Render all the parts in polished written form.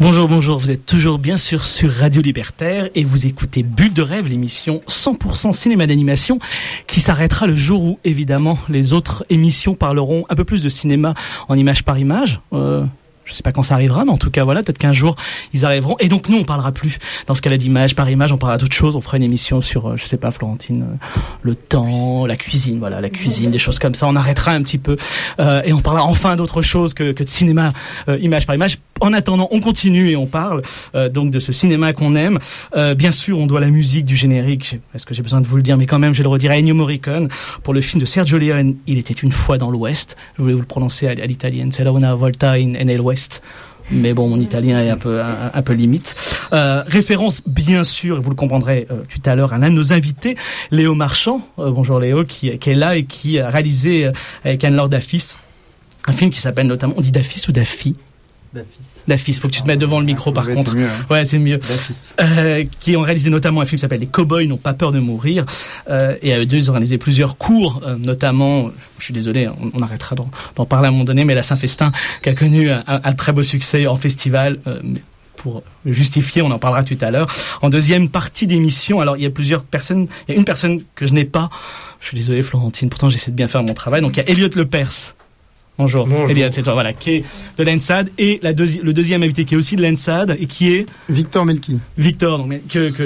Bonjour, vous êtes toujours bien sûr sur Radio Libertaire et vous écoutez Bulle de Rêve, l'émission 100% cinéma d'animation qui s'arrêtera le jour où, évidemment, les autres émissions parleront un peu plus de cinéma en image par image. Je sais pas quand ça arrivera, mais en tout cas, voilà, peut-être qu'un jour, ils arriveront. Et donc, nous, on parlera plus, dans ce cas-là, d'image par image, on parlera d'autres choses. On fera une émission sur, je sais pas, Florentine, le temps, la cuisine, voilà, la cuisine, des choses comme ça. On arrêtera un petit peu, et on parlera enfin d'autre chose que de cinéma, image par image. En attendant, on continue et on parle, donc de ce cinéma qu'on aime. Bien sûr, on doit la musique du générique. Est-ce que j'ai besoin de vous le dire? Mais quand même, je le redirai, Ennio Morricone, pour le film de Sergio Leone, Il était une fois dans l'Ouest. Je voulais vous le prononcer à l'italienne. C'est là una volta nel West. Mais bon, mon italien est un peu limite. Référence, bien sûr, et vous le comprendrez tout à l'heure, à l'un de nos invités, Léo Marchand. Bonjour Léo, qui est là et qui a réalisé avec Anne-Laure Dafis un film qui s'appelle notamment... On dit Dafis ou Daffy? Dafis, faut que tu te mettes devant le micro par contre. C'est mieux, hein. Ouais, c'est mieux. Qui ont réalisé notamment un film qui s'appelle Les Cowboys n'ont pas peur de mourir. Et à eux deux, ils ont réalisé plusieurs courts, notamment, je suis désolé, on arrêtera d'en parler à un moment donné, mais La Saint-Festin, qui a connu un très beau succès en festival. Pour le justifier, on en parlera tout à l'heure. En deuxième partie d'émission, alors il y a plusieurs personnes, il y a une personne que je n'ai pas. Je suis désolé Florentine, pourtant j'essaie de bien faire mon travail. Donc il y a Elliot Lepers. Bonjour. Elliot, c'est toi, voilà, qui est de l'ENSAD, et le deuxième invité qui est aussi de l'ENSAD et qui est Victor Melki. Victor, donc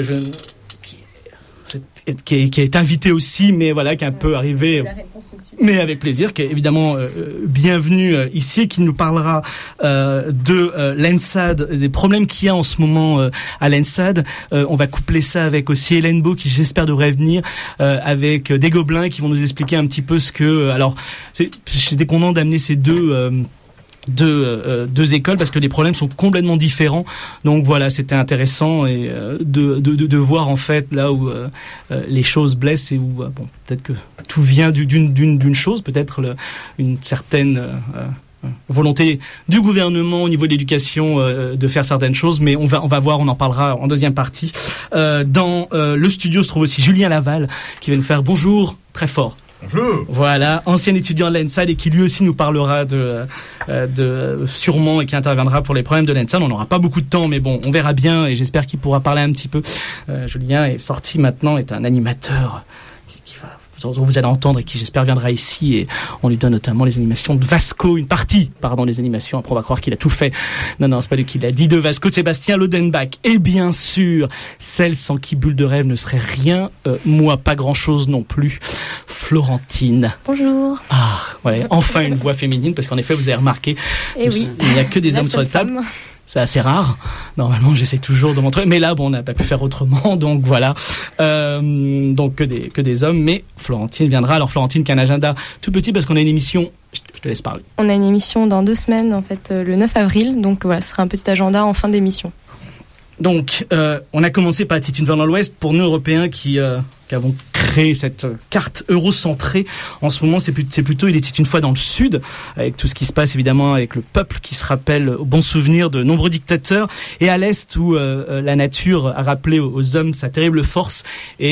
qui est invité aussi, mais voilà, qui est un peu arrivé, mais avec plaisir, qui est évidemment bienvenu ici, qui nous parlera de l'ENSAD, des problèmes qu'il y a en ce moment à l'ENSAD. On va coupler ça avec aussi Hélène Beau, qui j'espère devrait venir, avec des gobelins qui vont nous expliquer un petit peu ce que... alors, j'étais content d'amener ces deux écoles parce que les problèmes sont complètement différents. Donc voilà, c'était intéressant et de voir en fait là où les choses blessent et où bon, peut-être que tout vient d'une chose, peut-être une certaine volonté du gouvernement au niveau de l'éducation de faire certaines choses, mais on va voir, on en parlera en deuxième partie. Dans le studio se trouve aussi Julien Laval qui va nous faire bonjour très fort. Bonjour. Voilà, ancien étudiant de l'ENSAD et qui lui aussi nous parlera de sûrement et qui interviendra pour les problèmes de l'ENSAD. On n'aura pas beaucoup de temps, mais bon, on verra bien et j'espère qu'il pourra parler un petit peu. Julien est sorti maintenant, est un animateur qui va... vous allez entendre et qui j'espère viendra ici, et on lui donne notamment les animations de Vasco, une partie, des animations. Après on va croire qu'il a tout fait. Non, c'est pas lui qui l'a dit, de Vasco de Sébastien Lodenbach. Et bien sûr, celle sans qui Bulle de Rêve ne serait rien, moi pas grand chose non plus, Florentine. Bonjour. Ah, ouais, enfin une voix féminine, parce qu'en effet vous avez remarqué, il n'y a que des hommes sur la table. C'est assez rare. Normalement, j'essaie toujours de montrer. Mais là, bon, on n'a pas pu faire autrement. Donc voilà. Donc que des hommes. Mais Florentine viendra. Alors Florentine qui a un agenda tout petit parce qu'on a une émission. Je te laisse parler. On a une émission dans 2 semaines, en fait, le 9 avril. Donc voilà, ce sera un petit agenda en fin d'émission. Donc, on a commencé par Attitude vers l'Ouest. Pour nous, Européens, qui avons créé cette carte eurocentrée, en ce moment, c'est plutôt Il était une fois dans le Sud, avec tout ce qui se passe, évidemment, avec le peuple qui se rappelle au bon souvenir de nombreux dictateurs, et à l'Est, où la nature a rappelé aux hommes sa terrible force,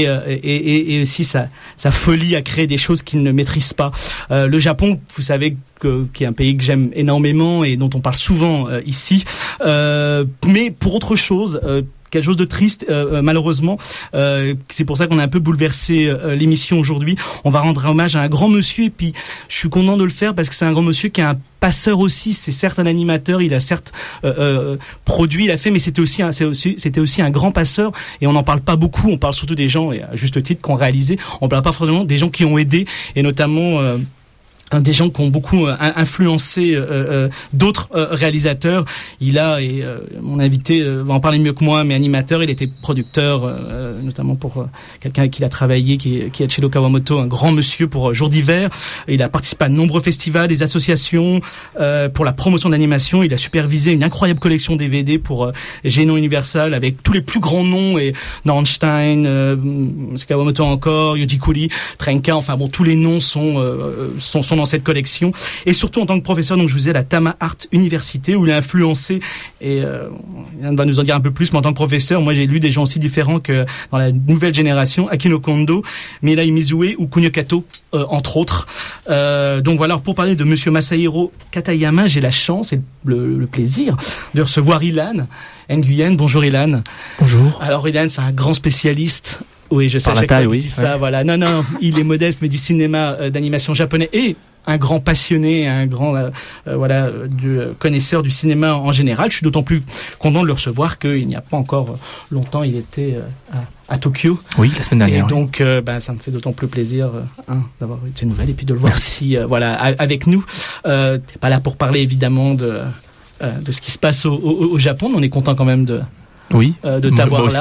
et aussi sa folie à créer des choses qu'ils ne maîtrisent pas. Le Japon, vous savez, qui est un pays que j'aime énormément et dont on parle souvent ici, mais pour autre chose, quelque chose de triste, malheureusement. C'est pour ça qu'on a un peu bouleversé l'émission aujourd'hui. On va rendre hommage à un grand monsieur, et puis je suis content de le faire parce que c'est un grand monsieur qui est un passeur aussi. C'est certes un animateur, il a certes produit, il a fait, mais c'était aussi un grand passeur, et on n'en parle pas beaucoup. On parle surtout des gens, et à juste titre, qui ont réalisé. On parle pas forcément des gens qui ont aidé, et notamment des gens qui ont beaucoup influencé d'autres réalisateurs. Il a, et mon invité va en parler mieux que moi, mais animateur, il était producteur, notamment pour quelqu'un avec qui il a travaillé, qui est Hachido Kawamoto, un grand monsieur pour Jour d'hiver. Il a participé à de nombreux festivals, des associations pour la promotion d'animation. Il a supervisé une incroyable collection DVD pour Génon Universal, avec tous les plus grands noms, et Nornstein, Kawamoto encore, Yoji Kuri, Trenka, enfin bon, tous les noms sont dans cette collection, et surtout en tant que professeur, donc je vous ai la Tama Art Université, où il a influencé, et il va nous en dire un peu plus, mais en tant que professeur, moi j'ai lu des gens aussi différents que dans la nouvelle génération, Akino Kondo, Mirai Mizue ou Kunio Kato, entre autres. Donc voilà, pour parler de monsieur Masahiro Katayama, j'ai la chance et le plaisir de recevoir Ilan Nguyen. Bonjour Ilan. Bonjour. Alors Ilan, c'est un grand spécialiste. Oui, je sais, par la taille, oui. Ça, ouais. Voilà. Non, il est modeste, mais du cinéma d'animation japonais, et un grand passionné, un grand connaisseur du cinéma en général. Je suis d'autant plus content de le recevoir qu'il n'y a pas encore longtemps, il était à Tokyo. Oui, la semaine dernière. Et donc, ça me fait d'autant plus plaisir d'avoir eu de ces nouvelles et puis de le voir ici, avec nous. T'es pas là pour parler évidemment de ce qui se passe au Japon, mais on est content quand même de t'avoir moi là.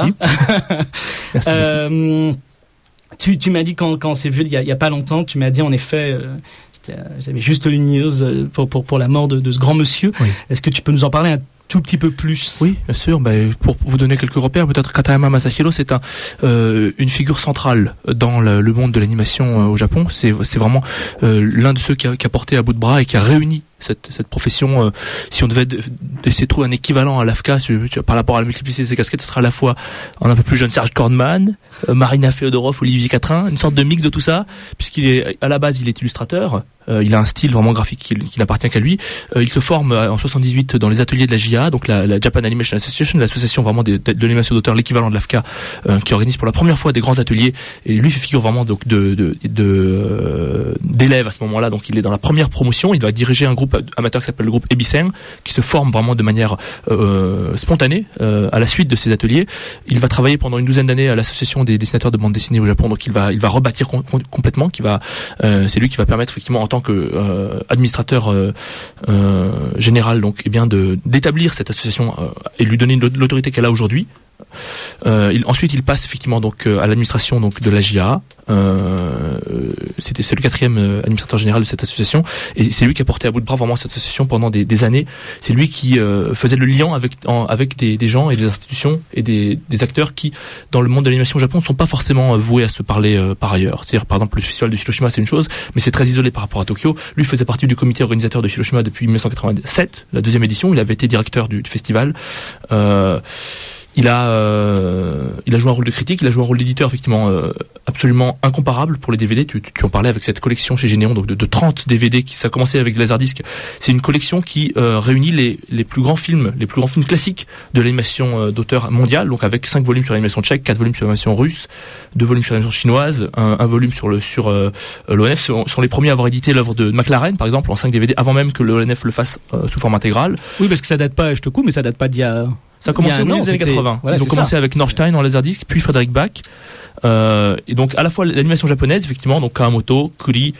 Merci. Tu m'as dit quand on s'est vu il y a pas longtemps, tu m'as dit en effet, j'avais juste lu une news pour la mort de ce grand monsieur. Oui. Est-ce que tu peux nous en parler un tout petit peu plus? Oui, bien sûr. Pour vous donner quelques repères, peut-être Katayama Masahiro, c'est une figure centrale dans le monde de l'animation au Japon. C'est vraiment l'un de ceux qui a porté à bout de bras et qui a réuni cette profession. Si on devait essayer de trouver un équivalent à l'AFCA par rapport à la multiplicité de ses casquettes, ce sera à la fois un peu plus jeune Serge Kornman, Marina Feodorov, Olivier Quatrain, une sorte de mix de tout ça, à la base il est illustrateur. Il a un style vraiment graphique qui n'appartient qu'à lui. Il se forme en 78 dans les ateliers de la JA, donc la Japan Animation Association, l'association vraiment de l'animation d'auteur, l'équivalent de l'AFCA, qui organise pour la première fois des grands ateliers. Et lui fait figure vraiment donc d'élève à ce moment-là. Donc il est dans la première promotion. Il va diriger un groupe amateur qui s'appelle le groupe Ebisen, qui se forme vraiment de manière spontanée à la suite de ces ateliers. Il va travailler pendant une douzaine d'années à l'association des dessinateurs de bande dessinée au Japon. Donc il va rebâtir complètement. C'est lui qui va permettre effectivement en tant que administrateur général, donc d'établir cette association et lui donner l'autorité qu'elle a aujourd'hui. Ensuite, il passe effectivement donc à l'administration donc de la JA. C'est le 4e administrateur général de cette association, et c'est lui qui a porté à bout de bras vraiment cette association pendant des années. C'est lui qui faisait le lien avec des gens et des institutions et des acteurs qui, dans le monde de l'animation au Japon, ne sont pas forcément voués à se parler par ailleurs. C'est-à-dire, par exemple, le festival de Hiroshima, c'est une chose, mais c'est très isolé par rapport à Tokyo. Lui faisait partie du comité organisateur de Hiroshima depuis 1987, la 2e édition. Il avait été directeur du festival. Il a joué un rôle de critique, il a joué un rôle d'éditeur effectivement absolument incomparable pour les DVD. Tu en parlais avec cette collection chez Généon, donc de 30 DVD ça a commencé avec Laserdisc. C'est une collection qui réunit les plus grands films classiques de l'animation d'auteur mondiale, donc avec 5 volumes sur l'animation tchèque, 4 volumes sur l'animation russe, 2 volumes sur l'animation chinoise, un volume sur l'ONF. Sont les premiers à avoir édité l'œuvre de McLaren par exemple en 5 DVD avant même que l'ONF le fasse sous forme intégral. Oui, parce que ça date pas, je te coupe, mais ça date pas d'il y a... Ça a commencé au milieu des années 80. Voilà, ils ont commencé avec Norstein en Laserdisc, puis Frédéric Bach. Et donc à la fois l'animation japonaise, effectivement, donc Kawamoto, Kuri,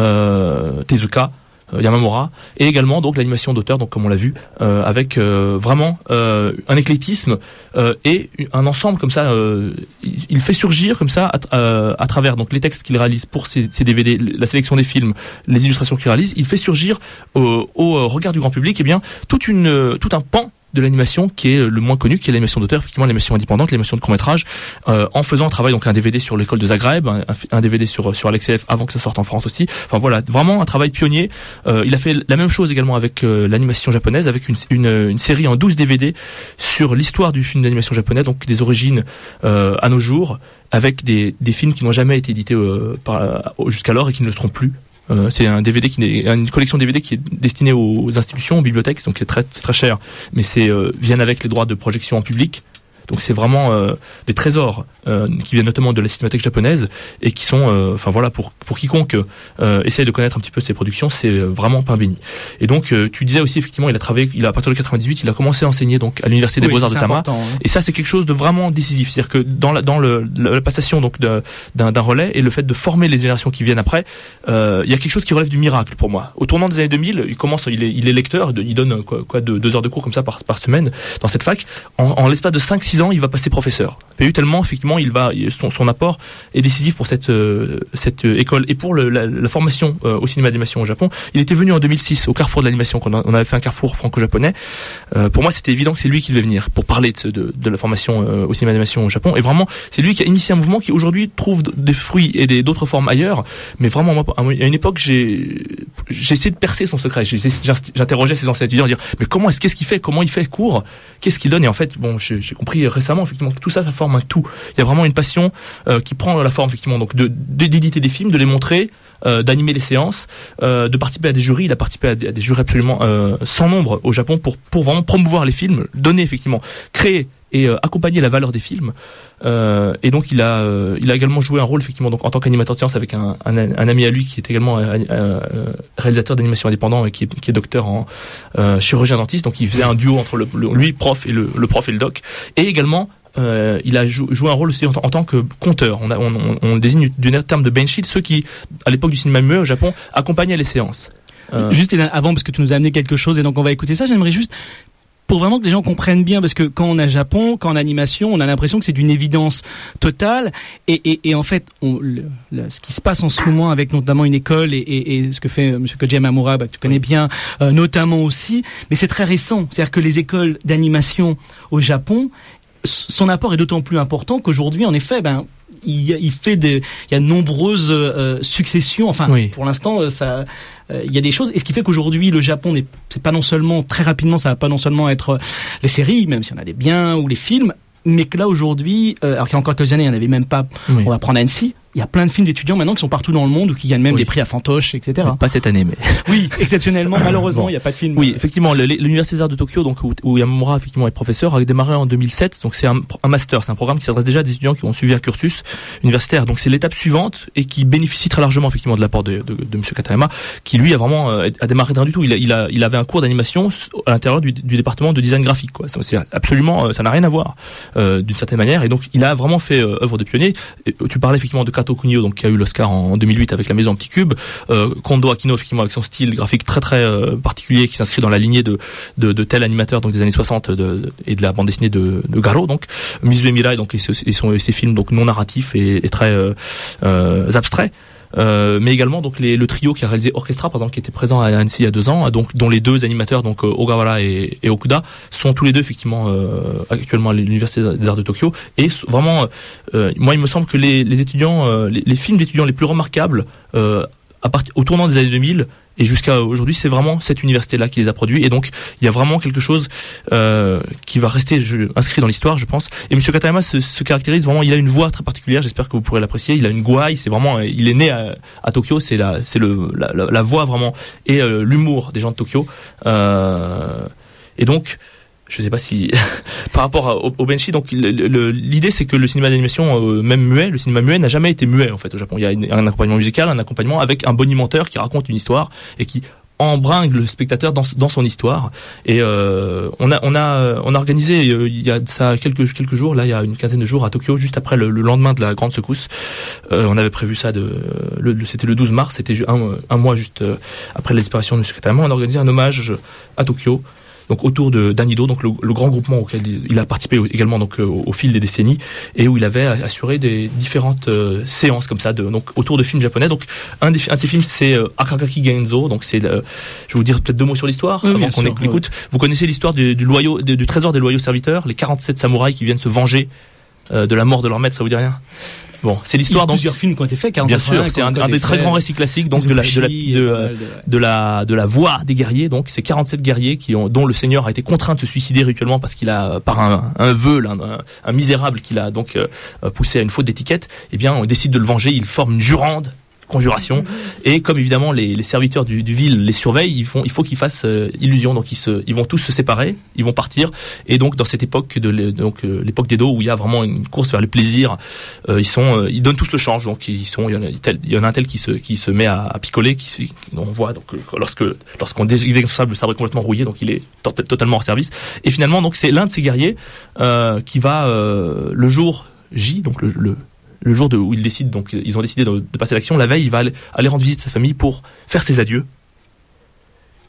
Tezuka, Yamamura, et également donc l'animation d'auteur, donc comme on l'a vu, avec vraiment un éclectisme et un ensemble comme ça. Il fait surgir comme ça à travers donc les textes qu'il réalise pour ses DVD, la sélection des films, les illustrations qu'il réalise. Il fait surgir au regard du grand public, tout un pan de l'animation qui est le moins connu, qui est l'animation d'auteur, effectivement l'animation indépendante, l'animation de court-métrage, en faisant un travail, donc un DVD sur l'école de Zagreb, un DVD sur Alex F avant que ça sorte en France aussi. Enfin voilà, vraiment un travail pionnier. Il a fait la même chose également avec l'animation japonaise, avec une série en 12 DVD sur l'histoire du film d'animation japonais, donc des origines à nos jours, avec des films qui n'ont jamais été édités jusqu'alors et qui ne le seront plus. C'est un DVD une collection DVD qui est destinée aux institutions, aux bibliothèques, donc c'est très très cher, mais viennent avec les droits de projection en public. Donc c'est vraiment des trésors qui viennent notamment de la cinémathèque japonaise et qui sont, pour quiconque essaye de connaître un petit peu ces productions, c'est vraiment pain béni. Et donc tu disais aussi effectivement, à partir de 98, il a commencé à enseigner donc à l'université des Beaux-Arts de Tama. Et ça c'est quelque chose de vraiment décisif, c'est-à-dire que dans la passation donc d'un relais et le fait de former les générations qui viennent après, il y a quelque chose qui relève du miracle pour moi. Au tournant des années 2000, il est lecteur, il donne 2 heures de cours comme ça par semaine dans cette fac. En l'espace de 5-6 6 ans, il va passer professeur. PU tellement, effectivement, son apport est décisif pour cette école et pour la formation au cinéma d'animation au Japon. Il était venu en 2006 au carrefour de l'animation, quand on avait fait un carrefour franco-japonais. Pour moi, c'était évident que c'est lui qui devait venir pour parler de la formation au cinéma d'animation au Japon. Et vraiment, c'est lui qui a initié un mouvement qui aujourd'hui trouve des fruits et d'autres formes ailleurs. Mais vraiment, moi, à une époque, j'ai essayé de percer son secret. J'interrogeais ses anciens étudiants, dire mais qu'est-ce qu'il fait, comment il fait cours, qu'est-ce qu'il donne. Et en fait, bon, j'ai compris récemment effectivement que tout ça forme un tout. Il y a vraiment une passion qui prend la forme effectivement donc d'éditer des films, de les montrer, d'animer les séances, de participer à des jurys. Il a participé à des jurys absolument sans nombre au Japon pour vraiment promouvoir les films, donner effectivement, créer et accompagner la valeur des films. Et donc il a également joué un rôle effectivement donc en tant qu'animateur de séance avec un ami à lui qui est également réalisateur d'animation indépendant et qui est docteur en chirurgien dentiste. Donc il faisait un duo entre lui prof et le prof et le doc. Et également il a joué un rôle aussi en tant que conteur. On désigne du terme de benshi ceux qui, à l'époque du cinéma muet au Japon, accompagnaient les séances. Juste avant, parce que tu nous as amené quelque chose et donc on va écouter ça, j'aimerais juste pour vraiment que les gens comprennent bien, parce que quand on est au Japon, quand on est en animation, on a l'impression que c'est d'une évidence totale, et en fait, ce qui se passe en ce moment avec notamment une école et ce que fait Monsieur Koji Yamamura, que tu connais bien, notamment aussi, mais c'est très récent. C'est-à-dire que les écoles d'animation au Japon, son apport est d'autant plus important qu'aujourd'hui, en effet, il y a de nombreuses successions. Enfin, oui. Pour l'instant, il y a des choses. Et ce qui fait qu'aujourd'hui, le Japon c'est pas non seulement très rapidement, ça va pas non seulement être les séries, même si on a des biens ou les films, mais que là aujourd'hui, alors qu'il y a encore quelques années, il n'y en avait même pas. Oui. On va prendre Annecy. Il y a plein de films d'étudiants maintenant qui sont partout dans le monde ou qui gagnent même des prix à Fantoche, etc. Pas cette année, mais oui, exceptionnellement, malheureusement, il n'y a pas de film. Oui, effectivement, l'université des arts de Tokyo, donc où Yamamura effectivement est professeur, a démarré en 2007. Donc c'est un master, c'est un programme qui s'adresse déjà à des étudiants qui ont suivi un cursus universitaire. Donc c'est l'étape suivante et qui bénéficie très largement effectivement de l'apport de Monsieur Katayama, qui lui a démarré de rien du tout. Il avait un cours d'animation à l'intérieur du département de design graphique, quoi. C'est absolument, ça n'a rien à voir d'une certaine manière. Et donc il a vraiment fait œuvre de pionnier. Et, tu parlais effectivement de Kato Kunio, donc qui a eu l'Oscar en 2008 avec La Maison en petit cube, Kondo Akino effectivement avec son style graphique très très particulier qui s'inscrit dans la lignée de tel animateur donc des années 60 et de la bande dessinée de Garo, donc Mizue Mirai, donc et ses films donc non narratifs et très abstraits. Mais également donc le trio qui a réalisé Orchestra par exemple, qui était présent à Annecy il y a 2 ans, donc dont les 2 animateurs donc Ogawara et Okuda sont tous les 2 effectivement actuellement à l'université des arts de Tokyo. Et vraiment moi il me semble que les étudiants les films d'étudiants les plus remarquables au tournant des années 2000 et jusqu'à aujourd'hui, c'est vraiment cette université-là qui les a produits. Et donc, il y a vraiment quelque chose qui va rester inscrit dans l'histoire, je pense. Et Monsieur Katayama se caractérise vraiment, il a une voix très particulière, j'espère que vous pourrez l'apprécier. Il a une gouaille, c'est vraiment, il est né à Tokyo, c'est la voix vraiment, et l'humour des gens de Tokyo. Et donc, je sais pas si par rapport au benshi, donc l'idée c'est que le cinéma d'animation même muet, le cinéma muet n'a jamais été muet en fait au Japon. Il y a un accompagnement musical, un accompagnement avec un bonimenteur qui raconte une histoire et qui embringue le spectateur dans son histoire. Et on a organisé il y a ça quelques jours, là il y a une quinzaine de jours à Tokyo, juste après le lendemain de la grande secousse. On avait prévu ça c'était le 12 mars, c'était un mois juste après la disparition de M. Katayama. On a organisé un hommage à Tokyo, donc autour d'Anido, donc le grand groupement auquel il a participé également donc au fil des décennies, et où il avait assuré des différentes séances comme ça donc autour de films japonais. Donc un de ces films c'est Akagaki Genzo, donc je vais vous dire peut-être 2 mots sur l'histoire avant qu'on l'écoute. Vous connaissez l'histoire du trésor des loyaux serviteurs, les 47 samouraïs qui viennent se venger de la mort de leur maître, ça vous dit rien? Bon, c'est l'histoire donc plusieurs films qui ont été faits. Bien sûr, c'est un des très grands récits classiques donc de la voix des guerriers. Donc c'est 47 guerriers dont le seigneur a été contraint de se suicider rituellement parce qu'il a par un vœu, un misérable qu'il a donc poussé à une faute d'étiquette. Eh bien, on décide de le venger. Il forme une conjuration, et comme évidemment les serviteurs du ville les surveillent, il faut qu'ils fassent illusion, donc ils vont tous se séparer, ils vont partir, et donc dans cette époque l'époque d'Edo où il y a vraiment une course vers le plaisir, ils donnent tous le change, donc il y en a un tel qui se met à picoler, on voit donc lorsqu'on désinstalle le sabre est complètement rouillé, donc il est totalement hors service, et finalement donc c'est l'un de ces guerriers qui va le jour J, donc le jour où ils ont décidé de passer à l'action, la veille, il va aller rendre visite à sa famille pour faire ses adieux.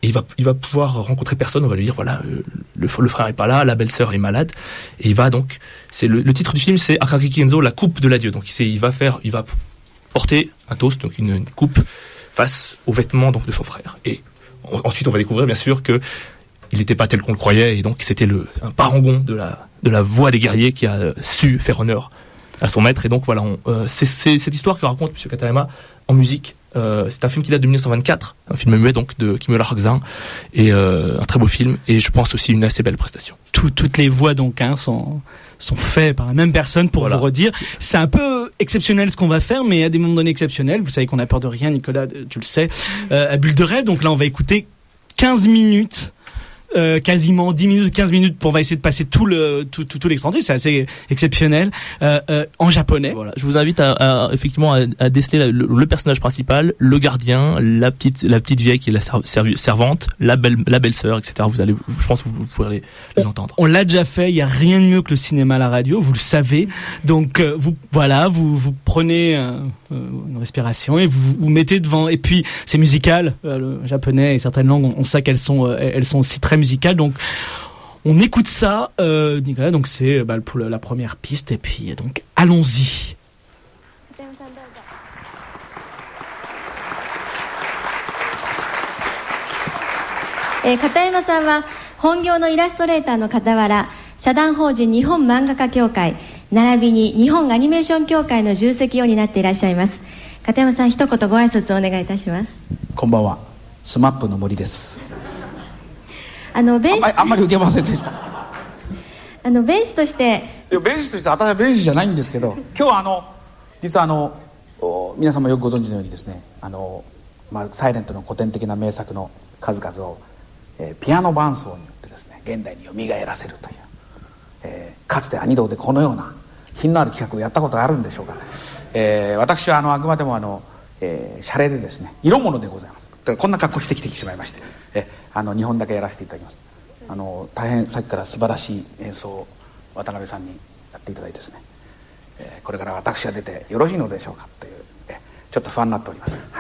et il va pouvoir rencontrer personne. On va lui dire voilà, le frère est pas là, la belle-sœur est malade, et il va donc, c'est le titre du film, c'est Akagaki Genzo, la coupe de l'adieu. Donc il va porter un toast, donc une coupe face aux vêtements donc de son frère. Et ensuite on va découvrir bien sûr que il n'était pas tel qu'on le croyait, et donc c'était un parangon de la voix des guerriers qui a su faire honneur à son maître. Et donc voilà, c'est cette histoire que raconte M. Katayama en musique. C'est un film qui date de 1924, un film muet donc de Kimura Hakusan, et un très beau film, et je pense aussi une assez belle prestation. Toutes les voix donc sont faites par la même personne pour vous redire. C'est un peu exceptionnel ce qu'on va faire, mais à des moments donnés exceptionnels. Vous savez qu'on a peur de rien, Nicolas, tu le sais. À Bulle de Rêve, donc là on va écouter 15 minutes. Quasiment 10 minutes, 15 minutes, on va essayer de passer tout l'extendé, c'est assez exceptionnel, en japonais. Voilà. Je vous invite effectivement à déceler le personnage principal, le gardien, la petite vieille qui est la servante, la belle-sœur, etc. Je pense que vous pourrez les entendre. On l'a déjà fait, il y a rien de mieux que le cinéma à la radio, vous le savez. Donc vous prenez une respiration et vous mettez devant, et puis c'est musical, le japonais et certaines langues, on sait qu'elles sont aussi très musicales, donc on écoute ça, Nicolas, donc c'est pour la première piste, et puis donc allons-y. 片山さんは本業のイラストレーターの傍ら、社団法人日本漫画家協会並びに日本アニメーション協会の重責を担っていらっしゃいます。片山さん、一言ご挨拶をお願いいたします。 こんばんは、スマップの森です。あんまり受けませんでした。 弁士として私は弁士じゃないんですけど、今日は実は皆様よくご存知のようにですね、サイレントの古典的な名作の数々を、ピアノ伴奏によってですね現代によみがえらせるという、かつてアニ道でこのような品のある企画をやったことがあるんでしょうか。私はあくまでもシャレでですね、色物でございます。こんな格好してきてしまいまして、2本だけやらせていただきます。大変さっきから素晴らしい演奏を渡辺さんにやっていただいてですね、これから私が出てよろしいのでしょうかという、ちょっと不安になっております。はい、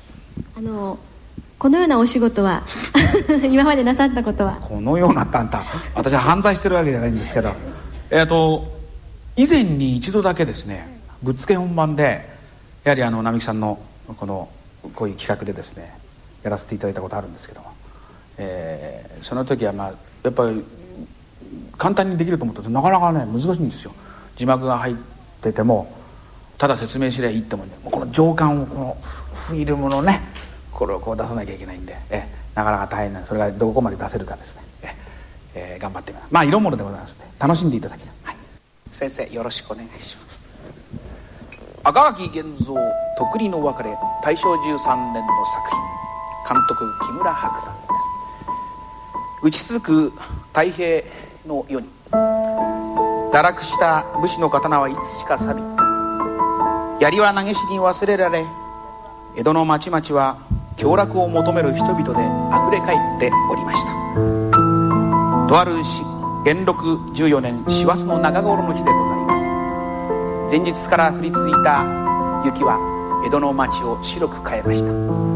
このようなお仕事は今までなさったことは？ このようなってあんた、私は犯罪してるわけじゃないんですけど、以前に一度だけですね、ぶっつけ本番でやはり並木さんのこういう企画でですねやらせていただいたことあるんですけども、その時はやっぱり簡単にできると思ったらなかなかね難しいんですよ。字幕が入っててもただ説明すればいいってもんで、この情感をこのフィルムのねこれをこう出さなきゃいけないんで、なかなか大変なんで、それがどこまで出せるかですね、頑張ってみます。色物でございますね。楽しんでいただける、はい、先生よろしくお願いします。赤垣源三徳利の別れ、大正13年の作品、監督木村白山です。打ち続く太平の世に堕落した武士の刀はいつしか錆び、槍は投げしに忘れられ、江戸の町々は享楽を求める人々であふれ返っておりました。とある元禄14年師走の中頃の日でございます。前日から降り続いた雪は江戸の町を白く変えました。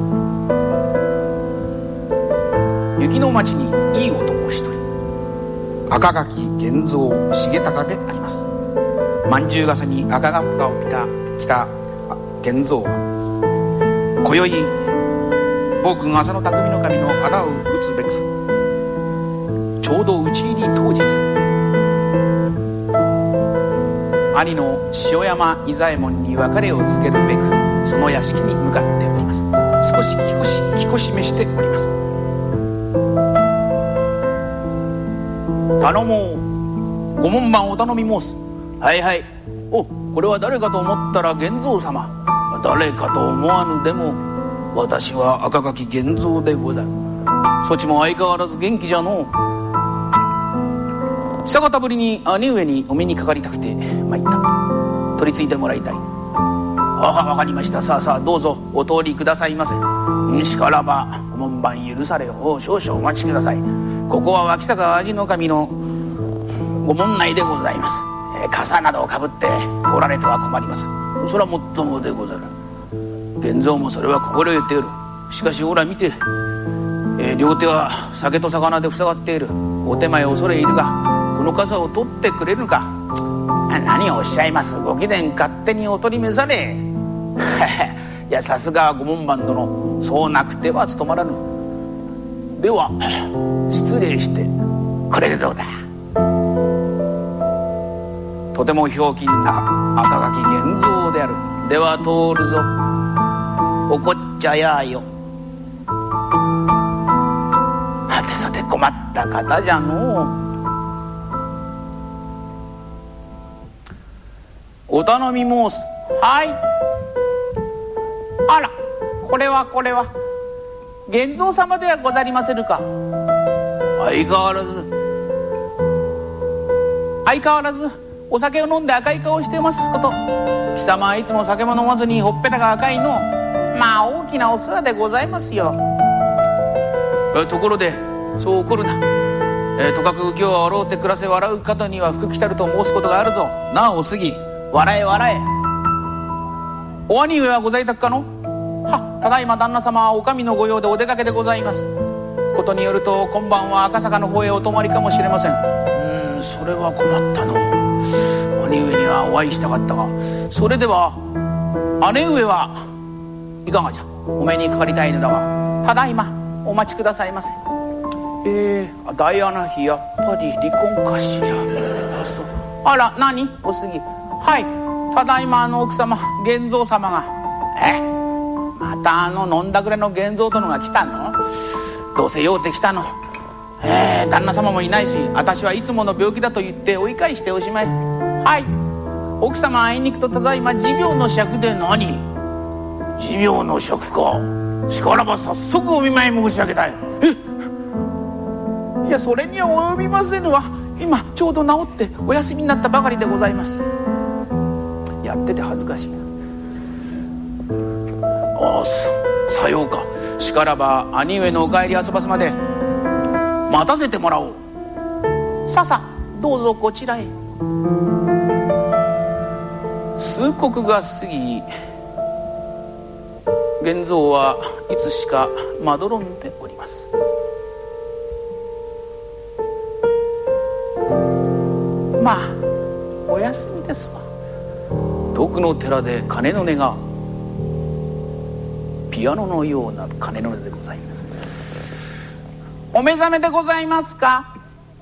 雪の町にいい男一人、赤垣源三重隆であります。饅頭笠に赤がっぱを着た源三は今宵暴君浅野匠の神の仇を討つべく、ちょうど討ち入り当日、兄の塩山伊左衛門に別れを告げるべくその屋敷に向かっております。少し気こしめしております。頼もう、ご門番お頼み申す。はいはい。お、これは誰かと思ったら源三様。誰かと思わぬでも私は赤垣源三でござる。そちも相変わらず元気じゃのう。久方ぶりに兄上にお目にかかりたくて参った。取り次いでもらいたい。わかりました。さあどうぞお通りくださいませ。しからばご門番許されを少々お待ちください。ここは脇坂味の守のご門内でございます。傘などをかぶって通られては困ります。それはもっともでござる。源三もそれは心得ておる。しかしほら見て、 両手は酒と魚で塞がっている。お手前恐れ入るがこの傘を取ってくれるか。何をおっしゃいます。ご貴殿勝手にお取り召され。いやさすがご門番殿、そうなくては務まらぬ。では失礼してこれでどうだ。とてもひょうきんな赤垣源三である。では通るぞ。おこっちゃやよ。はてさて困った方じゃのう。お頼み申す。はい。あら、これは源三様ではござりませぬか。相変わらずお酒を飲んで赤い顔をしてますこと。貴様はいつも酒も飲まずにほっぺたが赤いの。まあ大きなお世話でございますよ。ところでそう怒るな。とかく今日は笑うて暮らせ、笑う方には福来たると申すことがあるぞ。なあお杉、笑え笑え。お兄上はご在宅かの。は、ただいま旦那様はお上の御用でお出かけでございます。ことによると今晩は赤坂の方へお泊まりかもしれません。それは困ったの。兄上にはお会いしたかったが。それでは姉上はいかがじゃ。お目にかかりたいのだが。ただいまお待ちくださいませ。ダイアナ妃やっぱり離婚かしら。あら、何お杉。はい、ただいま奥様源三様が。また飲んだくれの源三殿が来たの。どうせ用って来たの。旦那様もいないし、私はいつもの病気だと言って追い返しておしまい。はい、奥様会いに行くとただいま持病の酌で。何、持病の酌か。しからば早速お見舞い申し上げたい。いや、それには及びませぬわ。今ちょうど治ってお休みになったばかりでございます。やってて恥ずかしいな。さようか。しからば兄上のお帰りあそばすまで待たせてもらおう。ささどうぞこちらへ。数刻が過ぎ、源三はいつしかまどろんでおります。まあお休みですわ。遠くの寺で鐘の音がピアノのような鐘の音でございます。お目覚めでございますか。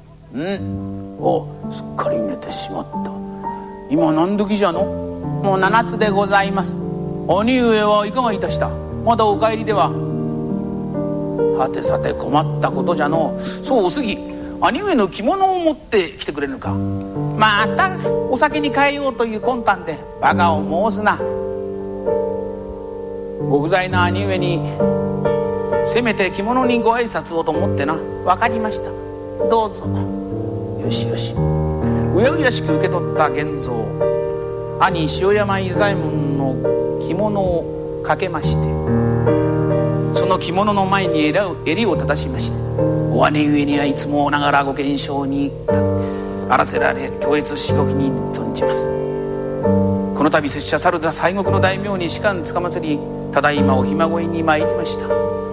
すっかり寝てしまった。今何時じゃの。もう7つでございます。兄上はいかがいたした。まだお帰りでは。はてさて困ったことじゃの。そうお杉、兄上の着物を持ってきてくれぬか。またお酒に変えようという魂胆でバカを申すな。ご不在の兄上にせめて着物にご挨拶をと思ってな。分かりました、どうぞ。よしよし。うやうやしく受け取った源三、兄塩山伊左衛門の着物をかけまして、その着物の前に襟を正しまして、お姉上にはいつもながらご健勝にあらせられ恐悦至極に存じます。この度拙者猿田西国の大名に仕官つかまつり、ただいまおひ孫に参りました。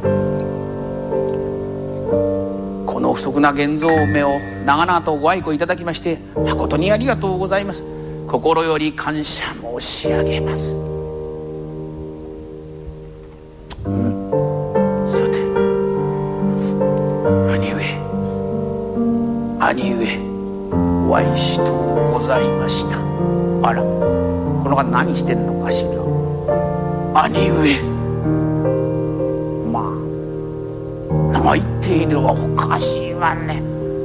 この不足な源三めを長々とご愛顧いただきまして誠にありがとうございます。心より感謝申し上げます。さて兄上お会いしとうございました。あら、この方何してんのかしら。兄上、まあ生意っているはおかしいわね。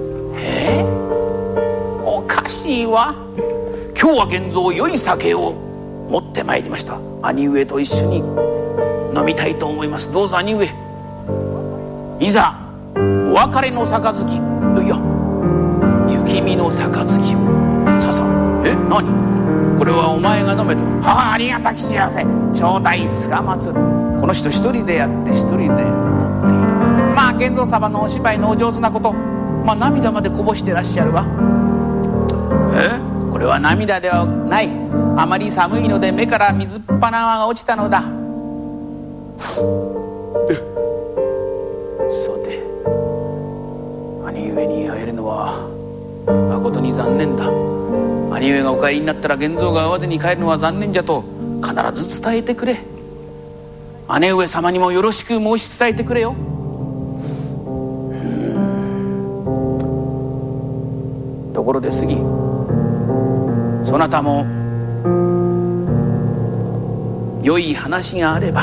おかしいわ。今日は源三良い酒を持ってまいりました。兄上と一緒に飲みたいと思います。どうぞ兄上、いざお別れの杯、いや雪見の杯をささ。何これはお前が飲めと。ありがたき幸せ、頂戴つかまつる。この人一人でやって一人で飲んでいる。まあ源三様のお芝居のお上手なこと、涙までこぼしてらっしゃるわ。これは涙ではない。あまり寒いので目から水っ鼻が落ちたのだ。さて兄上に会えるのは誠に残念だ。兄上がお帰りになったら源蔵が会わずに帰るのは残念じゃと必ず伝えてくれ。姉上様にもよろしく申し伝えてくれよ。ところで杉、そなたも良い話があれば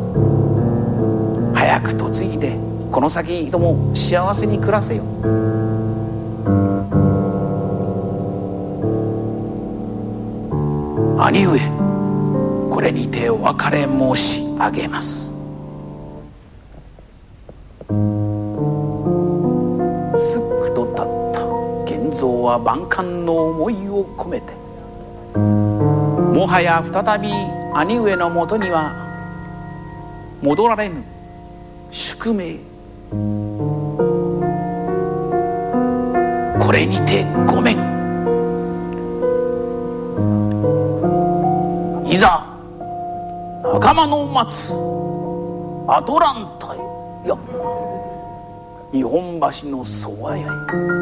早く嫁いでこの先とも幸せに暮らせよ。兄上、これにてお別れ申し上げます。すっくと立った源蔵は万感の思いを込めて、もはや再び兄上のもとには戻られぬ宿命、これにてごめん。いざ仲間の待つアトランタへ、いや日本橋のそば屋へ。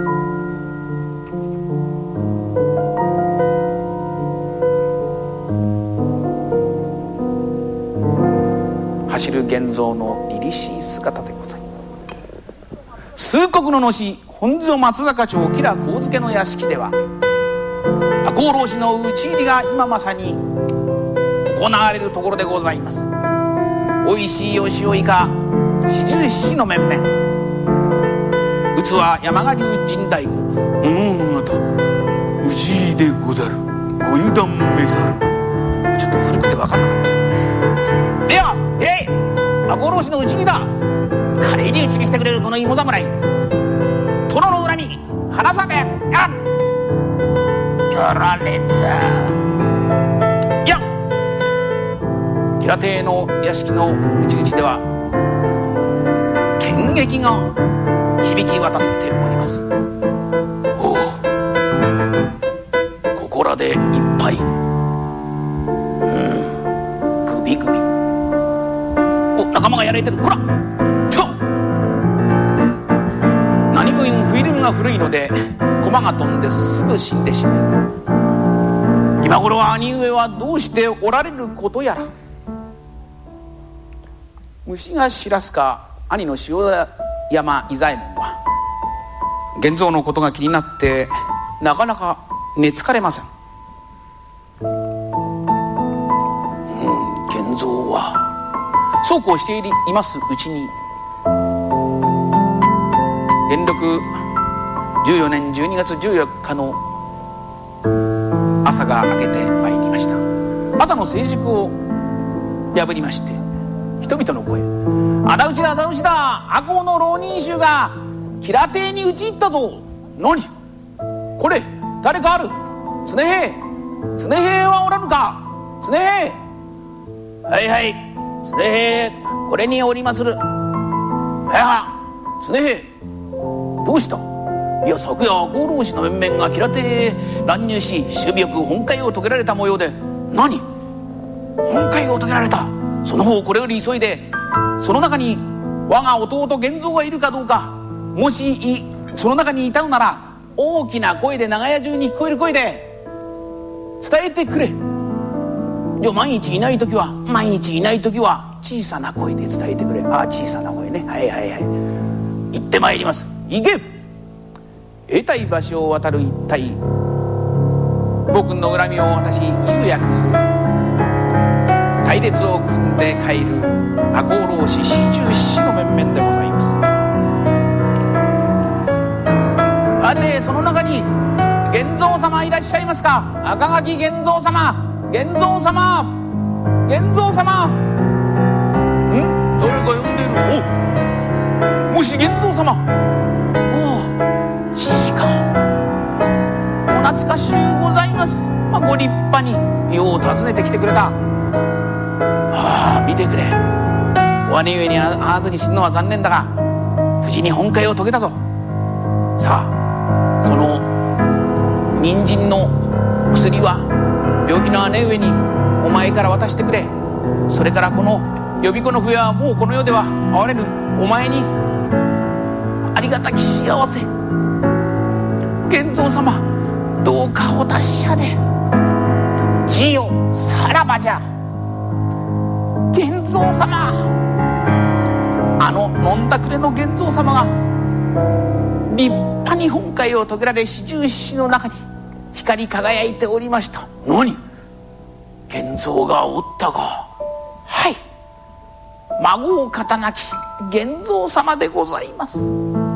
走る源蔵の凛々しい姿でございます。数国の主本所松坂町吉良上野の屋敷では赤穂浪士の討ち入りが今まさに行われるところでございます。おいしいお塩イカ四十七の面々、うつは山賀流陣太鼓、またうちでござるご油断めざる。ちょっと古くて分からなかった。では赤穂浪士の討ち入りだ。華麗に討ちにしてくれるこの芋侍、殿の恨み離さねえ。やられた。いや吉良邸の屋敷の内々では剣撃が響き渡っております。おお、ここらで一杯、グビグビ。お、仲間がやられてる。こら何分フィルムが古いので駒が飛んですぐ死んでしまう。今頃は兄上はどうしておられることやら。虫が知らすか兄の塩山伊左衛門は源蔵のことが気になってなかなか寝つかれません。源蔵はそうこうしていますうちに元禄14年12月14日の朝が明けてまいりました。朝の成熟を破りまして、人々の声、あだ討ちだあだ討ちだ、赤穂の浪人衆が吉良邸に討ち入ったぞ。何これ、誰かある？常平はおらぬか？常平、はいはい、常平これにおりまする。はいはい、常平どうした？いや、昨夜赤穂浪士の面々が吉良邸へ乱入し、首尾よく本会を遂げられた模様で。何？本会を遂げられた？その方これより急いでその中に我が弟源蔵がいるかどうか、もしその中にいたのなら大きな声で長屋中に聞こえる声で伝えてくれ。じゃあ万一いない時は小さな声で伝えてくれ。ああ、小さな声ね。はいはいはい、行ってまいります。行け。得たい場所を渡る一体、僕の恨みを私釉薬隊列を組んで帰る赤穂浪士四十七の面々でございます。あて、その中に源蔵様いらっしゃいますか？赤垣源蔵様、源蔵様、源蔵様。誰が呼んでいる？お、もし源蔵様。おお、しかお懐かしゅうございます。ご立派によう訪ねてきてくれた。見てくれ、お兄上に会わずに死ぬのは残念だが無事に本会を遂げたぞ。さあ、この人参の薬は病気の姉上にお前から渡してくれ。それからこの予備校の笛はもうこの世では会われぬお前にありがたき幸せ玄三様どうかお達者でじよさらばじゃ玄三様飲んだくれの玄三様が立派に本会を遂げられ四十七士の中に光り輝いておりました。何玄三がおったか。はい孫を方なき玄三様でございます。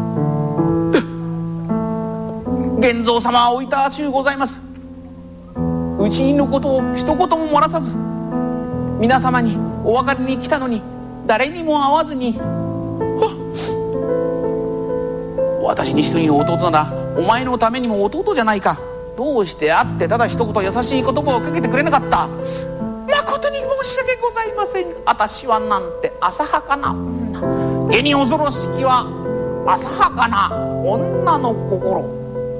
玄三様はおいたちゅうございます。うちのことを一言も漏らさず皆様にお別れに来たのに誰にも会わずに、私に一人の弟ならお前のためにも弟じゃないか。どうして会ってただ一言優しい言葉をかけてくれなかった。誠に申し訳ございません。私はなんて浅はかな女、下に恐ろしきは浅はかな女の心。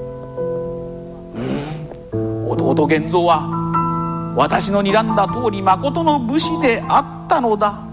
弟玄三は私の睨んだ通り誠の武士であったのだ。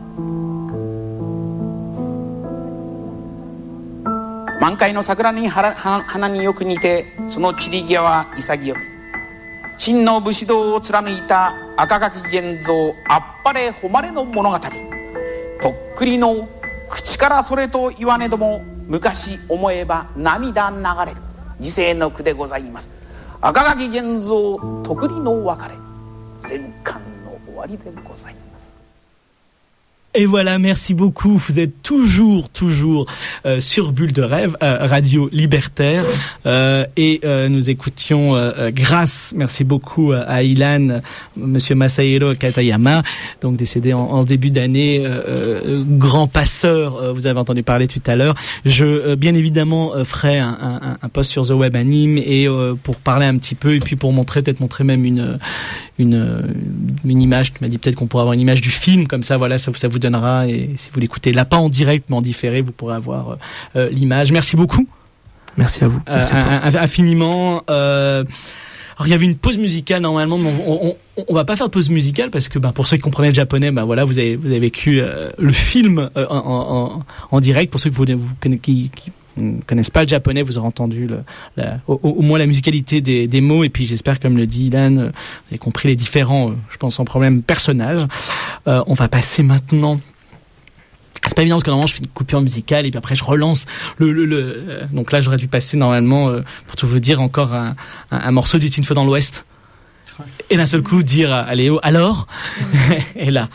満開の桜に花によく似てその散り際は潔く真の武士道を貫いた赤垣玄三あっぱれ誉れの物語。とっくりの口からそれと言わねども昔思えば涙流れる時世の句でございます。赤垣玄三とくりの別れ全巻の終わりでございます。 Et voilà, merci beaucoup. Vous êtes toujours sur Bulle de Rêve, radio libertaire, et nous écoutions grâce, merci beaucoup à Ilan, Monsieur Masahiro Katayama, donc décédé en ce début d'année, grand passeur. Vous avez entendu parler tout à l'heure. Je bien évidemment ferai un post sur The Web Anime et pour parler un petit peu et puis pour montrer même une image. Tu m'as dit peut-être qu'on pourrait avoir une image du film comme ça. Voilà, ça vous donnera, et si vous l'écoutez là pas en direct mais en différé, vous pourrez avoir l'image. Merci beaucoup. Merci à vous. Infiniment. Alors il y avait une pause musicale normalement, mais on va pas faire de pause musicale parce que pour ceux qui comprenaient le japonais, voilà, vous avez vécu le film en direct. Pour ceux qui ne connaissent pas le japonais, vous aurez entendu au moins la musicalité des mots, et puis j'espère, comme le dit Ilan, vous avez compris les différents, je pense sans problème, personnages. On va passer maintenant. C'est pas évident parce que normalement je fais une coupure musicale et puis après je relance donc là j'aurais dû passer normalement, pour tout vous dire, encore un morceau du Teen Feu dans l'Ouest, et d'un seul coup dire à Léo alors et là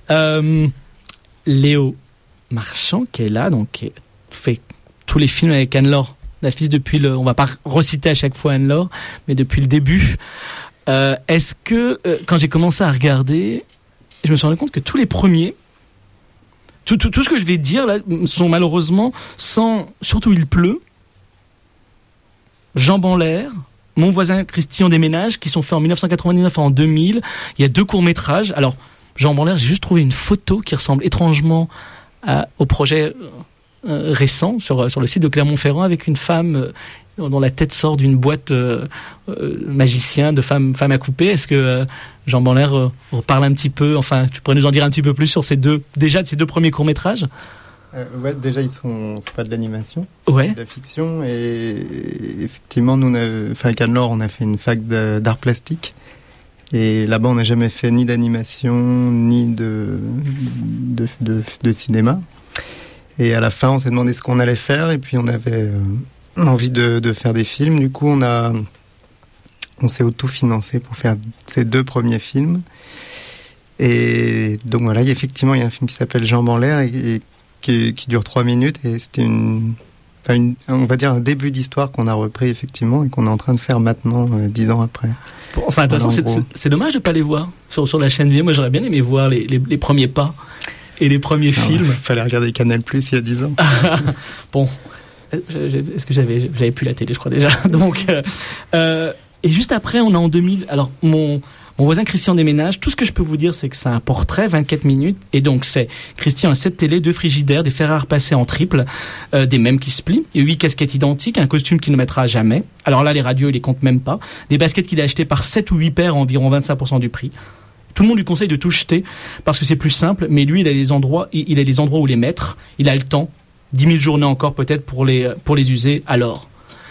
Léo Marchand qui est là, donc qui fait tous les films avec Anne-Laure Nafis depuis on va pas reciter à chaque fois Anne-Laure, mais depuis le début. Est-ce que quand j'ai commencé à regarder, je me suis rendu compte que tous les premiers, tout ce que je vais dire là sont malheureusement surtout Il pleut, Jambes en l'air, Mon voisin Christian Desménages, qui sont faits en 1999 et en 2000. Il y a 2 courts-métrages. Alors, Jambes en l'air, j'ai juste trouvé une photo qui ressemble étrangement au projet récent sur le site de Clermont-Ferrand, avec une femme dont la tête sort d'une boîte magicien de femme à couper. Est-ce que Jambes en l'air reparle un petit peu, enfin tu pourrais nous en dire un petit peu plus sur ces deux premiers courts-métrages? Ouais, déjà c'est pas de l'animation, c'est de la fiction, et effectivement nous avec Anne-Laure on a fait une fac d'art plastique, et là-bas on n'a jamais fait ni d'animation ni de cinéma, et à la fin on s'est demandé ce qu'on allait faire, et puis on avait envie de faire des films. Du coup on s'est auto-financé pour faire ces 2 premiers films, et donc voilà, effectivement il y a un film qui s'appelle Jambes en l'air et qui dure 3 minutes, et c'était on va dire un début d'histoire qu'on a repris effectivement et qu'on est en train de faire maintenant 10 ans après. Bon, c'est intéressant, voilà, c'est dommage de ne pas les voir sur la chaîne vidéo. Moi j'aurais bien aimé voir les premiers pas et les premiers films. Fallait regarder Canal+ il y a 10 ans. Bon, est-ce que j'avais plus la télé, je crois déjà. Donc et juste après on est en 2000. Alors mon voisin Christian Desménages, tout ce que je peux vous dire, c'est que c'est un portrait, 24 minutes, et donc c'est Christian a 7 télé, 2 frigidaires, des fer à repasser en triple, des mêmes qui se plient, et 8 casquettes identiques, un costume qu'il ne mettra jamais. Alors là, les radios, il les compte même pas. Des baskets qu'il a achetées par 7 ou 8 paires à environ 25% du prix. Tout le monde lui conseille de tout jeter, parce que c'est plus simple, mais lui, il a les endroits où les mettre, il a le temps, 10 000 journées encore peut-être pour les user, alors.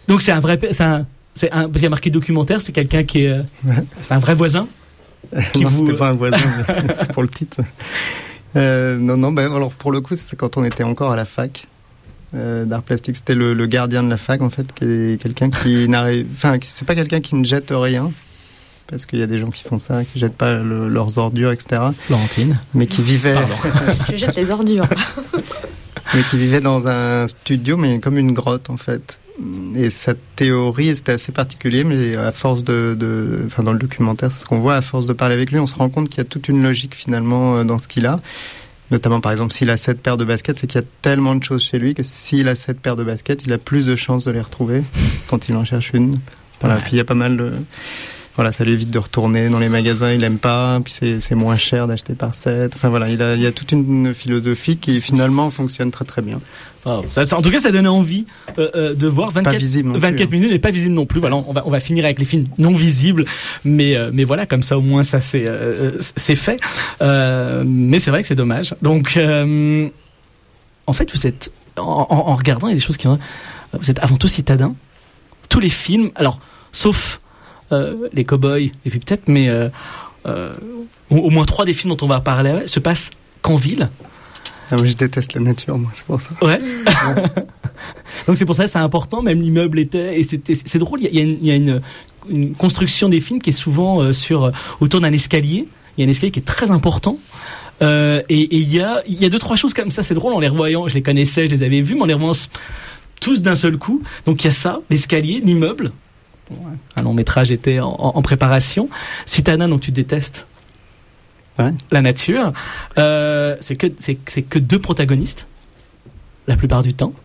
Donc c'est un vrai, parce qu'il y a marqué documentaire, c'est quelqu'un qui est, c'est un vrai voisin. Non, c'était pas un voisin, mais c'est pour le titre. Non, alors pour le coup, c'est quand on était encore à la fac d'art plastique. C'était le gardien de la fac, en fait, qui est quelqu'un qui n'arrive, enfin, c'est pas quelqu'un qui ne jette rien. Parce qu'il y a des gens qui font ça, qui jettent pas leurs ordures, etc. Florentine. Mais qui vivaient. Je jette les ordures. Mais qui vivait dans un studio, mais comme une grotte en fait. Et sa théorie, c'était assez particulier, mais à force enfin dans le documentaire, c'est ce qu'on voit, à force de parler avec lui, on se rend compte qu'il y a toute une logique finalement dans ce qu'il a. Notamment par exemple, s'il a 7 paires de baskets, c'est qu'il y a tellement de choses chez lui que s'il a 7 paires de baskets, il a plus de chances de les retrouver quand il en cherche une. Voilà. Puis il y a pas mal de... Voilà, ça lui évite de retourner dans les magasins, il aime pas, puis c'est moins cher d'acheter par 7. Enfin voilà, il y a toute une philosophie qui finalement fonctionne très très bien. Oh, en tout cas, ça donnait envie de voir 24 minutes et pas visible non plus. Voilà, on va finir avec les films non visibles, mais voilà, comme ça au moins ça c'est fait. Mais c'est vrai que c'est dommage. Donc, en fait, vous êtes en regardant, il y a des choses vous êtes avant tout citadin. Tous les films, alors sauf les cow-boys et puis peut-être, mais au moins 3 des films dont on va parler se passent qu'en ville. Ah, moi je déteste la nature, moi, c'est pour ça. Ouais. Donc c'est pour ça que c'est important, même l'immeuble était, et c'est drôle, il y a une construction des films qui est souvent autour d'un escalier. Il y a un escalier qui est très important. Et il y a 2-3 choses comme ça, c'est drôle en les revoyant, je les connaissais, je les avais vus, mais en les revoyant tous d'un seul coup. Donc il y a ça, l'escalier, l'immeuble. Un long métrage était en préparation. Citadin, donc tu détestes la nature. C'est que 2 protagonistes la plupart du temps.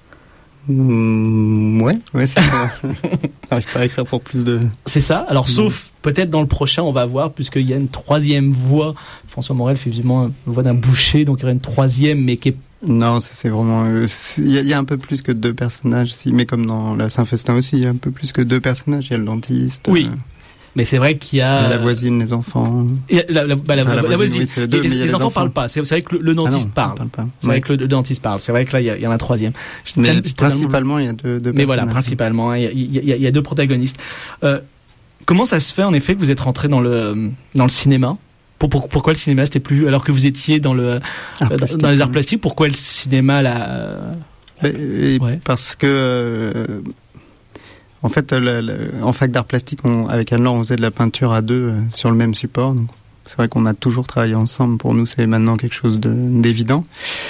Ouais, c'est ça. J'arrive pas à écrire pour plus de... C'est ça. Alors, sauf peut-être dans le prochain, on va voir, puisqu'il y a une 3e voix. François Morel fait visiblement une voix d'un boucher, donc il y aurait une 3e, mais qui est... Non, c'est vraiment... Il y a un peu plus que 2 personnages, mais comme dans la Saint-Festin aussi, il y a un peu plus que 2 personnages. Il y a le dentiste. Oui. Mais c'est vrai qu'il y a... la voisine, les enfants. La voisine, oui, les enfants parlent pas. C'est vrai que le dentiste parle. C'est vrai que le dentiste parle. C'est vrai que là, il y en a un 3e. Mais principalement, il y a 2 personnages. Mais voilà, principalement, il y a 2 protagonistes. Comment ça se fait, en effet, que vous êtes rentré dans le cinéma ? Pourquoi le cinéma, c'était plus... Alors que vous étiez dans les arts plastiques, pourquoi le cinéma, là... Parce que... En fait, en fac d'art plastique, avec Anne-Laure, on faisait de la peinture à 2 sur le même support. Donc, c'est vrai qu'on a toujours travaillé ensemble. Pour nous, c'est maintenant quelque chose d'évident.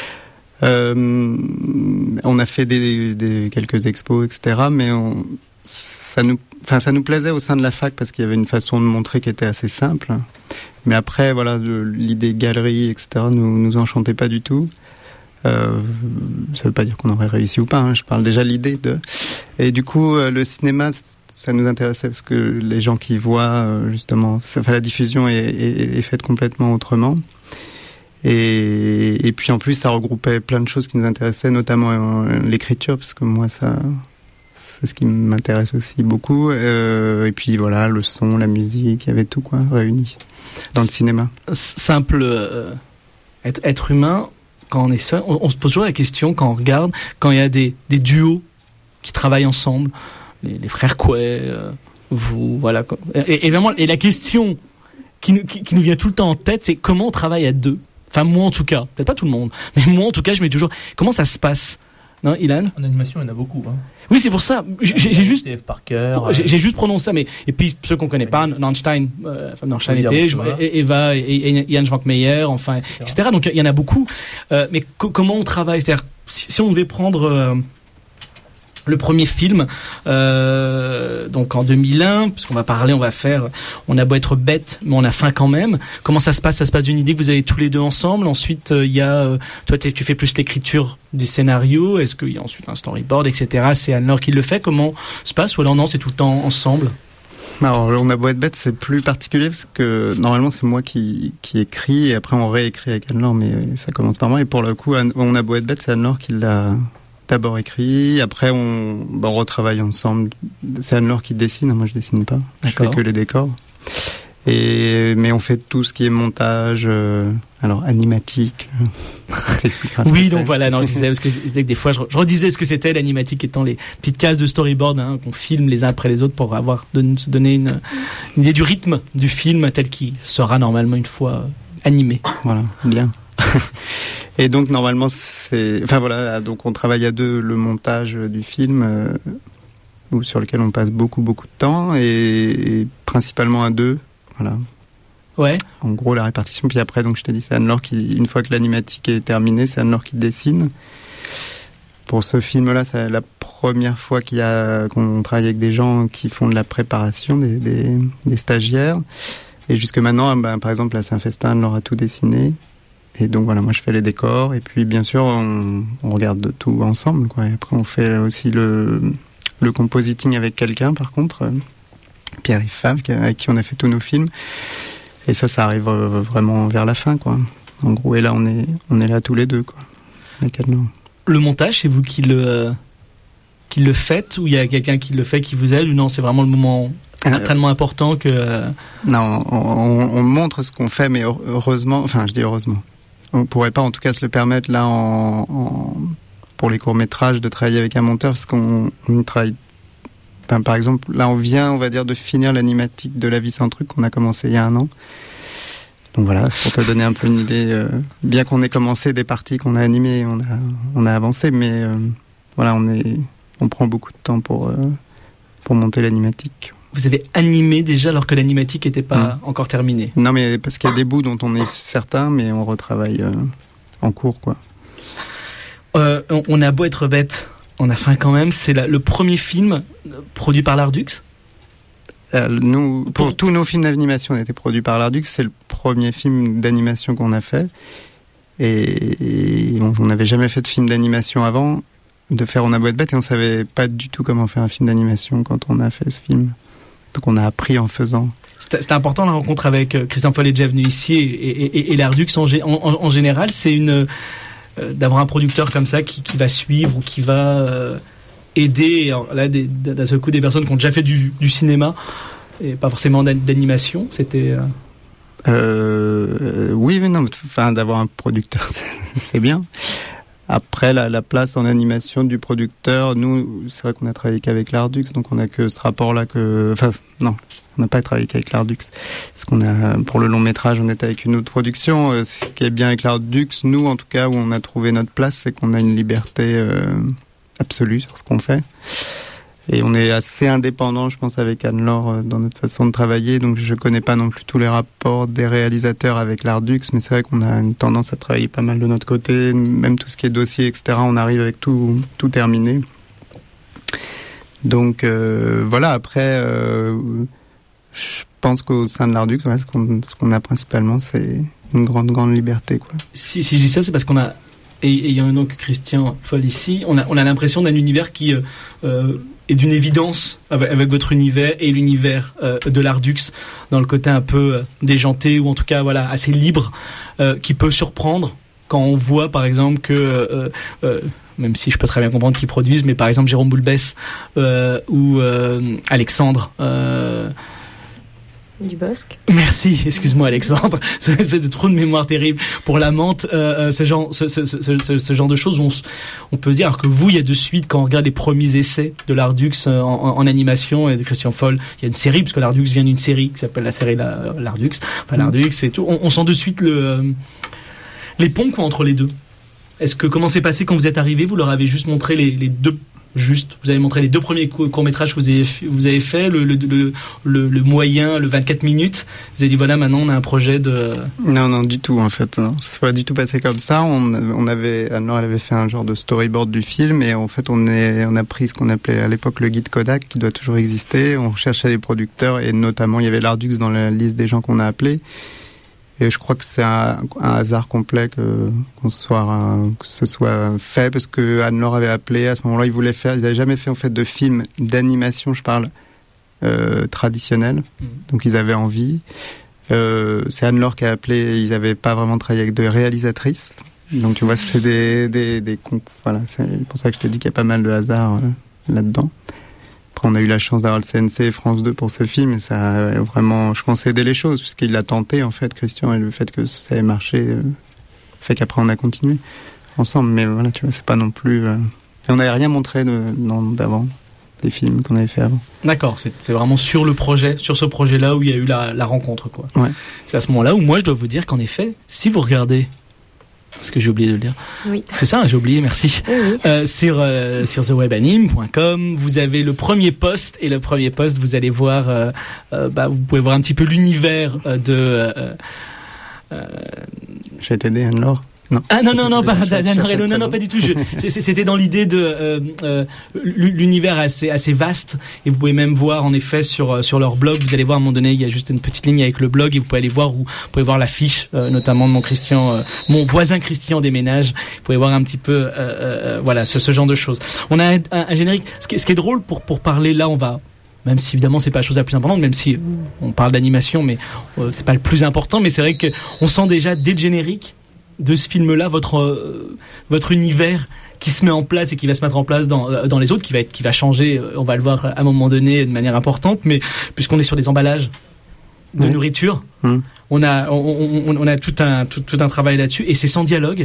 On a fait quelques expos, etc. Mais ça nous plaisait au sein de la fac parce qu'il y avait une façon de montrer qui était assez simple. Mais après, voilà, l'idée galerie, etc. nous enchantait pas du tout. Ça veut pas dire qu'on aurait réussi ou pas, hein. Je parle déjà de l'idée et du coup le cinéma ça nous intéressait parce que les gens qui voient justement la diffusion est faite complètement autrement et puis en plus ça regroupait plein de choses qui nous intéressaient, notamment l'écriture, parce que moi c'est ce qui m'intéresse aussi beaucoup, et puis voilà, le son, la musique, il y avait tout réuni dans le cinéma. Simple être humain. Quand on est seul, on se pose toujours la question, quand on regarde, quand il y a des duos qui travaillent ensemble, les frères Couet, vous, voilà. Et vraiment, et la question qui nous vient tout le temps en tête, c'est comment on travaille à 2. Enfin, moi en tout cas, peut-être pas tout le monde, mais moi en tout cas, je mets toujours, comment ça se passe? Non, Ilan? En animation, il y en a beaucoup. Hein. Oui, c'est pour ça. J'ai juste prononcé ça, mais et puis ceux qu'on connaît pas, Nornstein, Eva et Jan Schwankmeyer, enfin, etc. Donc il y en a beaucoup. Mais comment on travaille? C'est-à-dire, si on devait prendre le premier film, donc en 2001, puisqu'on va parler, on a beau être bête, mais on a faim quand même. Comment ça se passe? Ça se passe d'une idée que vous avez tous les 2 ensemble. Ensuite, il y a, toi, tu fais plus l'écriture du scénario. Est-ce qu'il y a ensuite un storyboard, etc. C'est Anne-Laure qui le fait. Comment se passe? Ou alors non, c'est tout le temps ensemble? Alors, on a beau être bête, c'est plus particulier parce que normalement c'est moi qui écris et après on réécrit avec Anne-Laure, mais ça commence par moi. Et pour le coup, on a beau être bête, c'est Anne-Laure qui l'a d'abord écrit, après on retravaille ensemble. C'est Anne-Laure qui dessine, moi je dessine pas, je fais que les décors. Mais on fait tout ce qui est montage, alors animatique. Ça expliquera ce oui, que donc c'est. voilà, non, je disais, parce que je disais que des fois, je redisais ce que c'était l'animatique, étant les petites cases de storyboard qu'on filme les uns après les autres pour se donner une idée du rythme du film tel qu'il sera normalement une fois animé. Voilà, bien. Et donc normalement donc on travaille à deux le montage du film sur lequel on passe beaucoup de temps et principalement à deux, voilà. Ouais. En gros la répartition, puis après donc je t'ai dit c'est Anne-Laure qui, une fois que l'animatique est terminée, c'est Anne-Laure qui dessine. Pour ce film-là, c'est la première fois qu'on travaille avec des gens qui font de la préparation, des stagiaires. Et jusque maintenant, par exemple à Saint-Festin, Anne-Laure a tout dessiné. Et donc voilà, moi je fais les décors et puis bien sûr on regarde tout ensemble, quoi. Et après on fait aussi le compositing avec quelqu'un, par contre, Pierre-Yves Favre, avec qui on a fait tous nos films. Et ça arrive vraiment vers la fin, quoi. En gros, et là on est là tous les deux, quoi. Le montage, c'est vous qui le faites, ou il y a quelqu'un qui le fait, qui vous aide, ou non, c'est vraiment le moment tellement important que... Non, on montre ce qu'on fait, mais heureusement, enfin je dis heureusement, on pourrait pas en tout cas se le permettre là pour les courts-métrages de travailler avec un monteur, parce qu'on travaille... Enfin, par exemple, là on vient, on va dire, de finir l'animatique de La vie sans truc qu'on a commencé il y a 1 an. Donc voilà, c'est pour te donner un peu une idée. Bien qu'on ait commencé des parties qu'on a animées, on a avancé, mais voilà, on prend beaucoup de temps pour monter l'animatique. Vous avez animé déjà alors que l'animatique n'était pas encore terminée? Non, mais parce qu'il y a des bouts dont on est certain, mais on retravaille en cours, quoi. On a beau être bête, on a faim quand même. C'est le premier film produit par l'Ardux. Tous nos films d'animation ont été produits par l'Ardux. C'est le premier film d'animation qu'on a fait. Et on n'avait jamais fait de film d'animation avant. De faire On a beau être bête, et on savait pas du tout comment faire un film d'animation quand on a fait ce film. Donc on a appris en faisant. C'était important la rencontre avec Christian Follet, déjà venu ici, et l'Ardux en général. C'est d'avoir un producteur comme ça qui va suivre ou qui va aider. Alors là, d'un seul coup, des personnes qui ont déjà fait du cinéma et pas forcément d'animation. C'était. Oui, mais non, enfin, d'avoir un producteur, c'est bien. Après, la place en animation du producteur, nous, c'est vrai qu'on a travaillé qu'avec l'Ardux, donc on n'a que ce rapport-là Enfin, non, on n'a pas travaillé qu'avec l'Ardux. Parce qu'on pour le long métrage, on était avec une autre production. Ce qui est bien avec l'Ardux, nous, en tout cas, où on a trouvé notre place, c'est qu'on a une liberté absolue sur ce qu'on fait. Et on est assez indépendant, je pense, avec Anne-Laure dans notre façon de travailler. Donc je connais pas non plus tous les rapports des réalisateurs avec l'Ardux, mais c'est vrai qu'on a une tendance à travailler pas mal de notre côté. Même tout ce qui est dossier, etc., on arrive avec tout terminé. Donc voilà, après, je pense qu'au sein de l'Ardux, ouais, ce qu'on a principalement, c'est une grande liberté, quoi. Si je dis ça, c'est parce qu'on a, et ayant donc Christian Foll ici, on a l'impression d'un univers qui... et d'une évidence avec votre univers et l'univers de l'Ardux, dans le côté un peu déjanté, ou en tout cas voilà, assez libre, qui peut surprendre quand on voit par exemple que même si je peux très bien comprendre qu'ils produisent, mais par exemple Jérôme Boulbès ou Alexandre Dubosc. Merci, excuse-moi Alexandre, c'est une espèce de trou de mémoire terrible pour la menthe, ce genre de choses où on peut se dire, alors que vous, il y a de suite, quand on regarde les premiers essais de l'Ardux en animation et de Christian Foll, il y a une série, parce que l'Ardux vient d'une série qui s'appelle la série l'Ardux, enfin l'Ardux, c'est tout, on sent de suite les ponts, quoi, entre les deux. Comment c'est passé quand vous êtes arrivé? Vous leur avez juste montré les deux. Vous avez montré les 2 premiers courts-métrages que vous avez fait, le moyen, le 24 minutes. Vous avez dit voilà, maintenant on a un projet de... Non, du tout en fait. Non. Ça s'est pas du tout passé comme ça. Anne-Laure, elle avait fait un genre de storyboard du film, et en fait on a pris ce qu'on appelait à l'époque le guide Kodak, qui doit toujours exister. On cherchait les producteurs, et notamment il y avait l'Ardux dans la liste des gens qu'on a appelés. Et je crois que c'est un hasard complet que ce soit fait, parce que Anne-Laure avait appelé à ce moment-là. Ils n'avaient jamais fait en fait de film d'animation, je parle traditionnel. Donc ils avaient envie. C'est Anne-Laure qui a appelé. Ils n'avaient pas vraiment travaillé avec de réalisatrices. Donc tu vois, c'est voilà. C'est pour ça que je te dis qu'il y a pas mal de hasard là-dedans. Après, on a eu la chance d'avoir le CNC et France 2 pour ce film, et ça a vraiment, je pense, aidé les choses, puisqu'il l'a tenté, en fait, Christian, et le fait que ça ait marché fait qu'après, on a continué ensemble. Mais voilà, tu vois, c'est pas non plus... Et on n'avait rien montré d'avant, des films qu'on avait fait avant. D'accord, c'est vraiment sur ce projet-là où il y a eu la rencontre, quoi. Ouais. C'est à ce moment-là où moi, je dois vous dire qu'en effet, si vous regardez... Parce que j'ai oublié de le dire. Oui. C'est ça, j'ai oublié, merci. Oui. Sur thewebanime.com, vous avez le premier post, et le premier post, vous allez voir, vous pouvez voir un petit peu l'univers de... Je vais t'aider, Anne-Laure. Non. Ah non, pas du tout. C'était dans l'idée de l'univers assez vaste, et vous pouvez même voir en effet sur leur blog. Vous allez voir à un moment donné, il y a juste une petite ligne avec le blog, et vous pouvez aller voir vous pouvez voir l'affiche, notamment de mon voisin Christian des ménages. Vous pouvez voir un petit peu voilà ce genre de choses. On a un générique. Ce qui est drôle pour parler là, on va. Même si évidemment c'est pas la chose la plus importante, même si on parle d'animation, mais c'est pas le plus important. Mais c'est vrai que on sent déjà dès le générique de ce film-là votre univers qui se met en place et qui va se mettre en place dans les autres, qui va changer. On va le voir à un moment donné de manière importante, mais puisqu'on est sur des emballages de nourriture, on a tout un travail là-dessus, et c'est sans dialogue.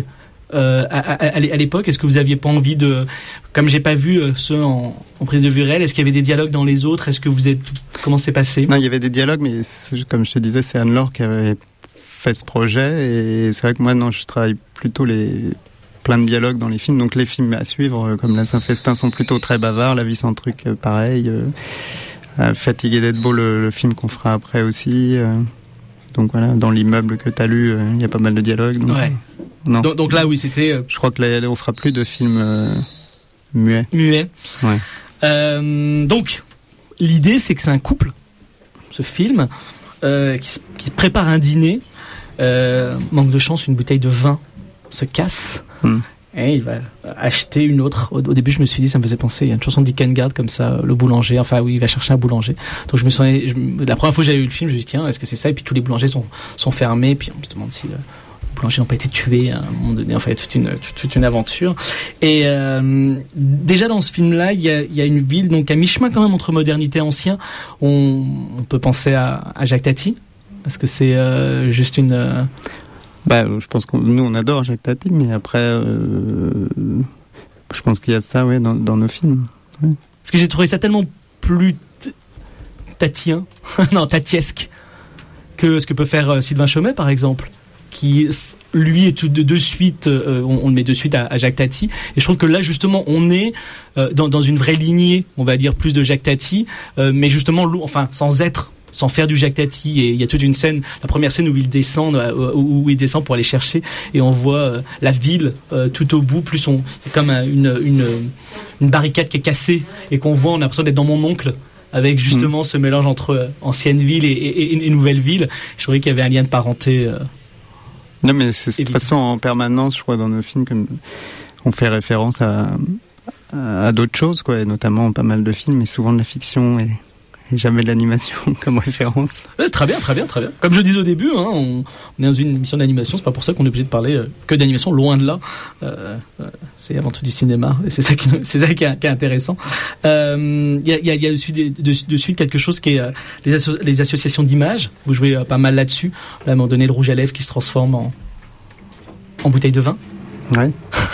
À l'époque, est-ce que vous aviez pas envie de, comme j'ai pas vu ceux en prise de vue réelle, est-ce qu'il y avait des dialogues dans les autres? Est-ce que comment c'est passé? Non, il y avait des dialogues, mais comme je te disais, c'est Anne-Laure qui avait fait ce projet, et c'est vrai que moi, non, je travaille plutôt plein de dialogues dans les films, donc les films à suivre, comme La Saint-Festin, sont plutôt très bavards. La vie sans truc, pareil. Fatigué d'être beau, le film qu'on fera après aussi. Donc voilà, dans l'immeuble que t'as lu, il y a pas mal de dialogues. Donc, ouais. Non. Donc là, oui, c'était... Je crois que là, on fera plus de films muets. Muets. Ouais. Donc, l'idée, c'est que c'est un couple, ce film, qui prépare un dîner. Manque de chance, une bouteille de vin se casse. Et il va acheter une autre. Au début, je me suis dit, ça me faisait penser, il y a une chanson de Dick Gard comme ça, le boulanger. Enfin, oui, il va chercher un boulanger. Donc, la première fois que j'avais eu le film, je me suis dit, tiens, est-ce que c'est ça? Et puis, tous les boulangers sont fermés. Puis, on se demande si les boulangers n'ont pas été tués à un moment donné. Enfin, toute une aventure. Et déjà, dans ce film-là, il y a une ville, donc à mi-chemin quand même entre modernité et ancien. On peut penser à Jacques Tati. Parce que c'est juste une... je pense que nous, on adore Jacques Tati, mais après, je pense qu'il y a ça, ouais, dans nos films. Ouais. Parce que j'ai trouvé ça tellement plus tatien, non, tatiesque, que ce que peut faire Sylvain Chomet, par exemple, qui, lui, est de suite, on le met de suite à Jacques Tati. Et je trouve que là, justement, on est dans une vraie lignée, on va dire, plus de Jacques Tati, mais justement, sans faire du Jacques Tati. Et il y a toute une scène, la première scène où il descend pour aller chercher, et on voit la ville tout au bout, plus il y a comme une barricade qui est cassée, et qu'on voit, on a l'impression d'être dans Mon Oncle, avec justement ce mélange entre ancienne ville et nouvelle ville. Je trouvais qu'il y avait un lien de parenté. Non, mais c'est de toute façon en permanence, je crois, dans nos films, comme on fait référence à d'autres choses, quoi, et notamment pas mal de films, mais souvent de la fiction et jamais de l'animation comme référence. Très bien. Comme je disais au début, on est dans une émission d'animation, c'est pas pour ça qu'on est obligé de parler que d'animation, loin de là. C'est avant tout du cinéma, et c'est ça qui est intéressant. Il y a de suite quelque chose qui est les associations d'images. Vous jouez pas mal là-dessus. Là, à un moment donné, le rouge à lèvres qui se transforme en bouteille de vin. Ouais.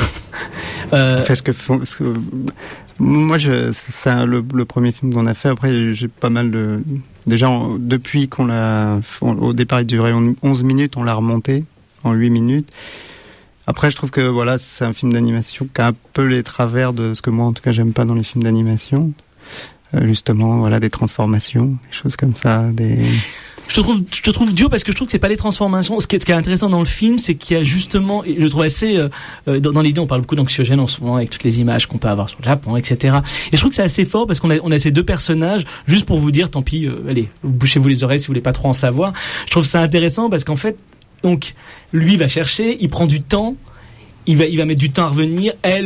Moi, c'est le premier film qu'on a fait. Après, j'ai pas mal de... Déjà, depuis qu'on l'a... Au départ, il durait 11 minutes, on l'a remonté en 8 minutes. Après, je trouve que voilà, c'est un film d'animation qui a un peu les travers de ce que moi, en tout cas, j'aime pas dans les films d'animation. Justement, voilà, des transformations, des choses comme ça, Je te trouve dur parce que je trouve que c'est pas les transformations. Ce qui est intéressant dans le film, c'est qu'il y a justement, et je trouve assez, dans l'idée, on parle beaucoup d'anxiogène en ce moment avec toutes les images qu'on peut avoir sur le Japon, etc. Et je trouve que c'est assez fort parce qu'on a ces deux personnages, juste pour vous dire, tant pis, allez, bouchez-vous les oreilles si vous voulez pas trop en savoir. Je trouve ça intéressant parce qu'en fait, donc, lui va chercher, il prend du temps, il va mettre du temps à revenir, elle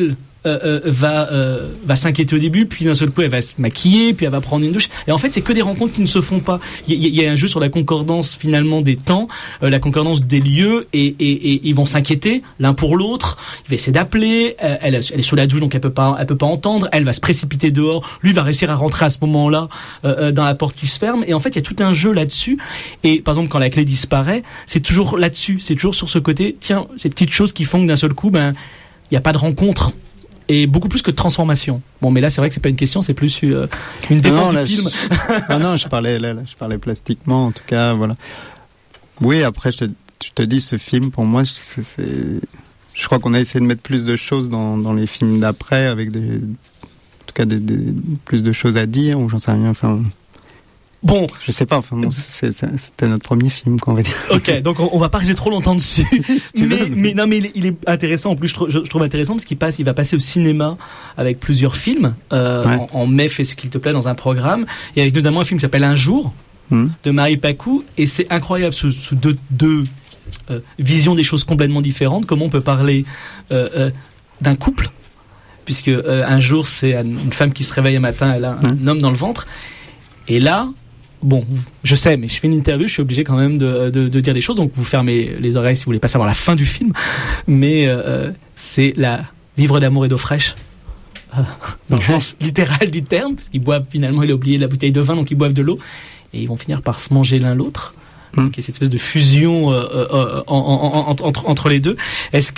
va s'inquiéter au début, puis d'un seul coup elle va se maquiller, puis elle va prendre une douche. Et en fait, c'est que des rencontres qui ne se font pas. Il y a un jeu sur la concordance finalement des temps, la concordance des lieux, et ils vont s'inquiéter l'un pour l'autre. Il va essayer d'appeler. Elle est sous la douche, donc elle peut pas entendre. Elle va se précipiter dehors. Lui va réussir à rentrer à ce moment-là dans la porte qui se ferme. Et en fait, il y a tout un jeu là-dessus. Et par exemple, quand la clé disparaît, c'est toujours là-dessus. C'est toujours sur ce côté. Tiens, ces petites choses qui font que d'un seul coup, il n'y a pas de rencontre. Et beaucoup plus que de transformation. Bon, mais là, c'est vrai que c'est pas une question, c'est plus une défense du film. Non, je parlais plastiquement, en tout cas, voilà. Oui, après, je te dis, ce film, pour moi, je crois qu'on a essayé de mettre plus de choses dans les films d'après, avec en tout cas, plus de choses à dire, ou j'en sais rien, enfin... Bon, je sais pas. Enfin, bon, c'était notre premier film, quoi, on va dire. Ok, donc on va pas rester trop longtemps dessus. mais il est intéressant. En plus, je trouve intéressant parce qu'il va passer au cinéma avec plusieurs films. En mai, Fais ce qu'il te plaît dans un programme, et avec notamment un film qui s'appelle Un jour de Marie Pacou, et c'est incroyable sous deux visions des choses complètement différentes. Comment on peut parler d'un couple, puisque un jour c'est une femme qui se réveille un matin, elle a un homme dans le ventre, et là. Bon, je sais, mais je fais une interview, je suis obligé quand même de dire des choses, donc vous fermez les oreilles si vous voulez pas savoir la fin du film, mais c'est vivre d'amour et d'eau fraîche, dans le sens littéral du terme, parce qu'ils boivent, finalement, il a oublié la bouteille de vin, donc ils boivent de l'eau, et ils vont finir par se manger l'un l'autre, donc il y a cette espèce de fusion entre les deux.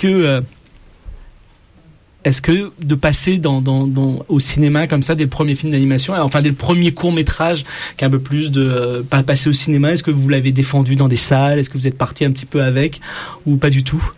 Est-ce que de passer au cinéma comme ça, dès le premier film d'animation, enfin dès le premier court-métrage, qui a un peu plus de passer au cinéma, est-ce que vous l'avez défendu dans des salles? Est-ce que vous êtes parti un petit peu avec, ou pas du tout?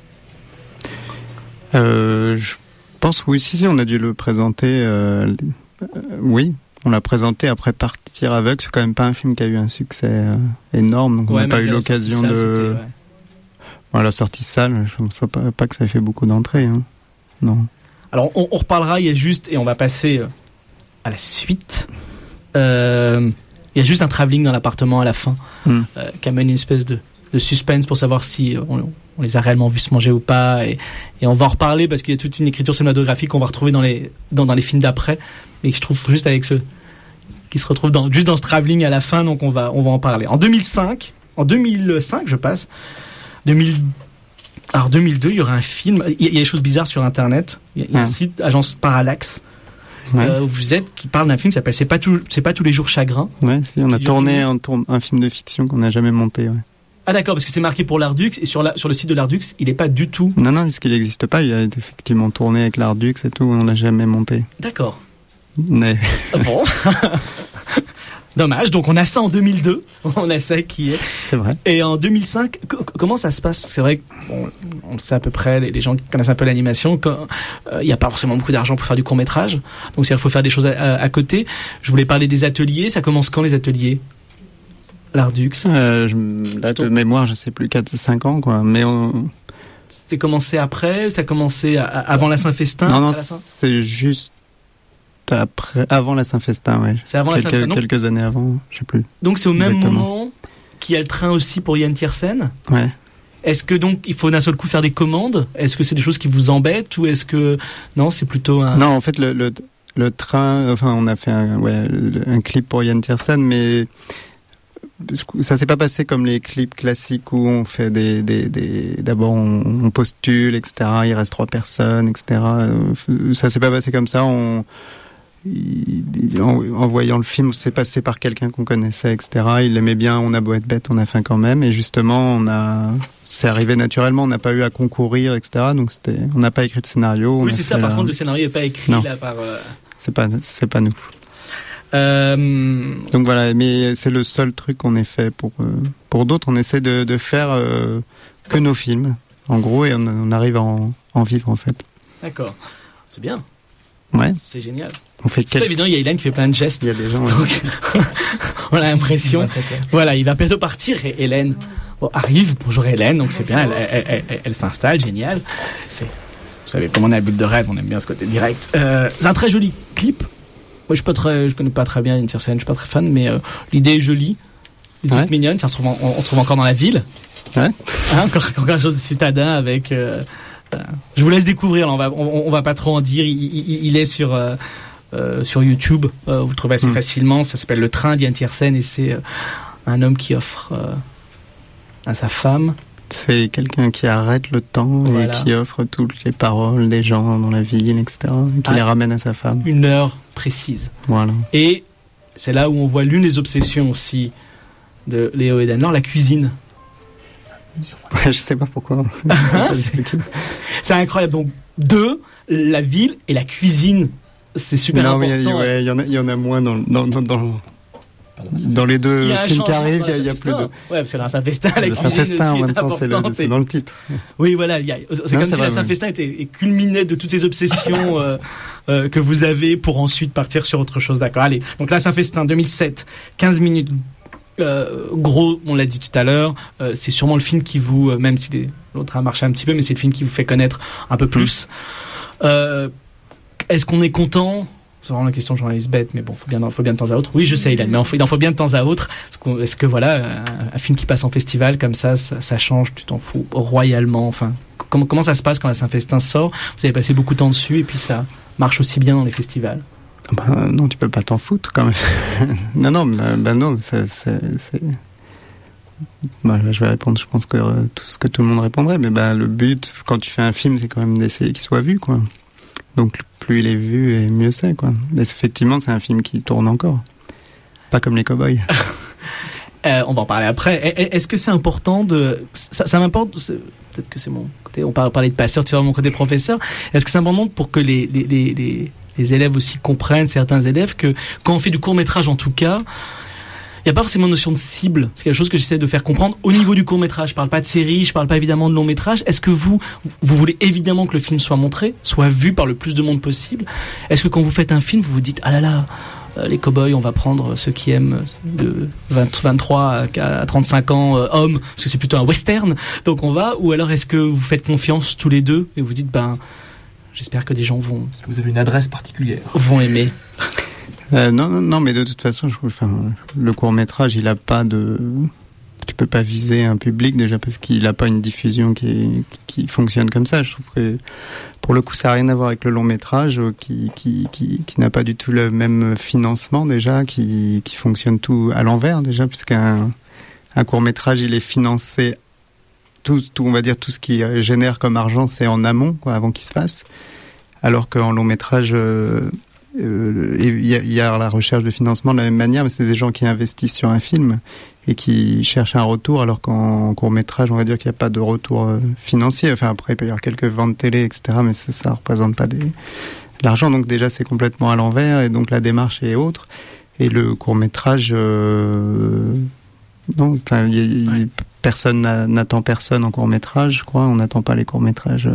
Je pense oui, si, on a dû le présenter. Oui, on l'a présenté après Partir aveugle. C'est quand même pas un film qui a eu un succès énorme, donc on n'a pas eu l'occasion de... La sortie salle, je ne pense pas que ça ait fait beaucoup d'entrées. Hein. Non. Alors on reparlera, il y a juste, et on va passer à la suite, il y a juste un travelling dans l'appartement à la fin, qui amène une espèce de suspense pour savoir si on les a réellement vus se manger ou pas, et on va en reparler parce qu'il y a toute une écriture cinématographique qu'on va retrouver dans les films d'après, mais que je trouve juste avec qui se retrouve juste dans ce travelling à la fin, donc on va en parler. En 2005 je passe, Alors 2002, il y aura un film. Il y a des choses bizarres sur Internet. Il y a un site, agence Parallax, où vous êtes, qui parle d'un film qui s'appelle C'est pas tous les jours chagrin. Ouais, on a tourné un film de fiction qu'on n'a jamais monté. Ouais. Ah d'accord, parce que c'est marqué pour l'Ardux, et sur le site de l'Ardux, il n'est pas du tout. Non, parce qu'il n'existe pas. Il a été effectivement tourné avec l'Ardux et tout, on l'a jamais monté. D'accord. Mais... Bon. Dommage, donc on a ça en 2002, on a ça qui est. C'est vrai. Et en 2005, comment ça se passe? Parce que c'est vrai qu'on le sait à peu près, les gens qui connaissent un peu l'animation, il n'y a pas forcément beaucoup d'argent pour faire du court-métrage, donc il faut faire des choses à côté. Je voulais parler des ateliers, ça commence quand les ateliers? L'Ardux là, de mémoire, je sais plus, 4-5 ans, quoi. Mais c'est commencé après? Ça a commencé avant la Saint-Festin? Non, c'est juste... avant la Saint-Festin, ouais. C'est avant la Saint-Festin. Quelques années avant, je sais plus. Donc c'est au même moment qu'il y a le train aussi pour Yann Tiersen. Ouais. Est-ce que donc il faut d'un seul coup faire des commandes? Est-ce que c'est des choses qui vous embêtent, ou est-ce que non, c'est plutôt un... Non, en fait le train, enfin on a fait un clip pour Yann Tiersen, mais ça s'est pas passé comme les clips classiques où on fait d'abord on postule, etc. Il reste 3 personnes, etc. Ça s'est pas passé comme ça. En voyant le film, c'est passé par quelqu'un qu'on connaissait, etc. Il aimait bien On a beau être bête, on a faim quand même. Et justement, c'est arrivé naturellement. On n'a pas eu à concourir, etc. Donc on n'a pas écrit de scénario. Oui, c'est ça. Par contre, le scénario n'est pas écrit là par. C'est pas nous. Donc voilà, mais c'est le seul truc qu'on ait fait pour d'autres. On essaie de faire que nos films, en gros, et on arrive à en vivre en fait. D'accord, c'est bien. Ouais. C'est génial. C'est pas évident, il y a Hélène qui fait plein de gestes. Il y a des gens. Donc, on a l'impression. Voilà, il va bientôt partir et Hélène arrive. Bonjour Hélène, donc c'est bien, elle s'installe, génial. Vous savez, comme on est à Bulle de Rêve, on aime bien ce côté direct. C'est un très joli clip. Moi, je connais pas très bien Yann Tiersen, je suis pas très fan, mais l'idée est jolie. Les trucs mignonnes, on se trouve encore dans la ville. Ouais. Encore quelque chose de citadin avec Je vous laisse découvrir, là, on va pas trop en dire, il est sur YouTube, vous le trouvez assez facilement, ça s'appelle Le Train d'Yann Tiersen, et c'est un homme qui offre à sa femme. C'est quelqu'un qui arrête le temps et qui offre toutes les paroles des gens dans la ville, etc., et qui les ramène à sa femme. Une heure précise. Voilà. Et c'est là où on voit l'une des obsessions aussi de Leo Edenlor, la cuisine. Ouais, je sais pas pourquoi. C'est incroyable. Donc, 2, la ville et la cuisine. C'est super important. Mais il y en a moins dans les deux films qui arrivent, il y a plus de... Ouais, parce que là, Saint-Festin, la cuisine Saint-Festin, aussi en même temps, c'est dans le titre. Oui, voilà. C'est comme si la Saint-Festin était culminait de toutes ces obsessions que vous avez pour ensuite partir sur autre chose. D'accord. Allez. Donc là, Saint-Festin, 2007, 15 minutes. Gros, on l'a dit tout à l'heure, c'est sûrement le film qui vous, même si l'autre a marché un petit peu, mais c'est le film qui vous fait connaître un peu plus. Est-ce qu'on est content? C'est vraiment la question de journaliste bête, mais bon, faut bien de temps à autre. Oui, je sais, Ilan, mais il en faut bien de temps à autre. Est-ce que voilà, un film qui passe en festival comme ça change, tu t'en fous royalement. Enfin, comment ça se passe quand la Saint-Festin sort? Vous avez passé beaucoup de temps dessus et puis ça marche aussi bien dans les festivals. Non, tu peux pas t'en foutre quand même. non, c'est... je vais répondre, je pense que tout ce que tout le monde répondrait, mais le but, quand tu fais un film, c'est quand même d'essayer qu'il soit vu, quoi. Donc plus il est vu, et mieux c'est, quoi. Mais effectivement, c'est un film qui tourne encore. Pas comme les cow-boys. On va en parler après. Est-ce que c'est important de... Ça m'importe... Peut-être que c'est mon côté... On parlait de passeur, tu vois, mon côté professeur. Est-ce que c'est important pour que les élèves aussi comprennent, certains élèves, que quand on fait du court-métrage, en tout cas, il n'y a pas forcément de notion de cible. C'est quelque chose que j'essaie de faire comprendre au niveau du court-métrage. Je ne parle pas de série, je ne parle pas évidemment de long-métrage. Est-ce que vous voulez évidemment que le film soit montré, soit vu par le plus de monde possible? Est-ce que quand vous faites un film, vous vous dites « Ah là là, les cow-boys, on va prendre ceux qui aiment de 23 à 35 ans, hommes, parce que c'est plutôt un western, donc on va », ou alors est-ce que vous faites confiance tous les deux et vous dites « j'espère que des gens vont... » Est-ce que vous avez une adresse particulière? Vont aimer. Non, mais de toute façon, le court-métrage, il a pas de... Tu peux pas viser un public déjà parce qu'il a pas une diffusion qui fonctionne comme ça. Je trouve que pour le coup, ça a rien à voir avec le long-métrage qui n'a pas du tout le même financement déjà, qui fonctionne tout à l'envers déjà, puisqu'un court-métrage, il est financé tout, on va dire, tout ce qui génère comme argent, c'est en amont, quoi, avant qu'il se fasse. Alors qu'en long-métrage, il y a la recherche de financement de la même manière, mais c'est des gens qui investissent sur un film et qui cherchent un retour, alors qu'en court-métrage, on va dire qu'il n'y a pas de retour financier. Enfin, après, il peut y avoir quelques ventes télé, etc., mais ça ne représente pas l'argent. Donc déjà, c'est complètement à l'envers, et donc la démarche est autre. Et le court-métrage... non, enfin, personne n'attend personne en court-métrage, je crois. On n'attend pas les courts-métrages.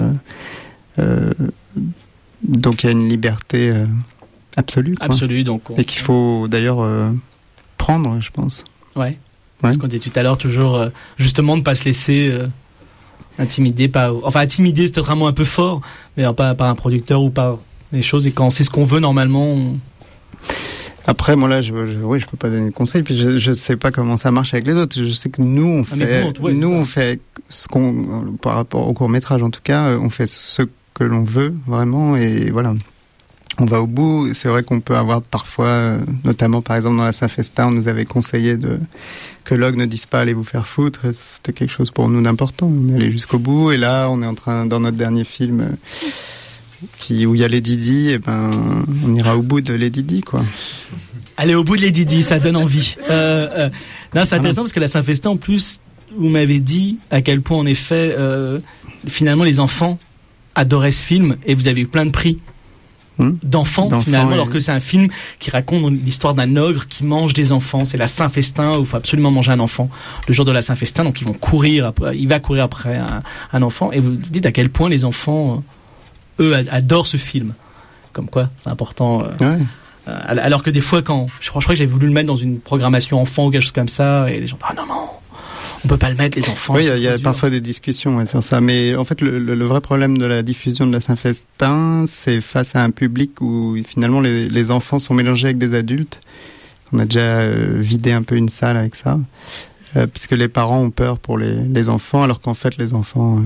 Donc il y a une liberté absolue. Quoi. Absolue, donc. Et qu'il faut d'ailleurs prendre, je pense. Ouais. Ce qu'on dit tout à l'heure, toujours justement ne pas se laisser intimider intimider, c'est un mot un peu fort, mais pas par un producteur ou par les choses. Et quand c'est ce qu'on veut, normalement. Après, moi là, je peux pas donner de conseils, puis je sais pas comment ça marche avec les autres. Je sais que nous, on fait ce qu'on, par rapport au court-métrage en tout cas, on fait ce que l'on veut vraiment, et voilà. On va au bout. C'est vrai qu'on peut avoir parfois, notamment par exemple dans la Saint-Festin, on nous avait conseillé que Log ne dise pas allez vous faire foutre. C'était quelque chose pour nous d'important. On est allé jusqu'au bout, et là, on est en train, dans notre dernier film, où il y a Lady Di, on ira au bout de Lady Di, quoi. Allez au bout de Lady Di, ça donne envie. Non, c'est intéressant parce que la Saint-Festin, en plus, vous m'avez dit à quel point, en effet, finalement, les enfants adoraient ce film, et vous avez eu plein de prix d'enfants finalement, alors que c'est un film qui raconte l'histoire d'un ogre qui mange des enfants. C'est la Saint-Festin où il faut absolument manger un enfant le jour de la Saint-Festin, donc il va courir après un enfant, et vous dites à quel point les enfants eux adorent ce film, comme quoi c'est important. Alors que des fois, quand je crois que j'avais voulu le mettre dans une programmation enfant ou quelque chose comme ça, et les gens disent non, on peut pas le mettre, les enfants. Oui, il y a parfois des discussions sur ça, mais en fait le vrai problème de la diffusion de la Saint-Festin, c'est face à un public où finalement les enfants sont mélangés avec des adultes. On a déjà vidé un peu une salle avec ça, puisque les parents ont peur pour les enfants, alors qu'en fait les enfants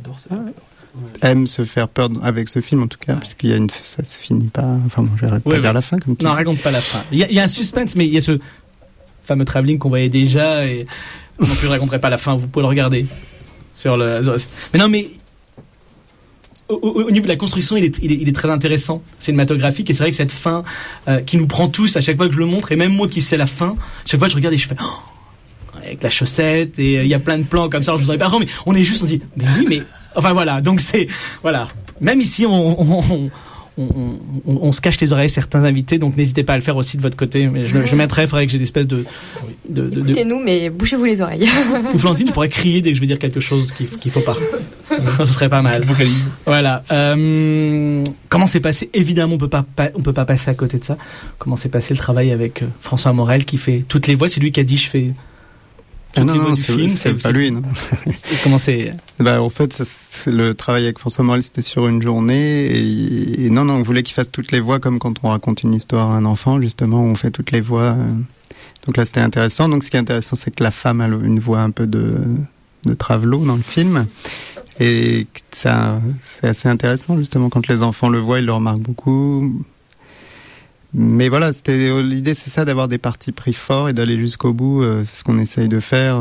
Adore ça. Aime se faire peur avec ce film en tout cas, puisqu'il y a ça se finit pas. Enfin bon, je vais pas dire la fin comme tu dis. Raconte pas la fin. Il y a un suspense, mais il y a ce fameux travelling qu'on voyait déjà et non plus je raconterai pas la fin. Vous pouvez le regarder sur le. Mais non, mais au niveau de la construction, il est très intéressant, cinématographique, et c'est vrai que cette fin qui nous prend tous à chaque fois que je le montre, et même moi qui sais la fin, chaque fois que je regarde et je fais. Avec la chaussette et il y a plein de plans comme ça. Je vous en ai pas. Mais on est juste, on dit, mais oui, mais enfin voilà. Donc c'est voilà. Même ici, on se cache les oreilles certains invités. Donc n'hésitez pas à le faire aussi de votre côté. Mais je mettrai, il faudrait que j'ai des espèces de. Écoutez-nous, mais bouchez-vous les oreilles. Ou Florentine, tu pourrais crier dès que je vais dire quelque chose qu'il faut pas. Ça serait pas mal. Vocalise. Voilà. Comment s'est passé? Évidemment, on peut pas passer à côté de ça. Comment s'est passé le travail avec François Morel qui fait toutes les voix? C'est lui qui a dit je fais. Non, c'est pas lui, non. Comment c'est? En fait, le travail avec François Morel, c'était sur une journée, et non, on voulait qu'il fasse toutes les voix comme quand on raconte une histoire à un enfant, justement, où on fait toutes les voix. Donc là, c'était intéressant. Donc, ce qui est intéressant, c'est que la femme a une voix un peu de travelot dans le film, et ça, c'est assez intéressant, justement, quand les enfants le voient, ils le remarquent beaucoup. Mais voilà, l'idée, c'est ça, d'avoir des partis pris forts et d'aller jusqu'au bout. C'est ce qu'on essaye de faire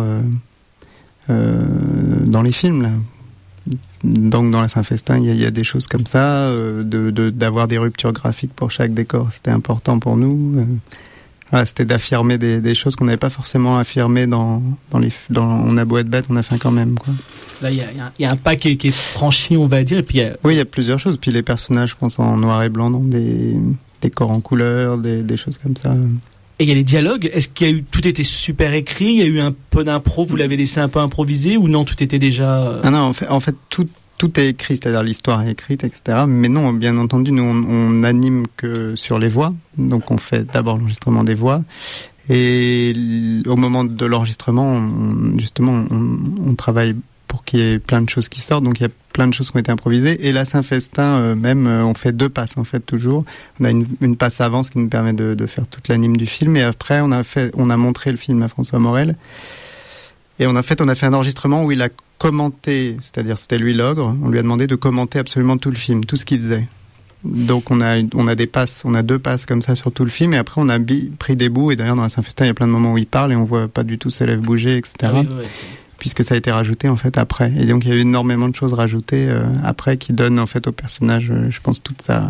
dans les films, là. Donc dans la Saint-Festin, il y a des choses comme ça, d'avoir des ruptures graphiques pour chaque décor. C'était important pour nous. Voilà, c'était d'affirmer des choses qu'on n'avait pas forcément affirmées dans On a beau être bête, on a faim quand même, quoi. Là, il y a un pas qui est franchi, on va dire. Et puis, oui, il y a plusieurs choses. Puis les personnages, je pense, en noir et blanc, dans des décors en couleur, des choses comme ça. Et il y a les dialogues. Est-ce qu'il y a eu, tout était super écrit? Il y a eu un peu d'impro, vous l'avez laissé un peu improviser, ou non, tout était déjà... Ah non, en fait tout est écrit, c'est-à-dire l'histoire est écrite, etc. Mais non, bien entendu, nous, on anime que sur les voix. Donc on fait d'abord l'enregistrement des voix. Et au moment de l'enregistrement, on travaille pour qu'il y ait plein de choses qui sortent. Donc il y a plein de choses qui ont été improvisées. Et la Saint-Festin, on fait 2 passes, en fait, toujours. On a une passe avant, ce qui nous permet de faire toute l'anime du film. Et après, on a montré le film à François Morel. Et on a fait un enregistrement où il a commenté, c'est-à-dire c'était lui l'ogre. On lui a demandé de commenter absolument tout le film, tout ce qu'il faisait. Donc on a 2 passes comme ça sur tout le film. Et après, on a pris des bouts. Et d'ailleurs, dans la Saint-Festin, il y a plein de moments où il parle et on voit pas du tout ses lèvres bouger, etc. Ah oui, puisque ça a été rajouté en fait après. Et donc il y a eu énormément de choses rajoutées après qui donnent en fait au personnage, je pense, toute sa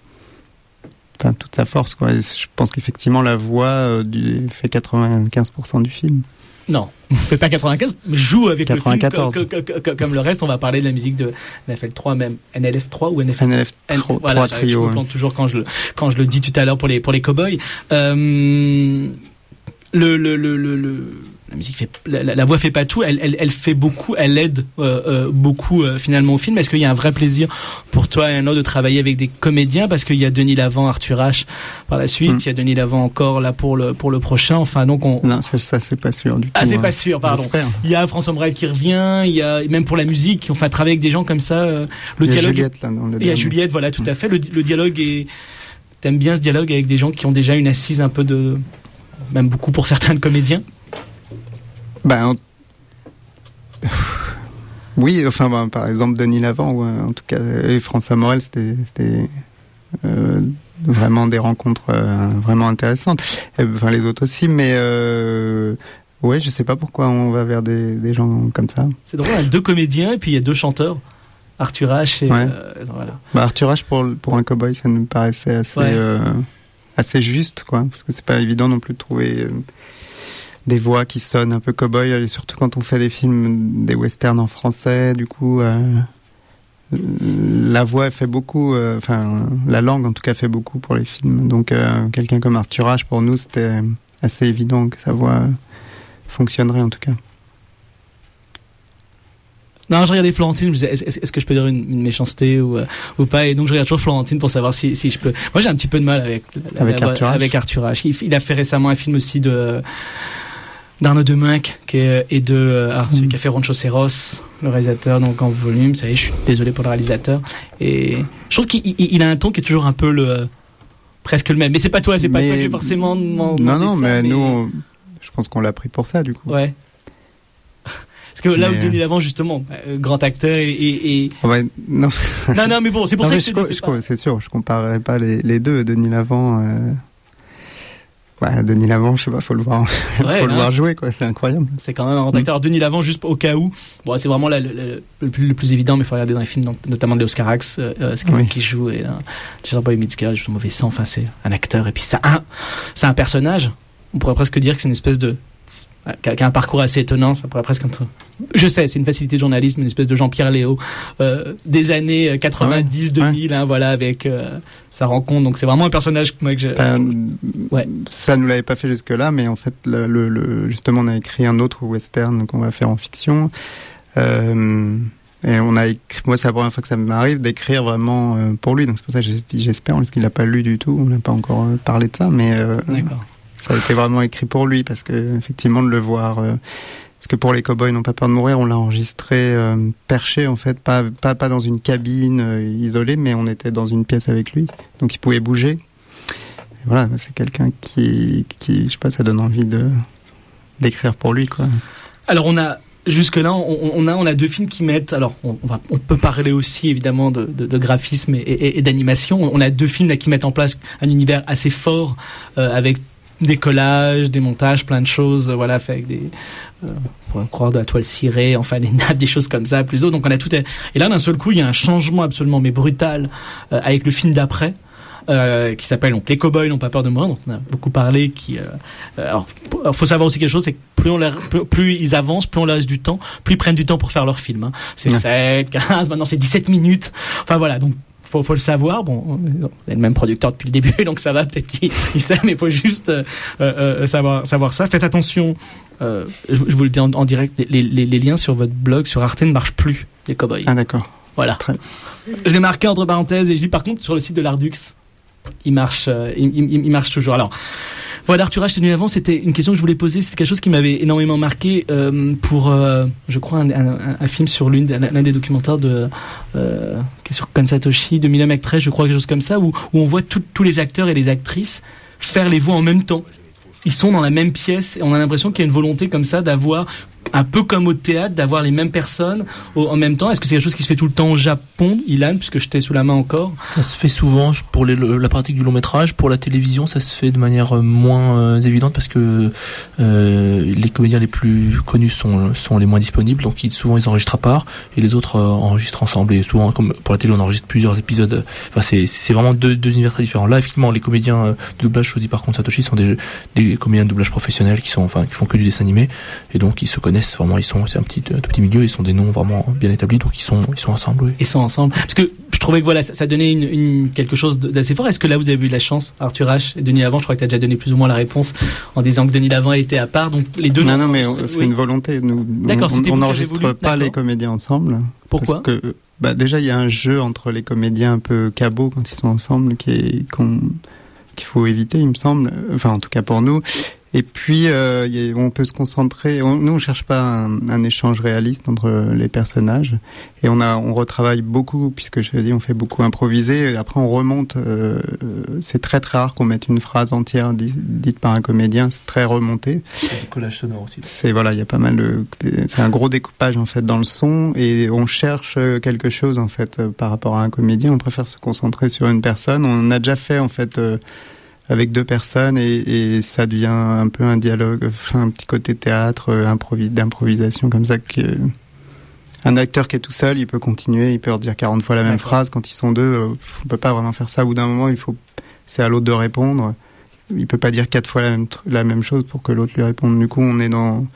force, quoi. Et je pense qu'effectivement la voix fait 95% du film. Non, fait pas 95, mais joue avec 94. Le film comme le reste. On va parler de la musique de NFL3, même NLF3 ou NLF3 voilà, trio. Je me plante toujours quand je le dis tout à l'heure pour les cowboys. La musique la voix fait pas tout, elle fait beaucoup, elle aide beaucoup finalement au film. Est-ce qu'il y a un vrai plaisir pour toi et un autre de travailler avec des comédiens, parce qu'il y a Denis Lavant, Arthur H par la suite, il y a Denis Lavant encore là pour le prochain. Enfin donc non, ça c'est pas sûr du tout. Ah c'est pas sûr, pardon. J'espère. Il y a François Morel qui revient, il y a même pour la musique, enfin travailler avec des gens comme ça, le dialogue. Juliette, là, dans le il y a Juliette, voilà, tout à fait. Le dialogue est. T'aimes bien ce dialogue avec des gens qui ont déjà une assise un peu de, même beaucoup pour certains comédiens. Oui, enfin, par exemple, Denis Lavant, ou en tout cas, et François Morel, c'était vraiment des rencontres vraiment intéressantes. Enfin, les autres aussi, mais ouais, je sais pas pourquoi on va vers des gens comme ça. C'est drôle, il y a 2 comédiens et puis il y a 2 chanteurs. Arthur H et ouais. Voilà. Arthur H pour un cowboy, ça nous paraissait assez juste, quoi, parce que c'est pas évident non plus de trouver des voix qui sonnent un peu cow-boy, et surtout quand on fait des films, des westerns en français, du coup, la voix fait beaucoup, la langue en tout cas fait beaucoup pour les films. Donc quelqu'un comme Arthur H, pour nous, c'était assez évident que sa voix fonctionnerait en tout cas. Non, je regardais Florentine, je me disais, est-ce que je peux dire une méchanceté ou pas, et donc je regarde toujours Florentine pour savoir si je peux. Moi j'ai un petit peu de mal avec Arthur H. Il a fait récemment un film aussi d'Arnaud Demunck celui qui a fait Ronchoceros, le réalisateur, donc en volume. Ça y est, je suis désolé pour le réalisateur, et je trouve qu'il a un ton qui est toujours un peu presque le même, mais c'est pas toi qui est forcément non, mais nous je pense qu'on l'a pris pour ça, du coup. Ouais. Parce que là où Denis Lavant, justement, grand acteur et... Ouais, non. non, mais bon, c'est pour ça que c'est sûr, je comparerai pas les deux. Denis Lavant... Denis Lavant, je sais pas, faut le voir, faut le voir jouer, quoi. C'est incroyable. C'est quand même un grand acteur. Denis Lavant, juste au cas où, bon, c'est vraiment le plus évident, mais il faut regarder dans les films, notamment de Léos Carax, c'est quelqu'un qui joue, et Boy Meets Girl, je mauvais sang, enfin, c'est un acteur, et puis c'est un personnage. On pourrait presque dire que c'est une espèce de, qui a un parcours assez étonnant, ça pourrait presque être, je sais, c'est une facilité de journalisme, une espèce de Jean-Pierre Léo, des années 90, 2000, hein, voilà, avec sa rencontre. Donc c'est vraiment un personnage ça nous l'avait pas fait jusque-là, mais en fait, justement, on a écrit un autre western qu'on va faire en fiction. Et moi, c'est la première fois que ça m'arrive d'écrire vraiment pour lui. Donc c'est pour ça que j'ai dit j'espère, parce qu'il l'a pas lu du tout. On n'a pas encore parlé de ça, mais d'accord. Ça a été vraiment écrit pour lui, parce que effectivement de le voir. Parce que pour Les Cowboys n'ont pas peur de mourir, on l'a enregistré perché, en fait, pas dans une cabine isolée, mais on était dans une pièce avec lui, donc il pouvait bouger. Et voilà, c'est quelqu'un qui, je sais pas, ça donne envie d'écrire pour lui, quoi. Alors jusque-là, on a deux films qui mettent. Alors, on peut parler aussi évidemment de graphisme et d'animation. On a deux films là qui mettent en place un univers assez fort avec des collages, des montages, plein de choses, voilà, fait avec des, on pourrait croire de la toile cirée, enfin des nappes, des choses comme ça, plus haut. Donc on a tout. Et là, d'un seul coup, il y a un changement absolument mais brutal avec le film d'après. Qui s'appelle donc Les Cowboys n'ont pas peur de mourir, donc on a beaucoup parlé. Alors, faut savoir aussi quelque chose, c'est que plus ils avancent, plus on leur laisse du temps, plus ils prennent du temps pour faire leur film. Hein. C'est 7, 15, maintenant c'est 17 minutes. Enfin voilà, donc faut le savoir. Bon, vous avez le même producteur depuis le début, donc ça va, peut-être qu'il sait, mais il faut juste savoir ça. Faites attention. Je vous le dis en direct, les liens sur votre blog sur Arte ne marchent plus. Les Cowboys. Ah d'accord. Voilà. Je l'ai marqué entre parenthèses et je dis par contre sur le site de l'Ardux, il marche toujours. Alors, voilà, Arthur H. Denis Lavant, c'était une question que je voulais poser. C'était quelque chose qui m'avait énormément marqué pour, je crois, un film sur l'un des documentaires qui est sur Kansatoshi de Mila McTrae, je crois, quelque chose comme ça, où on voit tous les acteurs et les actrices faire les voix en même temps. Ils sont dans la même pièce et on a l'impression qu'il y a une volonté comme ça d'avoir, un peu comme au théâtre, d'avoir les mêmes personnes en même temps. Est-ce que c'est quelque chose qui se fait tout le temps au Japon, Ilan, puisque je t'ai sous la main encore? Ça se fait souvent pour la pratique du long métrage. Pour la télévision, ça se fait de manière moins évidente parce que les comédiens les plus connus sont les moins disponibles, donc souvent ils enregistrent à part et les autres enregistrent ensemble. Et souvent, comme pour la télé, on enregistre plusieurs épisodes. Enfin, c'est vraiment deux univers très différents. Là, effectivement, les comédiens de doublage choisis par Kansatoshi sont des comédiens de doublage professionnels qui font que du dessin animé et donc ils se connaissent vraiment. C'est un tout petit milieu, ils sont des noms vraiment bien établis, donc ils sont ensemble. Oui. Ils sont ensemble parce que je trouvais que voilà, ça donnait quelque chose d'assez fort. Est-ce que là vous avez eu de la chance, Arthur H et Denis Lavant? Je crois que tu as déjà donné plus ou moins la réponse en disant que Denis Lavant était à part, donc les deux. Non, mais c'est une volonté. D'accord, on n'enregistre pas les comédiens ensemble. Pourquoi? Parce que déjà il y a un jeu entre les comédiens un peu cabots quand ils sont ensemble qu'il faut éviter, il me semble. Enfin, en tout cas pour nous. Et puis, on peut se concentrer. Nous, on cherche pas un échange réaliste entre les personnages. Et on retravaille beaucoup, puisque je te dis, on fait beaucoup improviser. Et après, on remonte. C'est très très rare qu'on mette une phrase entière dite par un comédien. C'est très remonté. C'est du collage sonore aussi. Il y a pas mal c'est un gros découpage en fait dans le son. Et on cherche quelque chose en fait par rapport à un comédien. On préfère se concentrer sur une personne. On a déjà fait en fait. Avec deux personnes et ça devient un peu un dialogue, un petit côté théâtre, d'improvisation comme ça que un acteur qui est tout seul, il peut continuer, il peut redire 40 fois la même phrase. Quand ils sont deux, on peut pas vraiment faire ça. Au bout d'un moment, c'est à l'autre de répondre. Il peut pas dire 4 fois la même chose pour que l'autre lui réponde. Du coup, on est dans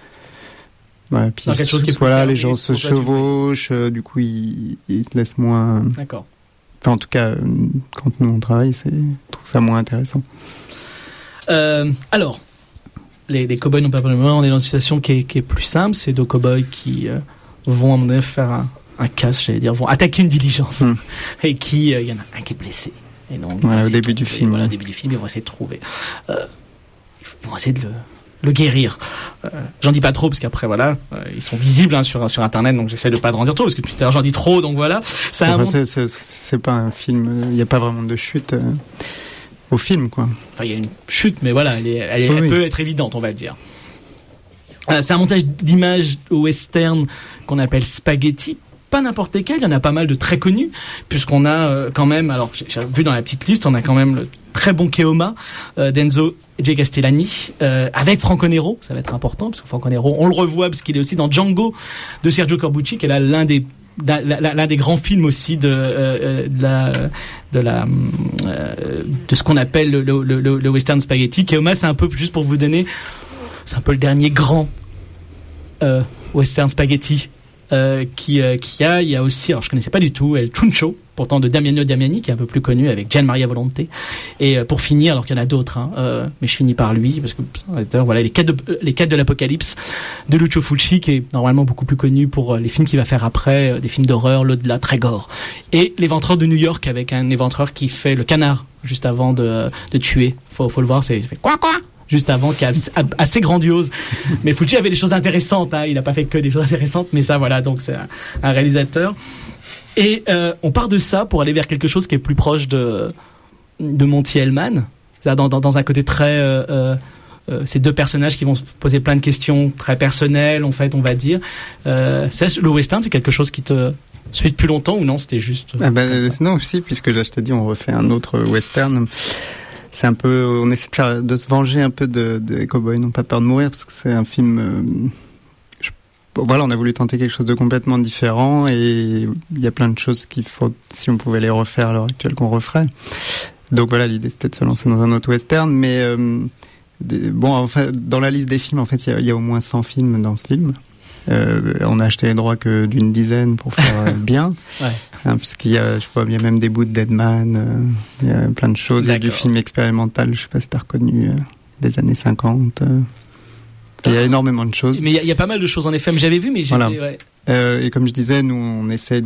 puis quelque chose qui est les gens se chevauchent, du coup ils se laissent moins. D'accord. Enfin, en tout cas, quand nous on travaille, je trouve ça moins intéressant. Alors, les cow-boys n'ont pas peur de mourir. On est dans une situation qui est plus simple. C'est deux cow-boys qui vont à mon avis faire un casse, j'allais dire, vont attaquer une diligence. Et il y en a un qui est blessé. Et donc, au début du film. Voilà, au début du film, ils vont essayer de trouver. Ils vont essayer de le guérir. J'en dis pas trop parce qu'après voilà, ils sont visibles sur internet, donc j'essaie de pas en dire trop parce que tout à l'heure j'en dis trop, donc voilà. C'est pas un film, il y a pas vraiment de chute au film quoi. Enfin il y a une chute, mais voilà, elle peut être évidente, on va dire. C'est un montage d'images au western qu'on appelle spaghetti. Pas n'importe lesquels, il y en a pas mal de très connus, puisqu'on a quand même, alors j'ai vu dans la petite liste, on a quand même le très bon Keoma d'Enzo G. Castellani, avec Franco Nero, ça va être important, parce que Franco Nero, on le revoit, parce qu'il est aussi dans Django de Sergio Corbucci, qui est là l'un des grands films aussi de ce qu'on appelle le western spaghetti. Keoma, c'est un peu, juste pour vous donner, c'est un peu le dernier grand western spaghetti il y a aussi, alors je connaissais pas du tout, El Chuncho, pourtant de Damiano Damiani, qui est un peu plus connu, avec Gian Maria Volonté. Et pour finir, alors qu'il y en a d'autres, mais je finis par lui, parce que voilà, les 4 de l'Apocalypse de Lucio Fulci, qui est normalement beaucoup plus connu pour les films qu'il va faire après, des films d'horreur, l'au-delà, très gore. Et L'éventreur de New York, avec un éventreur qui fait le canard juste avant de tuer. Faut le voir, c'est fait quoi juste avant, qui est assez grandiose. Mais Fulci avait des choses intéressantes, il n'a pas fait que des choses intéressantes, mais ça, voilà, donc c'est un réalisateur. Et on part de ça pour aller vers quelque chose qui est plus proche de Monty Hellman, c'est-à-dire dans un côté très... ces deux personnages qui vont se poser plein de questions très personnelles, en fait, on va dire. Le western, c'est quelque chose qui te suit depuis longtemps, ou non, c'était juste... non, aussi, puisque là, je te dis, on refait un autre western. C'est un peu, on essaie de se venger un peu des Cowboys n'ont pas peur de mourir, parce que c'est un film, voilà, on a voulu tenter quelque chose de complètement différent, et il y a plein de choses qu'il faut, si on pouvait les refaire à l'heure actuelle, qu'on referait. Donc voilà, l'idée c'était de se lancer dans un autre western, mais en fait, dans la liste des films, en fait, il y a au moins 100 films dans ce film. On a acheté les droits que d'une dizaine pour faire bien, ouais. Puisqu'il y a, il y a même des bouts de Deadman, il y a plein de choses. D'accord. Il y a du film expérimental, je sais pas si t'as reconnu, des années 50. Il y a énormément de choses. Mais il y a pas mal de choses en effet, mais j'avais vu, mais j'étais... Voilà. Ouais. Et comme je disais, nous on essaie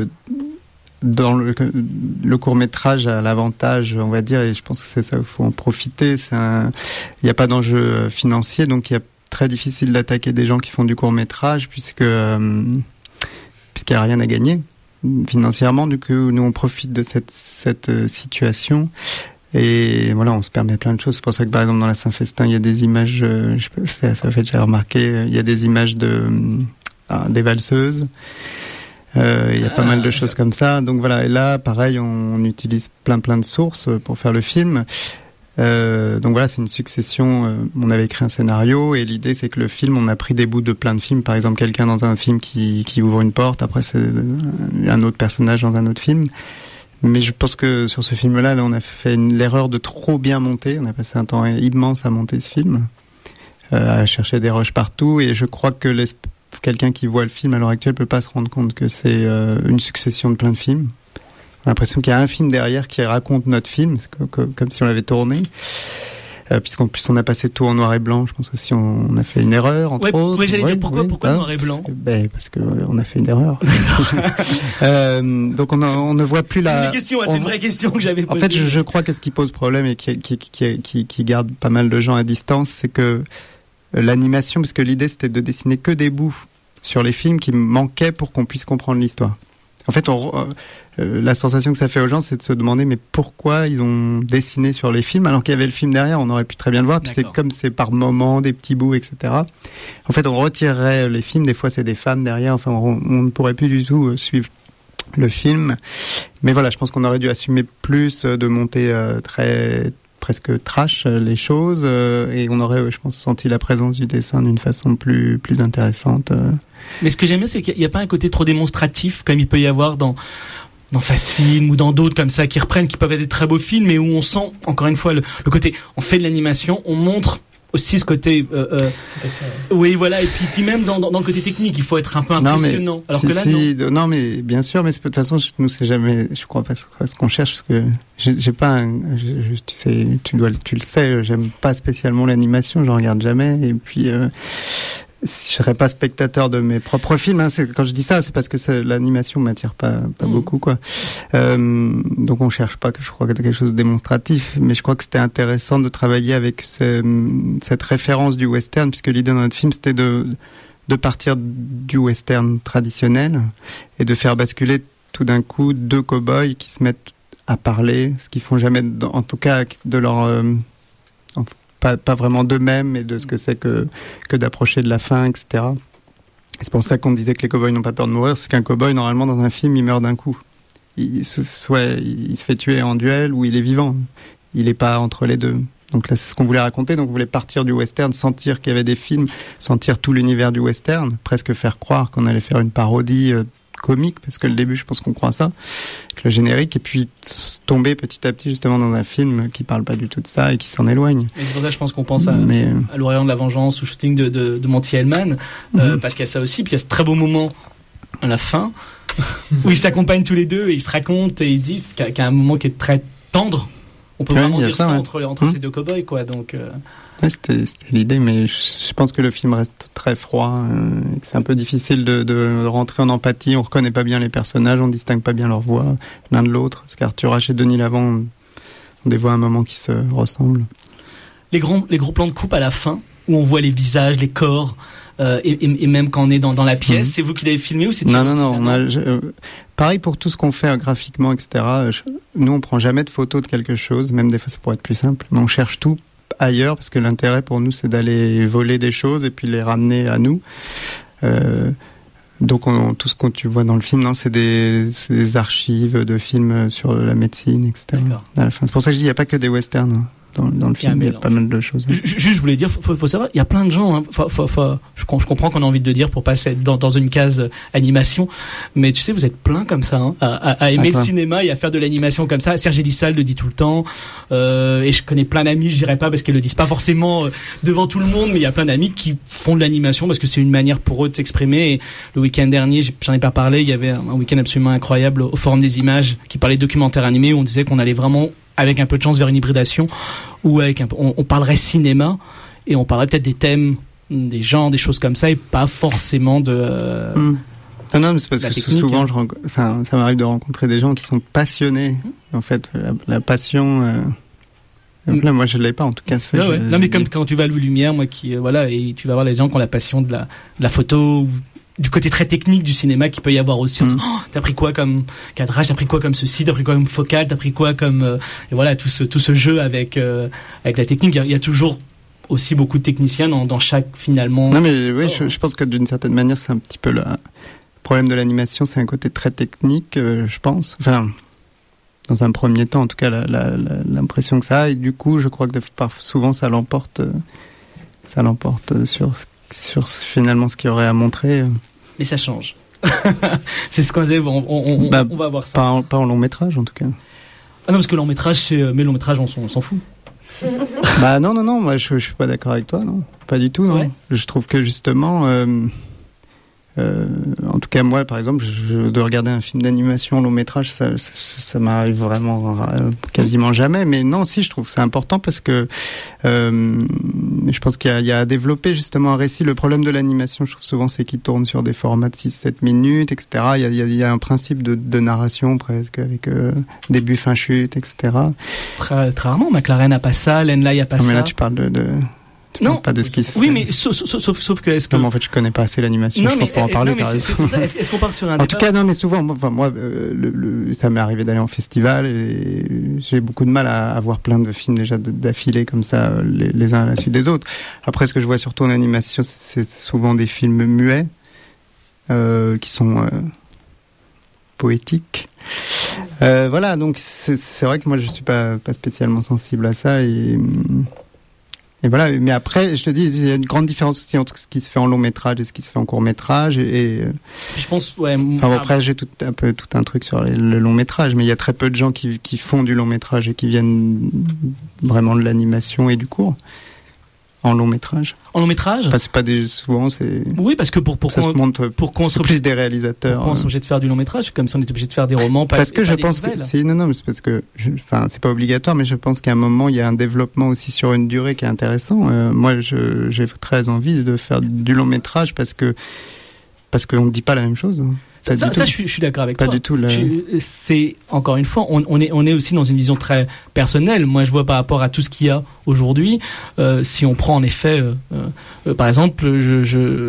dans le court-métrage à l'avantage, on va dire, et je pense que c'est ça, il faut en profiter. Il n'y a pas d'enjeu financier, donc il y a très difficile d'attaquer des gens qui font du court-métrage puisqu'il n'y a rien à gagner financièrement. Du coup, nous, on profite de cette situation et voilà, on se permet plein de choses. C'est pour ça que, par exemple, dans la Saint-Festin, il y a des images, ça fait, j'ai remarqué, il y a des images des valseuses. Il y a pas mal de choses comme ça. Donc voilà, et là, pareil, on utilise plein de sources pour faire le film. Donc voilà, c'est une succession. On avait écrit un scénario et l'idée c'est que le film, on a pris des bouts de plein de films. Par exemple, quelqu'un dans un film qui ouvre une porte, après c'est un autre personnage dans un autre film. Mais je pense que sur ce film-là, on a fait l'erreur de trop bien monter. On a passé un temps immense à monter ce film, à chercher des rushs partout. Et je crois que quelqu'un qui voit le film à l'heure actuelle peut pas se rendre compte que c'est une succession de plein de films. On a l'impression qu'il y a un film derrière qui raconte notre film, c'est comme si on l'avait tourné. Puisqu'en plus on a passé tout en noir et blanc, je pense aussi on a fait une erreur entre autres. Oui, j'allais dire pourquoi noir et blanc. Parce que on a fait une erreur. Donc on ne voit plus la. C'est une vraie question que j'avais posée. En fait, je crois que ce qui pose problème et qui garde pas mal de gens à distance, c'est que l'animation, parce que l'idée c'était de dessiner que des bouts sur les films qui manquaient pour qu'on puisse comprendre l'histoire. En fait, la sensation que ça fait aux gens, c'est de se demander mais pourquoi ils ont dessiné sur les films alors qu'il y avait le film derrière, on aurait pu très bien le voir. Puis c'est par moments, des petits bouts, etc. En fait, on retirerait les films. Des fois, c'est des femmes derrière. Enfin, on ne pourrait plus du tout suivre le film. Mais voilà, je pense qu'on aurait dû assumer plus, de monter presque trash les choses, et on aurait, je pense, senti la présence du dessin d'une façon plus intéressante. Mais ce que j'aime bien, c'est qu'il n'y a pas un côté trop démonstratif comme il peut y avoir dans Fast Film ou dans d'autres comme ça qui reprennent, qui peuvent être des très beaux films, mais où on sent encore une fois le côté, on fait de l'animation, on montre aussi ce côté oui, voilà, et puis même dans le côté technique, il faut être un peu impressionnant. Alors que là, non, mais bien sûr, mais de toute façon, nous, c'est jamais, je crois pas ce qu'on cherche, parce que j'ai pas tu sais, tu le sais, j'aime pas spécialement l'animation, je regarde jamais, et puis je serais pas spectateur de mes propres films, hein. Quand je dis ça, c'est parce que l'animation m'attire pas beaucoup, quoi. Donc on cherche pas, je crois, quelque chose de démonstratif, mais je crois que c'était intéressant de travailler avec cette référence du western, puisque l'idée dans notre film, c'était de partir du western traditionnel et de faire basculer tout d'un coup deux cow-boys qui se mettent à parler, ce qu'ils font jamais, en tout cas de leur pas vraiment d'eux-mêmes et de ce que c'est que d'approcher de la fin, etc. C'est pour ça qu'on disait que les cow-boys n'ont pas peur de mourir, c'est qu'un cow-boy, normalement, dans un film, il meurt d'un coup. Il se fait tuer en duel ou il est vivant. Il n'est pas entre les deux. Donc là, c'est ce qu'on voulait raconter. Donc on voulait partir du western, sentir qu'il y avait des films, sentir tout l'univers du western, presque faire croire qu'on allait faire une parodie comique, parce que le début, je pense qu'on croit ça, avec le générique, et puis tomber petit à petit justement dans un film qui parle pas du tout de ça et qui s'en éloigne. Et c'est pour ça que je pense qu'on pense à l'Orient de la Vengeance ou Shooting de Monty Hellman, parce qu'il y a ça aussi, puis il y a ce très beau moment à la fin où ils s'accompagnent tous les deux et ils se racontent et ils disent qu'il y a un moment qui est très tendre. On peut vraiment dire ça entre ces deux cow-boys, quoi. Donc ouais, c'était l'idée, mais je pense que le film reste très froid, et que c'est un peu difficile de rentrer en empathie. On reconnaît pas bien les personnages, on distingue pas bien leur voix l'un de l'autre. Parce qu'Arthur H et Denis Lavant ont des voix à un moment qui se ressemblent. Les gros plans de coupe à la fin, où on voit les visages, les corps, et même quand on est dans la pièce, c'est vous qui l'avez filmé ou c'est Non, pareil pour tout ce qu'on fait graphiquement, etc. Nous, on prend jamais de photos de quelque chose, même des fois ça pourrait être plus simple, mais on cherche tout ailleurs, parce que l'intérêt pour nous, c'est d'aller voler des choses et puis les ramener à nous. Donc tout ce que tu vois dans le film, c'est des archives de films sur la médecine, etc. À la fin. C'est pour ça que je dis, il n'y a pas que des westerns. Dans le film, il y a pas mal de choses. Juste, je voulais dire, faut savoir, il y a plein de gens. Je comprends qu'on a envie de le dire pour pas être dans une case animation, mais tu sais, vous êtes plein comme ça à aimer le cinéma et à faire de l'animation comme ça. Serge Elissal le dit tout le temps, et je connais plein d'amis, je dirais pas parce qu'ils le disent pas forcément devant tout le monde, mais il y a plein d'amis qui font de l'animation parce que c'est une manière pour eux de s'exprimer. Et le week-end dernier, j'en ai pas parlé, il y avait un week-end absolument incroyable au Forum des Images qui parlait de documentaire animé, où on disait qu'on allait vraiment, avec un peu de chance, vers une hybridation où on parlerait cinéma et on parlerait peut-être des thèmes, des genres, des choses comme ça, et pas forcément de non, mais c'est parce que technique, souvent ça m'arrive de rencontrer des gens qui sont passionnés. En fait, la passion là, moi je l'ai pas en tout cas. Non, mais comme quand tu vas à Louis Lumière, moi et tu vas voir les gens qui ont la passion de la photo, ou du côté très technique du cinéma qu'il peut y avoir aussi. T'as pris quoi comme cadrage, t'as pris quoi comme ceci, t'as pris quoi comme focale, t'as pris quoi comme et voilà, tout ce jeu avec la technique. Il y a toujours aussi beaucoup de techniciens dans chaque, finalement. Non, mais oui, je pense que d'une certaine manière c'est un petit peu le problème de l'animation, c'est un côté très technique, je pense. Enfin, dans un premier temps, en tout cas, l'impression que ça a, et du coup, je crois que souvent ça l'emporte sur finalement ce qu'il y aurait à montrer. Mais ça change. C'est ce qu'on disait, on va voir ça. Pas en long métrage en tout cas. Ah non, parce que long métrage, mais long métrage, on s'en fout. Non, moi je suis pas d'accord avec toi, non. Pas du tout, non. Ouais. Je trouve que justement, en tout cas moi par exemple, de regarder un film d'animation long métrage, ça m'arrive vraiment quasiment jamais, mais non, si, je trouve que c'est important parce que je pense qu'il y a à développer justement un récit. Le problème de l'animation, je trouve souvent, c'est qu'il tourne sur des formats de 6-7 minutes, etc. Il y a un principe de narration presque, avec début, fin, chute, etc. Très, très rarement, McLaren n'a pas ça, Lenlai n'a pas ça. Mais là tu parles non, pas de ce qui se oui, mais sauf que est-ce que. Non, mais en fait, je connais pas assez l'animation. Non, je pense pas en parler. Est-ce qu'on part sur un En tout cas, non, mais souvent, moi, ça m'est arrivé d'aller en festival et j'ai beaucoup de mal à voir plein de films déjà d'affilée comme ça, les uns à la suite des autres. Après, ce que je vois surtout en animation, c'est souvent des films muets qui sont poétiques. Voilà, donc c'est vrai que moi, je suis pas spécialement sensible à ça et voilà, mais après, je te dis, il y a une grande différence aussi entre ce qui se fait en long métrage et ce qui se fait en court métrage. Je pense, après, j'ai tout un truc sur le long métrage, mais il y a très peu de gens qui font du long métrage et qui viennent vraiment de l'animation et du court. En long métrage. En long métrage ? C'est pas souvent, c'est. Oui, parce que c'est plus des réalisateurs. Pourquoi on est obligé de faire du long métrage ? Comme si on était obligé de faire des romans. Parce que je pense que mais c'est parce que c'est pas obligatoire, mais je pense qu'à un moment il y a un développement aussi sur une durée qui est intéressant. Moi, j'ai très envie de faire du long métrage parce qu'on ne dit pas la même chose. Ça, je suis d'accord avec toi. Pas du tout. C'est encore une fois, on est aussi dans une vision très personnelle. Moi, je vois par rapport à tout ce qu'il y a aujourd'hui. Si on prend en effet, par exemple,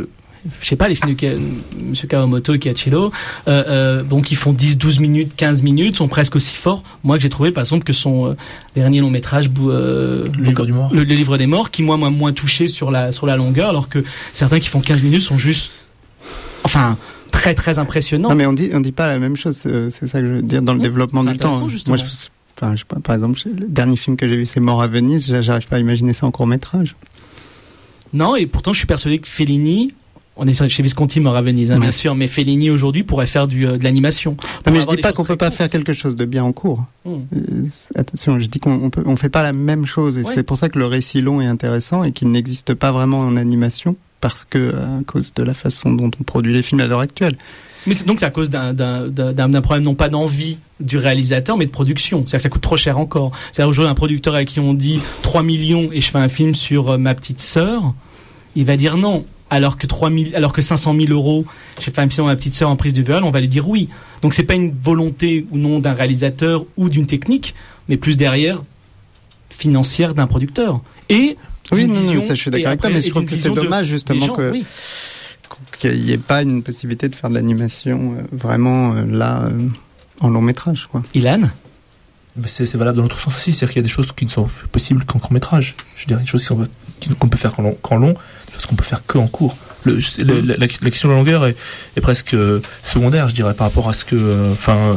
je sais pas, les films de Monsieur Kawamoto et Kiyachiro, donc ils font 10, 12 minutes, 15 minutes, sont presque aussi forts. Moi, que j'ai trouvé, par exemple, que son dernier long métrage, le Livre des Morts, qui moi m'a moins touché sur la longueur, alors que certains qui font 15 minutes sont juste, enfin, très très impressionnants. Non, mais on dit pas la même chose, c'est ça que je veux dire dans le développement du temps. Moi, je sais pas, par exemple, le dernier film que j'ai vu, c'est Mort à Venise, j'arrive pas à imaginer ça en court-métrage. Non, et pourtant, je suis persuadé que Fellini, on est chez Visconti, Mort à Venise, bien sûr, mais Fellini aujourd'hui pourrait faire de l'animation. Non, mais je dis pas qu'on peut pas faire quelque chose de bien en cours. Attention, je dis on fait pas la même chose, et c'est pour ça que le récit long est intéressant et qu'il n'existe pas vraiment en animation, parce que à cause de la façon dont on produit les films à l'heure actuelle. Mais donc c'est à cause d'un problème non pas d'envie du réalisateur, mais de production. C'est-à-dire que ça coûte trop cher encore. C'est-à-dire aujourd'hui un producteur à qui on dit 3 millions et je fais un film sur ma petite sœur, il va dire non. Alors que 500 000 euros, j'ai fait un film sur ma petite sœur en prise de viol, on va lui dire oui. Donc c'est pas une volonté ou non d'un réalisateur ou d'une technique, mais plus derrière financière d'un producteur. Et oui, non, ça je suis d'accord avec toi, mais je trouve que c'est dommage justement qu'il n'y ait pas une possibilité de faire de l'animation vraiment là en long métrage, quoi. Ilan ? C'est valable dans l'autre sens aussi, c'est-à-dire qu'il y a des choses qui ne sont possibles qu'en court métrage. Je veux dire, des choses qu'on peut faire qu'en long, des choses qu'on peut faire qu'en court. La question de la longueur est presque secondaire, je dirais, par rapport à ce que,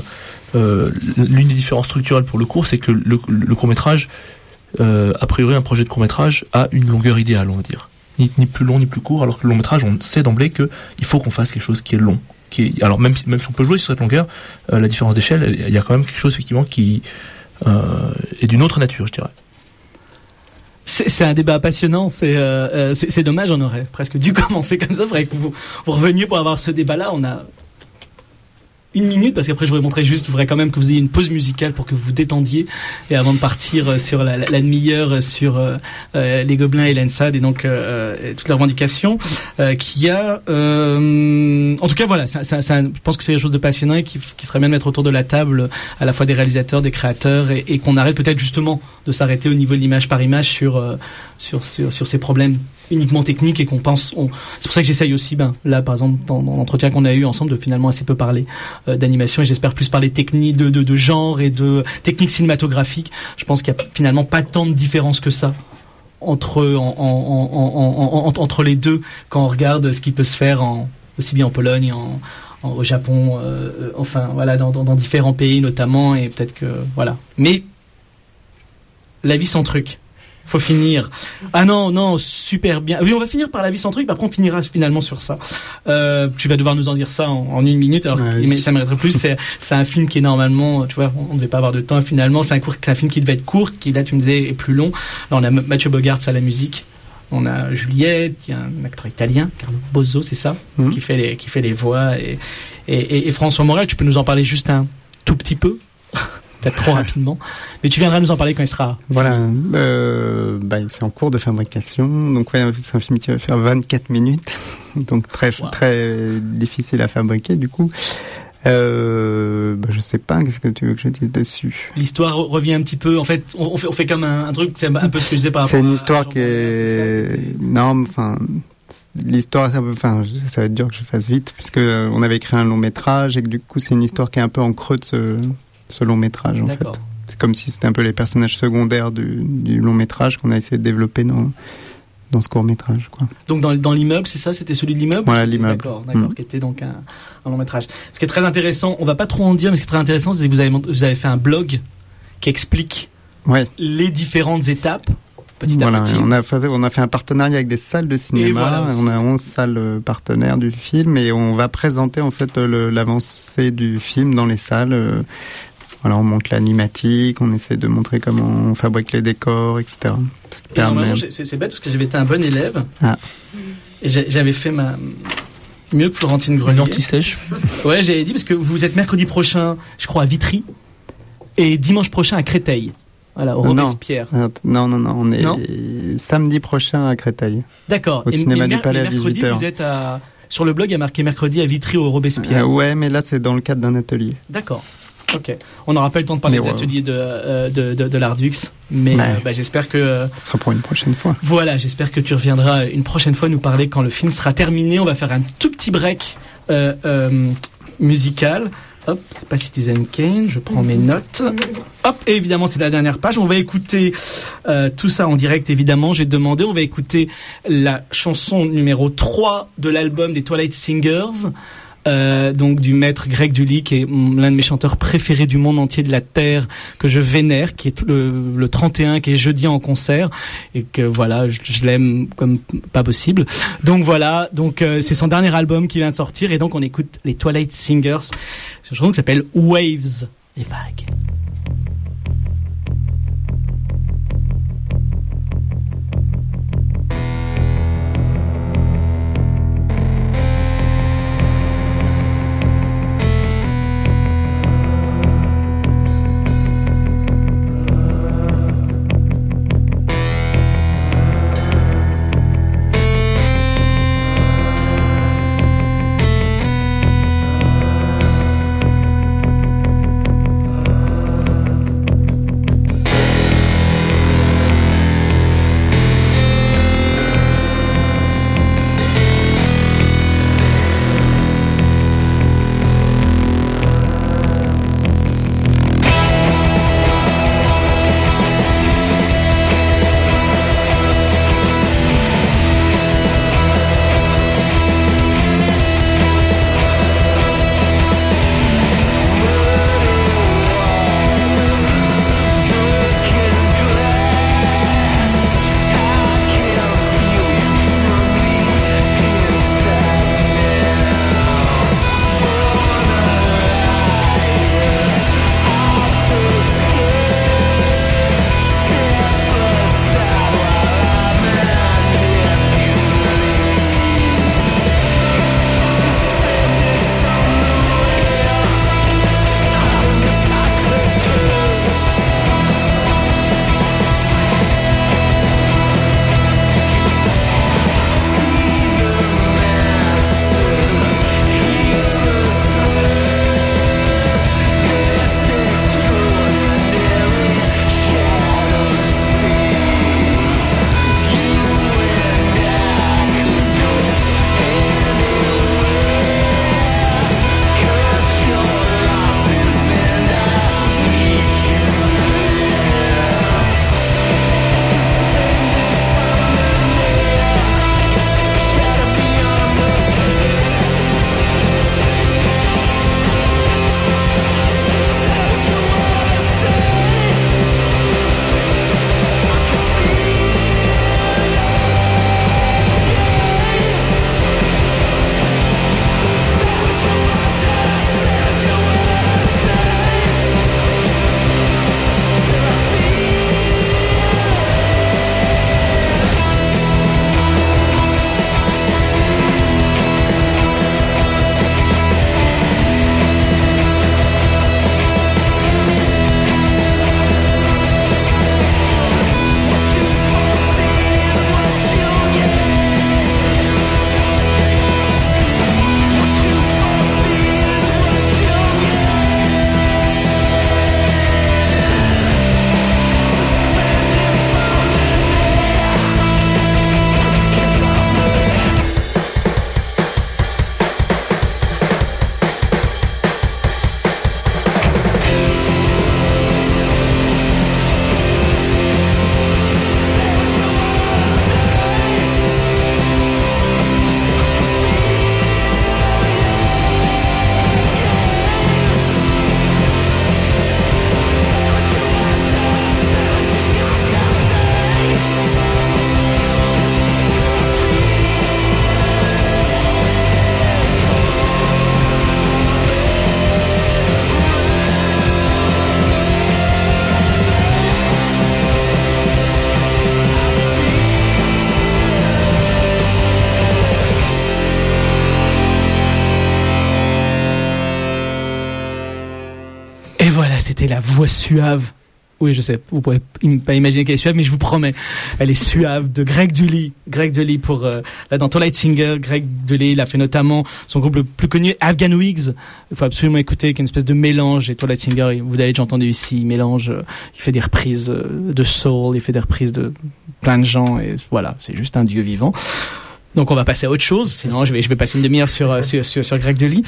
l'une des différences structurelles pour le court, c'est que le court métrage, a priori, un projet de court métrage a une longueur idéale, on va dire. Ni plus long ni plus court, alors que le long métrage, on sait d'emblée qu'il faut qu'on fasse quelque chose qui est long. Alors même si on peut jouer sur cette longueur, la différence d'échelle, il y a quand même quelque chose effectivement qui est d'une autre nature, je dirais. C'est un débat passionnant, c'est dommage, on aurait presque dû commencer comme ça, il faudrait que vous reveniez pour avoir ce débat-là. On a 1 minute, parce qu'après je voudrais montrer juste, je voudrais quand même que vous ayez une pause musicale pour que vous détendiez, et avant de partir sur la demi-heure sur les Gobelins et l'ENSAD, et donc toutes les revendications qu'il y a. En tout cas, voilà, je pense que c'est quelque chose de passionnant et qui serait bien de mettre autour de la table à la fois des réalisateurs, des créateurs, et qu'on arrête peut-être justement de s'arrêter au niveau de l'image par image sur ces problèmes uniquement techniques, et qu'on pense, c'est pour ça que j'essaye aussi, là par exemple dans l'entretien qu'on a eu ensemble, de finalement assez peu parler d'animation, et j'espère plus parler technique, de genre et de technique cinématographique. Je pense qu'il y a finalement pas tant de différence que ça entre les deux quand on regarde ce qui peut se faire aussi bien en Pologne, au Japon, dans différents pays notamment, et peut-être que voilà. Mais La vie sans truc. Faut finir. Ah non, super bien. Oui, on va finir par La vie sans truc, après on finira finalement sur ça. Tu vas devoir nous en dire ça en 1 minute, alors ça mériterait plus. C'est un film qui est normalement, tu vois, on ne devait pas avoir de temps finalement. C'est un film qui devait être court, qui là tu me disais est plus long. Là on a Mathieu Bogarts à la musique. On a Juliette, qui est un acteur italien, Carlo Bozzo, c'est ça, qui fait les voix, et François Morel. Tu peux nous en parler juste un tout petit peu? Peut-être trop rapidement, mais tu viendras nous en parler quand il sera. Voilà, c'est en cours de fabrication, donc c'est un film qui va faire 24 minutes, donc très difficile à fabriquer du coup. Je sais pas, qu'est-ce que tu veux que je dise dessus? L'histoire revient un petit peu, en fait, on fait comme un truc, c'est un peu ce que je disais par rapport à... C'est une histoire qui est... Non, l'histoire, ça va être dur que je fasse vite, puisque on avait écrit un long métrage, et que du coup c'est une histoire qui est un peu en creux de ce long métrage, en fait. C'est comme si c'était un peu les personnages secondaires du long métrage qu'on a essayé de développer dans ce court métrage, quoi. Donc dans l'immeuble, c'est ça, c'était celui de l'immeuble? Voilà, l'immeuble. D'accord, qui était donc un long métrage. Ce qui est très intéressant, on va pas trop en dire, mais ce qui est très intéressant, c'est que vous avez fait un blog qui explique les différentes étapes. Petit à petit. On a fait un partenariat avec des salles de cinéma. On a 11 salles partenaires du film, et on va présenter en fait l'avancée du film dans les salles. On montre l'animatique, on essaie de montrer comment on fabrique les décors, etc. Et normalement, c'est bête parce que j'avais été un bon élève. Et j'avais fait mieux que Florentine Grelier. Anti-sèche. Ouais, j'avais dit, parce que vous êtes mercredi prochain, je crois, à Vitry, et dimanche prochain à Créteil. Voilà, au Robespierre. Non, on est samedi prochain à Créteil. D'accord. Au cinéma du Palais à 18h. Vous êtes sur le blog, il y a marqué mercredi à Vitry au Robespierre. Ouais, mais là c'est dans le cadre d'un atelier. D'accord. Ok. On n'aura pas le temps de parler des ateliers de l'Ardux, mais j'espère que... Ce sera pour une prochaine fois. Voilà, j'espère que tu reviendras une prochaine fois nous parler quand le film sera terminé. On va faire un tout petit break musical. Hop, c'est pas Citizen Kane, je prends mes notes. Hop, et évidemment c'est la dernière page. On va écouter tout ça en direct, évidemment. J'ai demandé, on va écouter la chanson numéro 3 de l'album des Twilight Singers. Donc du maître Greg Dulli, qui est l'un de mes chanteurs préférés du monde entier de la Terre, que je vénère, qui est le 31, qui est jeudi en concert, et que voilà, je l'aime comme pas possible. Donc voilà, c'est son dernier album qui vient de sortir, et donc on écoute les Twilight Singers, une chanson qui s'appelle Waves, les vagues. C'était la voix suave Oui, je sais, vous pouvez pas imaginer qu'elle est suave, mais je vous promets, elle est suave, de Greg Dulli. Greg Dulli pour, là, dans Twilight Singer, Greg Dulli, il a fait notamment son groupe le plus connu, Afghan Wigs. Il faut absolument écouter, qui est une espèce de mélange, et Twilight Singer, vous l'avez déjà entendu ici, il mélange, il fait des reprises de soul, il fait des reprises de plein de gens, et voilà, c'est juste un dieu vivant. Donc on va passer à autre chose, sinon je vais passer une demi-heure sur Greg Dulli.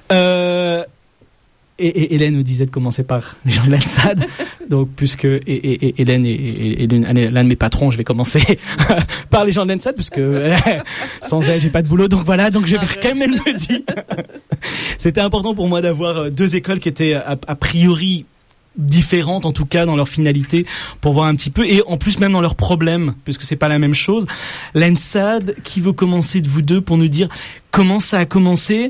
Et Hélène nous disait de commencer par les gens de l'ANSAD. Donc, puisque Hélène est l'un de mes patrons, je vais commencer par les gens de l'ANSAD, puisque sans elle, j'ai pas de boulot. Donc voilà, donc je vais faire comme elle me dit. C'était important pour moi d'avoir deux écoles qui étaient a priori différentes, en tout cas dans leur finalité, pour voir un petit peu, et en plus même dans leurs problèmes, puisque c'est pas la même chose. L'ANSAD, qui veut commencer de vous deux pour nous dire comment ça a commencé?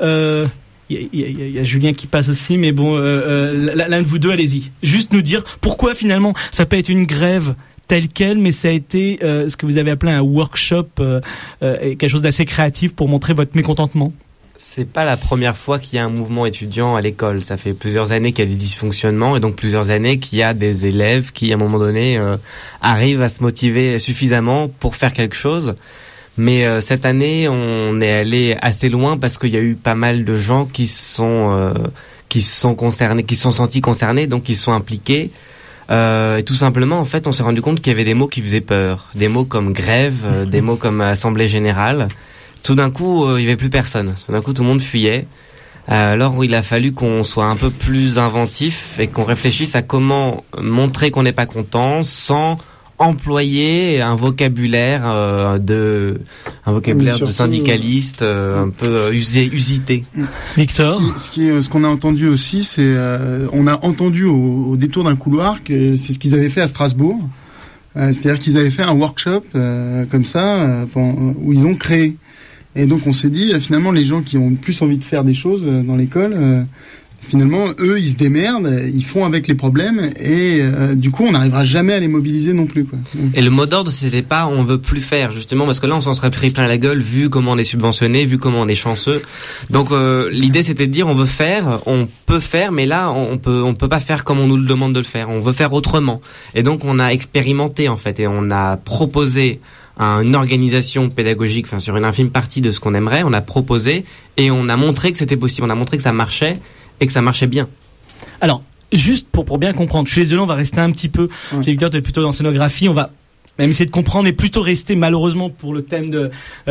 Il y a Julien qui passe aussi, mais bon, l'un de vous deux, allez-y. Juste nous dire pourquoi finalement ça peut être une grève telle quelle, mais ça a été ce que vous avez appelé un workshop, quelque chose d'assez créatif pour montrer votre mécontentement. C'est pas la première fois qu'il y a un mouvement étudiant à l'école. Ça fait plusieurs années qu'il y a des dysfonctionnements, et donc plusieurs années qu'il y a des élèves qui, à un moment donné, arrivent à se motiver suffisamment pour faire quelque chose. Mais cette année, on est allé assez loin parce qu'il y a eu pas mal de gens qui sont concernés, qui se sont sentis concernés, donc qui sont impliqués. Et tout simplement, en fait, on s'est rendu compte qu'il y avait des mots qui faisaient peur, des mots comme grève, des mots comme assemblée générale. Tout d'un coup, il y avait plus personne. Tout d'un coup, tout le monde fuyait. Alors, il a fallu qu'on soit un peu plus inventif et qu'on réfléchisse à comment montrer qu'on n'est pas content sans employer un vocabulaire de syndicaliste un peu usité. Victor, ce qu'on a entendu aussi, c'est on a entendu au détour d'un couloir que c'est ce qu'ils avaient fait à Strasbourg. C'est-à-dire qu'ils avaient fait un workshop comme ça où ils ont créé. Et donc on s'est dit finalement les gens qui ont plus envie de faire des choses dans l'école, finalement, eux, ils se démerdent, ils font avec les problèmes, et du coup, on n'arrivera jamais à les mobiliser non plus, quoi. Et le mot d'ordre, c'était pas on veut plus faire, justement, parce que là, on s'en serait pris plein la gueule, vu comment on est subventionné, vu comment on est chanceux. Donc, l'idée, c'était de dire on veut faire, on peut faire, mais là, on peut pas faire comme on nous le demande de le faire. On veut faire autrement. Et donc, on a expérimenté, en fait, et on a proposé une organisation pédagogique, enfin, sur une infime partie de ce qu'on aimerait, on a proposé, et on a montré que c'était possible. On a montré que ça marchait, et que ça marchait bien. Alors, juste pour bien comprendre, je suis désolé, on va rester un petit peu, chez Victor, tu es plutôt dans scénographie, on va même essayer de comprendre, mais plutôt rester malheureusement pour le thème de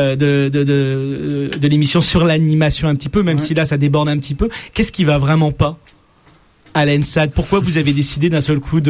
l'émission sur l'animation un petit peu, même si là ça déborde un petit peu. Qu'est-ce qui va vraiment pas à l'ANSAD? Pourquoi vous avez décidé d'un seul coup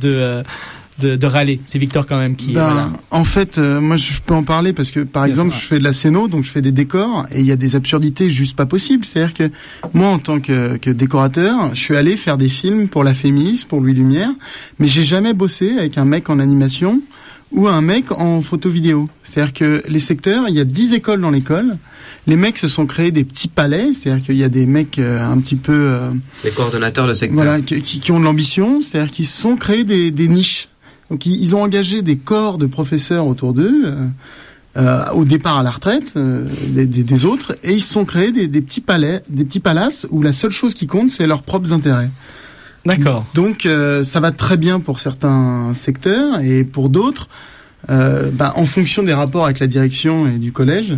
de râler? C'est Victor quand même qui... voilà. En fait, moi je peux en parler parce que par exemple je fais de la scéno, donc je fais des décors, et il y a des absurdités juste pas possibles. C'est-à-dire que moi en tant que décorateur, je suis allé faire des films pour la Fémis, pour Louis Lumière, mais j'ai jamais bossé avec un mec en animation ou un mec en photo-vidéo. C'est-à-dire que les secteurs, il y a 10 écoles dans l'école. Les mecs se sont créés des petits palais, c'est-à-dire qu'il y a des mecs un petit peu... les coordonnateurs de secteur. Voilà, qui ont de l'ambition, c'est-à-dire qu'ils se sont créés des niches. Donc ils ont engagé des corps de professeurs autour d'eux, au départ à la retraite des autres, et ils se sont créés des petits palais, des petits palaces où la seule chose qui compte, c'est leurs propres intérêts. D'accord. Donc ça va très bien pour certains secteurs, et pour d'autres, en fonction des rapports avec la direction et du collège,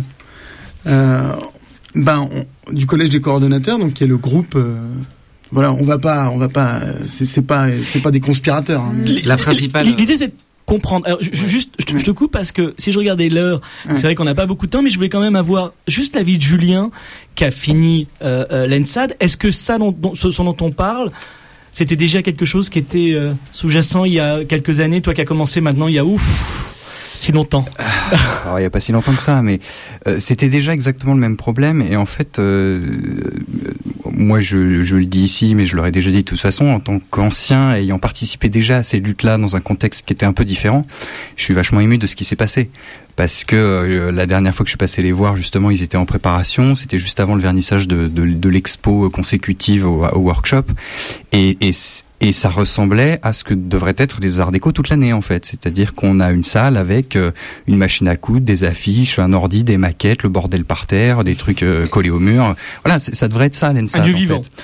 du collège des coordonnateurs, donc qui est le groupe... Voilà, on va pas, c'est pas des conspirateurs. Hein. La principale. L'idée, c'est de comprendre. Alors, je te coupe parce que si je regardais l'heure, c'est vrai qu'on n'a pas beaucoup de temps, mais je voulais quand même avoir juste l'avis de Julien qui a fini l'ANSAD. Est-ce que ce dont on parle, c'était déjà quelque chose qui était sous-jacent il y a quelques années, toi qui as commencé maintenant il y a si longtemps? Alors, il n'y a pas si longtemps que ça, mais c'était déjà exactement le même problème. Et en fait, moi, je le dis ici, mais je l'aurais déjà dit de toute façon, en tant qu'ancien, ayant participé déjà à ces luttes-là dans un contexte qui était un peu différent, je suis vachement ému de ce qui s'est passé. Parce que la dernière fois que je suis passé les voir, justement, ils étaient en préparation. C'était juste avant le vernissage de l'expo consécutive au workshop. Et ça ressemblait à ce que devraient être les arts déco toute l'année, en fait. C'est-à-dire qu'on a une salle avec une machine à coudre, des affiches, un ordi, des maquettes, le bordel par terre, des trucs collés au mur. Voilà, ça devrait être ça, l'ENSAD. Un lieu vivant.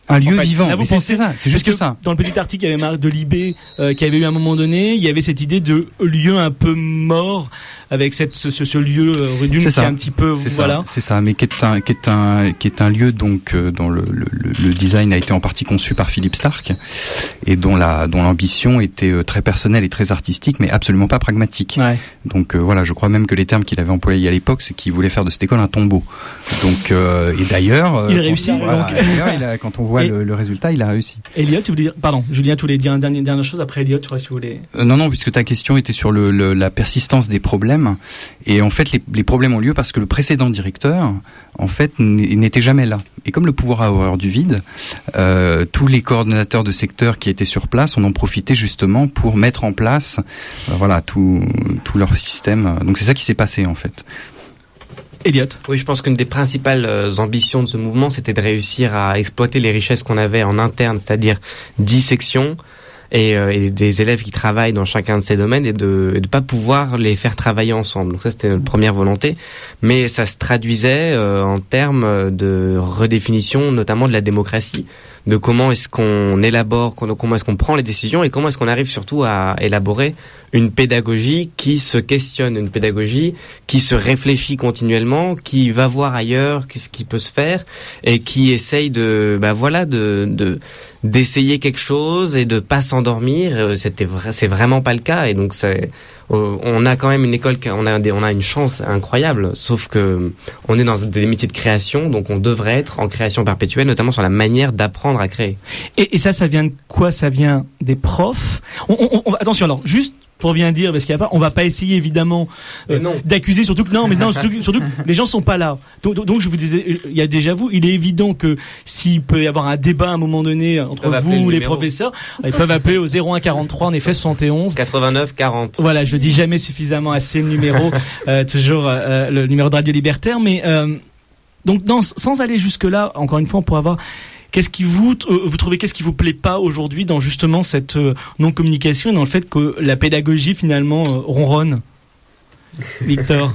Un lieu vivant, mais c'est ça, c'est juste ça. Dans le petit article, il y avait Marc de Libé qui avait eu à un moment donné, il y avait cette idée de lieu un peu mort avec ce lieu rue Dune qui est un petit peu voilà. C'est ça, mais qui est un lieu donc dont le design a été en partie conçu par Philippe Stark et dont l'ambition était très personnelle et très artistique, mais absolument pas pragmatique. Ouais. Donc voilà, je crois même que les termes qu'il avait employés à l'époque, c'est qu'il voulait faire de cette école un tombeau. Donc et d'ailleurs, il réussit. Quand on voit le résultat, il a réussi. Elliot, tu voulais dire, pardon, Julien, tu voulais dire une dernière chose après Elliot, tu voulais. Non, puisque ta question était sur la persistance des problèmes. Et en fait, les problèmes ont lieu parce que le précédent directeur, en fait, n'était jamais là. Et comme le pouvoir a horreur du vide, tous les coordonnateurs de secteur qui étaient sur place en ont profité justement pour mettre en place, tout leur système. Donc c'est ça qui s'est passé en fait. Elliot. Oui, je pense qu'une des principales ambitions de ce mouvement, c'était de réussir à exploiter les richesses qu'on avait en interne, c'est-à-dire 10 sections et des élèves qui travaillent dans chacun de ces domaines et de pas pouvoir les faire travailler ensemble. Donc ça, c'était notre première volonté. Mais ça se traduisait en termes de redéfinition, notamment de la démocratie, de comment est-ce qu'on élabore, comment est-ce qu'on prend les décisions et comment est-ce qu'on arrive surtout à élaborer une pédagogie qui se questionne, une pédagogie qui se réfléchit continuellement, qui va voir ailleurs qu'est-ce qui peut se faire et qui essaye d'essayer quelque chose et de pas s'endormir. C'est vraiment pas le cas et donc on a quand même une école, on a une chance incroyable, sauf que on est dans des métiers de création, donc on devrait être en création perpétuelle, notamment sur la manière d'apprendre à créer. Et ça vient de quoi? Ça vient des profs. Attention, alors juste pour bien dire, parce qu'il y a pas, on va pas essayer évidemment d'accuser, surtout que surtout que les gens sont pas là. Donc je vous disais, il y a déjà vous, il est évident que s'il peut y avoir un débat à un moment donné entre vous, les professeurs, ils peuvent appeler au 01 43 en effet 71 89 40. Voilà, je dis jamais suffisamment assez le numéro, toujours le numéro de Radio Libertaire, mais donc sans aller jusque là, encore une fois, pour avoir qu'est-ce qui vous trouvez, qu'est-ce qui vous plaît pas aujourd'hui dans justement cette non-communication et dans le fait que la pédagogie finalement ronronne? Victor.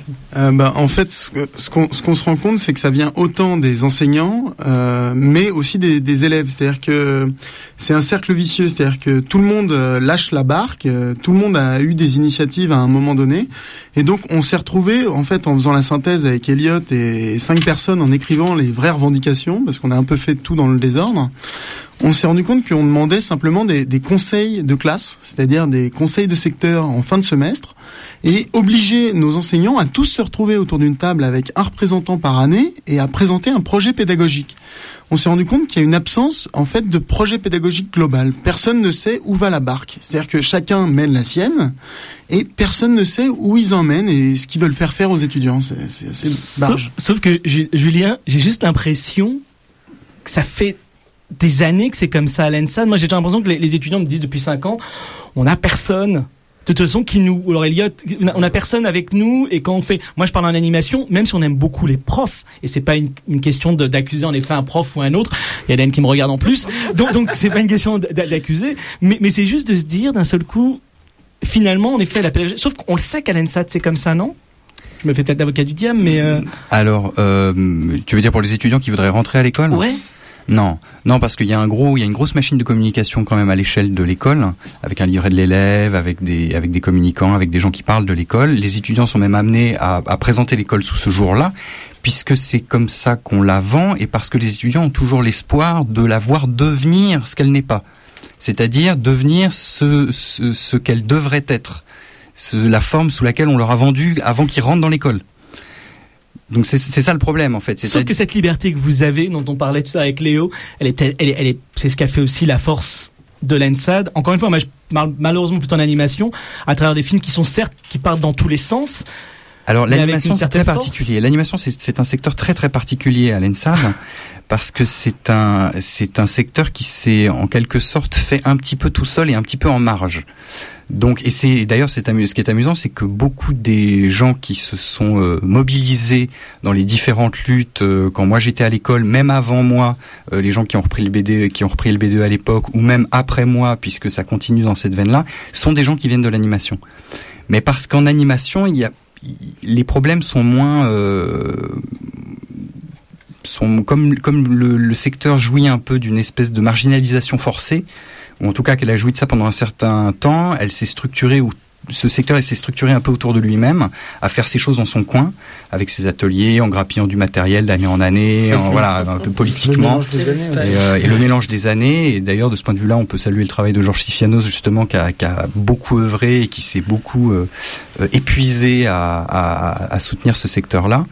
En fait, ce qu'on se rend compte, c'est que ça vient autant des enseignants, mais aussi des élèves. C'est-à-dire que c'est un cercle vicieux. C'est-à-dire que tout le monde lâche la barque, tout le monde a eu des initiatives à un moment donné, et donc on s'est retrouvé en fait en faisant la synthèse avec Elliot et 5 personnes en écrivant les vraies revendications, parce qu'on a un peu fait tout dans le désordre. On s'est rendu compte qu'on demandait simplement des conseils de classe, c'est-à-dire des conseils de secteur en fin de semestre, et obliger nos enseignants à tous se retrouver autour d'une table avec un représentant par année et à présenter un projet pédagogique. On s'est rendu compte qu'il y a une absence en fait de projet pédagogique global. Personne ne sait où va la barque. C'est-à-dire que chacun mène la sienne et personne ne sait où ils emmènent et ce qu'ils veulent faire aux étudiants. C'est assez barge. Sauf que Julien, j'ai juste l'impression que ça fait des années que c'est comme ça à l'ENSAD. Moi, j'ai l'impression que les étudiants me disent depuis 5 ans, on n'a personne. De toute façon, alors Elliot, on a personne avec nous, et quand on fait, moi je parle en animation, même si on aime beaucoup les profs, et c'est pas une question d'accuser en effet un prof ou un autre, il y a Hélène qui me regarde en plus, donc c'est pas une question d'accuser, mais c'est juste de se dire d'un seul coup, finalement, en effet, la pédagogie, sauf qu'on le sait qu'à l'ENSAD c'est comme ça, non? Je me fais peut-être l'avocat du diable, mais Alors, tu veux dire pour les étudiants qui voudraient rentrer à l'école? Ouais. Non, parce qu'il y a une grosse machine de communication quand même à l'échelle de l'école, avec un livret de l'élève, avec des communicants, avec des gens qui parlent de l'école. Les étudiants sont même amenés à présenter l'école sous ce jour-là, puisque c'est comme ça qu'on la vend, et parce que les étudiants ont toujours l'espoir de la voir devenir ce qu'elle n'est pas. C'est-à-dire devenir ce qu'elle devrait être. La forme sous laquelle on leur a vendu avant qu'ils rentrent dans l'école. Donc c'est ça le problème en fait. Sauf que cette liberté que vous avez, dont on parlait tout à l'heure avec Léo, c'est ce qui a fait aussi la force de l'ENSAD. Encore une fois, moi je parle malheureusement plutôt en animation, à travers des films qui partent dans tous les sens. Alors l'animation c'est très particulier. L'animation c'est un secteur très très particulier à l'ENSAD parce que c'est un secteur qui s'est en quelque sorte fait un petit peu tout seul et un petit peu en marge. Donc, et c'est d'ailleurs ce qui est amusant, c'est que beaucoup des gens qui se sont mobilisés dans les différentes luttes quand moi j'étais à l'école, même avant moi, les gens qui ont repris le BDE à l'époque, ou même après moi, puisque ça continue dans cette veine-là, sont des gens qui viennent de l'animation. Mais parce qu'en animation, les problèmes sont moins comme le secteur jouit un peu d'une espèce de marginalisation forcée, ou en tout cas qu'elle a joui de ça pendant un certain temps, elle s'est structurée ce secteur s'est structuré un peu autour de lui-même, à faire ses choses dans son coin, avec ses ateliers, en grappillant du matériel d'année en année, un peu politiquement, et le mélange des années. Et d'ailleurs, de ce point de vue-là, on peut saluer le travail de Georges Sifianos, justement, qui a beaucoup œuvré et qui s'est beaucoup épuisé à soutenir ce secteur-là.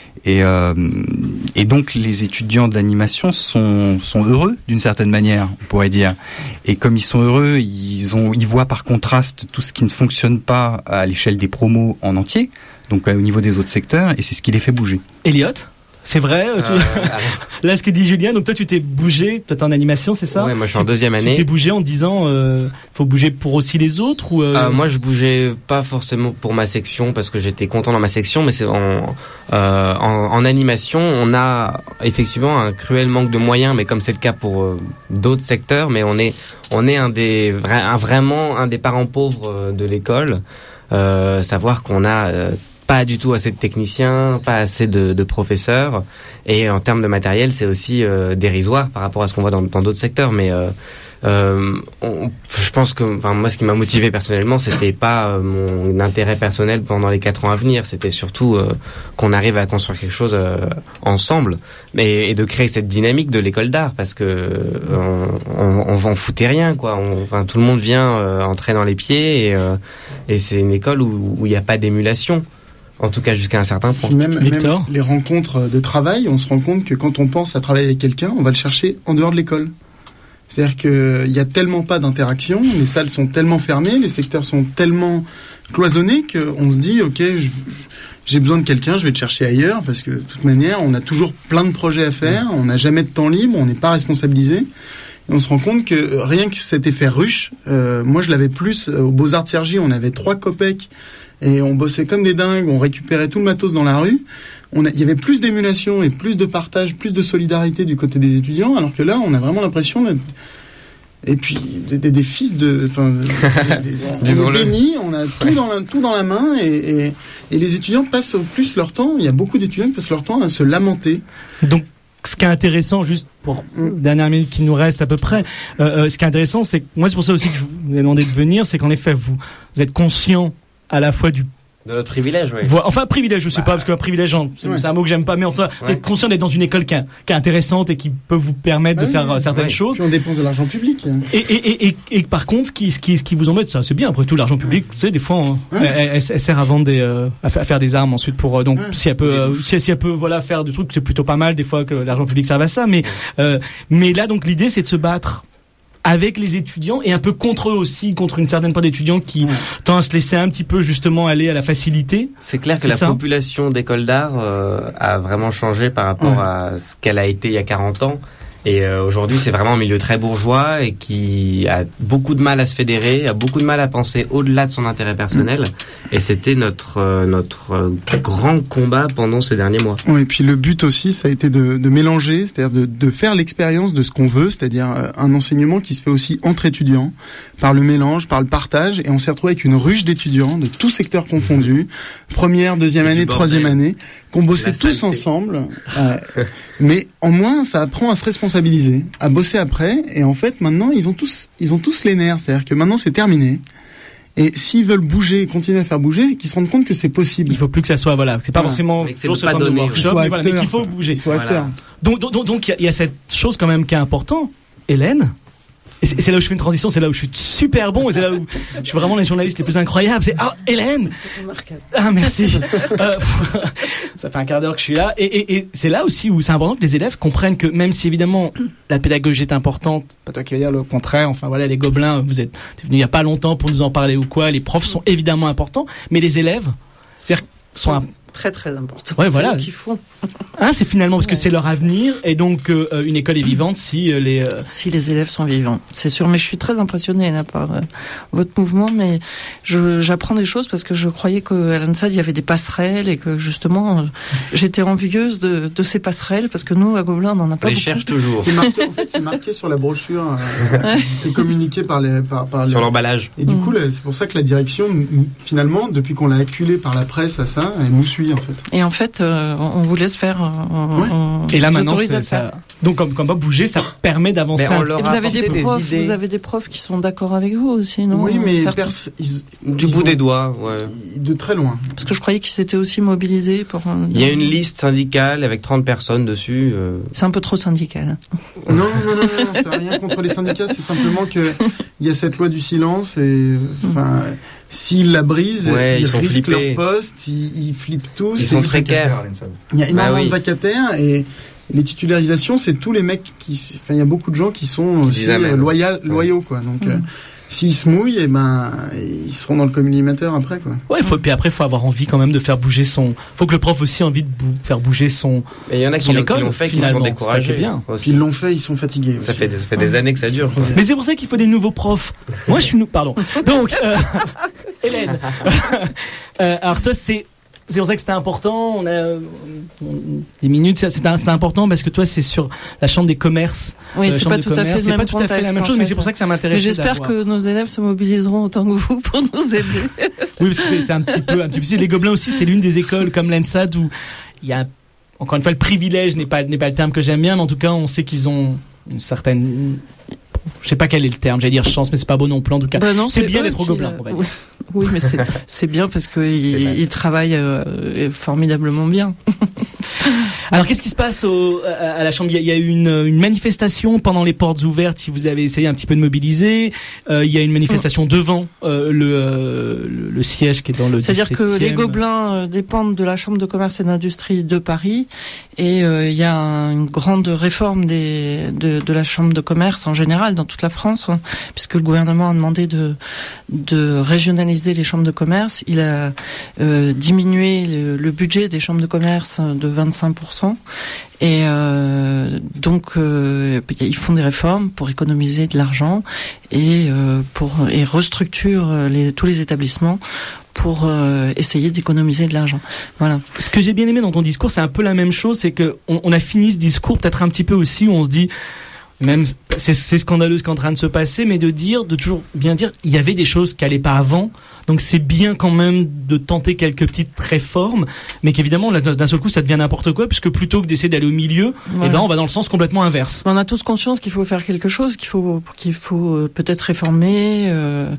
Et donc les étudiants d'animation sont heureux d'une certaine manière, on pourrait dire. Et comme ils sont heureux, ils voient par contraste tout ce qui ne fonctionne pas à l'échelle des promos en entier, donc au niveau des autres secteurs, et c'est ce qui les fait bouger. Elliot, c'est vrai là ce que dit Julien, donc toi tu t'es bougé, toi t'es en animation, c'est ça? Ouais, moi je suis en deuxième année. Tu t'es bougé en disant faut bouger pour aussi les autres ou moi je bougeais pas forcément pour ma section parce que j'étais content dans ma section, mais c'est en animation on a effectivement un cruel manque de moyens, mais comme c'est le cas pour d'autres secteurs, mais on est vraiment un des parents pauvres de l'école, savoir qu'on a pas du tout assez de techniciens, pas assez de professeurs, et en termes de matériel, c'est aussi dérisoire par rapport à ce qu'on voit dans d'autres secteurs. Mais je pense que, moi, ce qui m'a motivé personnellement, c'était pas mon intérêt personnel pendant les 4 ans à venir, c'était surtout qu'on arrive à construire quelque chose ensemble, et de créer cette dynamique de l'école d'art, parce que on foutait rien, quoi. Tout le monde vient entrer dans les pieds, et c'est une école où il n'y a pas d'émulation. En tout cas, jusqu'à un certain point. Même les rencontres de travail, on se rend compte que quand on pense à travailler avec quelqu'un, on va le chercher en dehors de l'école. C'est-à-dire qu'il n'y a tellement pas d'interaction, les salles sont tellement fermées, les secteurs sont tellement cloisonnés qu'on se dit, ok, j'ai besoin de quelqu'un, je vais le chercher ailleurs, parce que de toute manière, on a toujours plein de projets à faire, on n'a jamais de temps libre, on n'est pas responsabilisé. Et on se rend compte que rien que cet effet ruche, moi je l'avais plus aux Beaux-Arts de Cergy, on avait 3 copecs, et on bossait comme des dingues, on récupérait tout le matos dans la rue. Il y avait plus d'émulation et plus de partage, plus de solidarité du côté des étudiants, alors que là, on a vraiment l'impression d'être... Et puis, des fils de... on est bénis, on a tout dans la main, et les étudiants passent plus leur temps, il y a beaucoup d'étudiants qui passent leur temps à se lamenter. Donc, ce qui est intéressant, juste pour dernière minute qui nous reste à peu près, ce qui est intéressant, c'est que moi, c'est pour ça aussi que je vous ai demandé de venir, c'est qu'en effet, vous êtes conscient à la fois de notre privilège, oui. Enfin, privilège, je sais pas, parce qu'un privilège, c'est un mot que j'aime pas, mais enfin, vous êtes conscient d'être dans une école qui est intéressante et qui peut vous permettre de faire certaines choses. Puis on dépense de l'argent public. Et par contre, ce qui vous embête, ça, c'est bien, après tout, l'argent public, tu sais, des fois, elle sert à vendre à faire des armes ensuite pour, donc, si elle peut, voilà, faire des trucs, c'est plutôt pas mal, des fois, que l'argent public serve à ça, mais là, donc, l'idée, c'est de se battre avec les étudiants et un peu contre eux aussi, contre une certaine part d'étudiants qui tendent à se laisser un petit peu justement aller à la facilité. C'est clair que la population d'école d'art a vraiment changé par rapport à ce qu'elle a été il y a 40 ans. Et aujourd'hui, c'est vraiment un milieu très bourgeois et qui a beaucoup de mal à se fédérer, a beaucoup de mal à penser au-delà de son intérêt personnel. Et c'était notre grand combat pendant ces derniers mois. Oui, et puis le but aussi, ça a été de mélanger, c'est-à-dire de faire l'expérience de ce qu'on veut, c'est-à-dire un enseignement qui se fait aussi entre étudiants, par le mélange, par le partage. Et on s'est retrouvé avec une ruche d'étudiants de tous secteurs confondus, première, deuxième année, troisième année, qu'on bossait tous ensemble. Mais en moins, ça apprend à se responsabiliser, à bosser après. Et en fait, maintenant, ils ont tous les nerfs. C'est-à-dire que maintenant, c'est terminé. Et s'ils veulent bouger et continuer à faire bouger, qu'ils se rendent compte que c'est possible. Il faut plus que ça soit, voilà, c'est pas forcément toujours ce temps de workshop, mais qu'il faut bouger. Voilà. Donc il y a cette chose quand même qui est importante. Hélène, et c'est là où je fais une transition, c'est là où je suis super bon, et c'est là où je suis vraiment les journalistes les plus incroyables. C'est Hélène. Ah merci. Ça fait un quart d'heure que je suis là, et c'est là aussi où c'est important que les élèves comprennent que même si évidemment la pédagogie est importante, pas toi qui vas dire le contraire. Enfin voilà, les gobelins, vous êtes venus il y a pas longtemps pour nous en parler ou quoi. Les profs sont évidemment importants, mais les élèves, sont très très important. Ouais, voilà. C'est eux qui font. C'est finalement parce que c'est leur avenir, et donc une école est vivante si les élèves sont vivants. C'est sûr, mais je suis très impressionnée là par votre mouvement, mais j'apprends des choses parce que je croyais qu'à l'ANSAD il y avait des passerelles et que justement j'étais envieuse de ces passerelles parce que nous à Gobelin on n'en a pas beaucoup. On les cherche toujours. C'est marqué sur la brochure, c'est communiqué par sur l'emballage. Et du coup c'est pour ça que la direction finalement depuis qu'on l'a acculé par la presse à ça, elle nous suit. gratuit en fait. Et en fait, on vous laisse faire. Et là maintenant, ça. Donc comme pas bouger, ça permet d'avancer. Vous avez des profs qui sont d'accord avec vous aussi, non? Oui, mais du bout des doigts, ouais. De très loin. Parce que je croyais qu'ils s'étaient aussi mobilisés pour. Il y a une liste syndicale avec 30 personnes dessus. C'est un peu trop syndical. Non, ça n'a rien contre les syndicats, c'est simplement que il y a cette loi du silence et s'ils la brisent, ils risquent leur poste, ils flippent tous. Ils sont précaires. Il y a énormément de vacataires et les titularisations, c'est tous les mecs il y a beaucoup de gens qui sont aussi loyaux, quoi. Donc, s'ils se mouillent, ils seront dans le collimateur après, quoi. Ouais, puis après, faut avoir envie quand même de faire bouger faut que le prof aussi ait envie de faire bouger son. Mais il y en a qui l'ont fait, qui sont découragés. Bien. Ils l'ont fait, ils sont fatigués. Ça fait des années que ça dure. Mais c'est pour ça qu'il faut des nouveaux profs. Moi, je suis pardon. Donc, Hélène. Alors toi, c'est pour ça que c'était important. On a 10 minutes. C'était important parce que toi, c'est sur la chambre des commerces. Oui, c'est pas tout à fait la même chose, mais c'est pour ça que ça m'intéresse. J'espère que nos élèves se mobiliseront autant que vous pour nous aider. Oui, parce que c'est un petit peu. Les Gobelins aussi, c'est l'une des écoles comme l'ENSAD où il y a encore une fois le privilège n'est pas le terme que j'aime bien, mais en tout cas, on sait qu'ils ont une certaine. Je sais pas quel est le terme, j'allais dire chance, mais c'est pas beau non plus en tout cas. C'est bien d'être au Gobelin, on va dire. Oui, mais c'est bien parce qu'ils travaillent formidablement bien. Alors, qu'est-ce qui se passe à la Chambre ? Il y a eu une manifestation pendant les portes ouvertes. Vous avez essayé un petit peu de mobiliser. Il y a une manifestation devant le siège qui est dans le 17e. C'est-à-dire que les Gobelins dépendent de la Chambre de commerce et d'industrie de Paris. Et il y a une grande réforme de la Chambre de commerce en général dans toute la France, puisque le gouvernement a demandé de régionaliser les chambres de commerce. Il a diminué le budget des chambres de commerce de 25%. Et donc ils font des réformes pour économiser de l'argent et restructurent tous les établissements pour essayer d'économiser de l'argent. Voilà. Ce que j'ai bien aimé dans ton discours, c'est un peu la même chose, c'est que on a fini ce discours peut-être un petit peu aussi où on se dit même c'est scandaleux ce qui est en train de se passer, mais de toujours bien dire il y avait des choses qui allaient pas avant, donc c'est bien quand même de tenter quelques petites réformes, mais qu'évidemment d'un seul coup ça devient n'importe quoi, puisque plutôt que d'essayer d'aller au milieu, on va dans le sens complètement inverse. On a tous conscience qu'il faut faire quelque chose, qu'il faut peut-être réformer,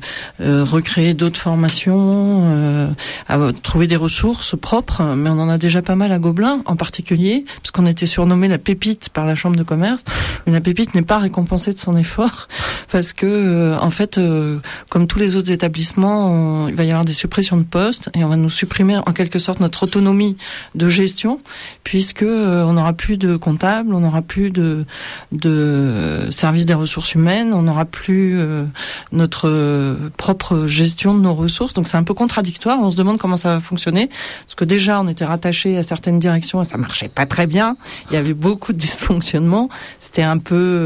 recréer d'autres formations, trouver des ressources propres, mais on en a déjà pas mal à Gobelin en particulier, parce qu'on était surnommé la pépite par la Chambre de commerce, mais la pépite n'est pas récompensée de son effort parce que en fait comme tous les autres établissements il va y avoir des suppressions de postes et on va nous supprimer en quelque sorte notre autonomie de gestion, puisque on n'aura plus de comptables, on n'aura plus de service des ressources humaines, on n'aura plus notre propre gestion de nos ressources. Donc c'est un peu contradictoire, on se demande comment ça va fonctionner, parce que déjà on était rattaché à certaines directions et ça marchait pas très bien, il y avait beaucoup de dysfonctionnements, c'était un peu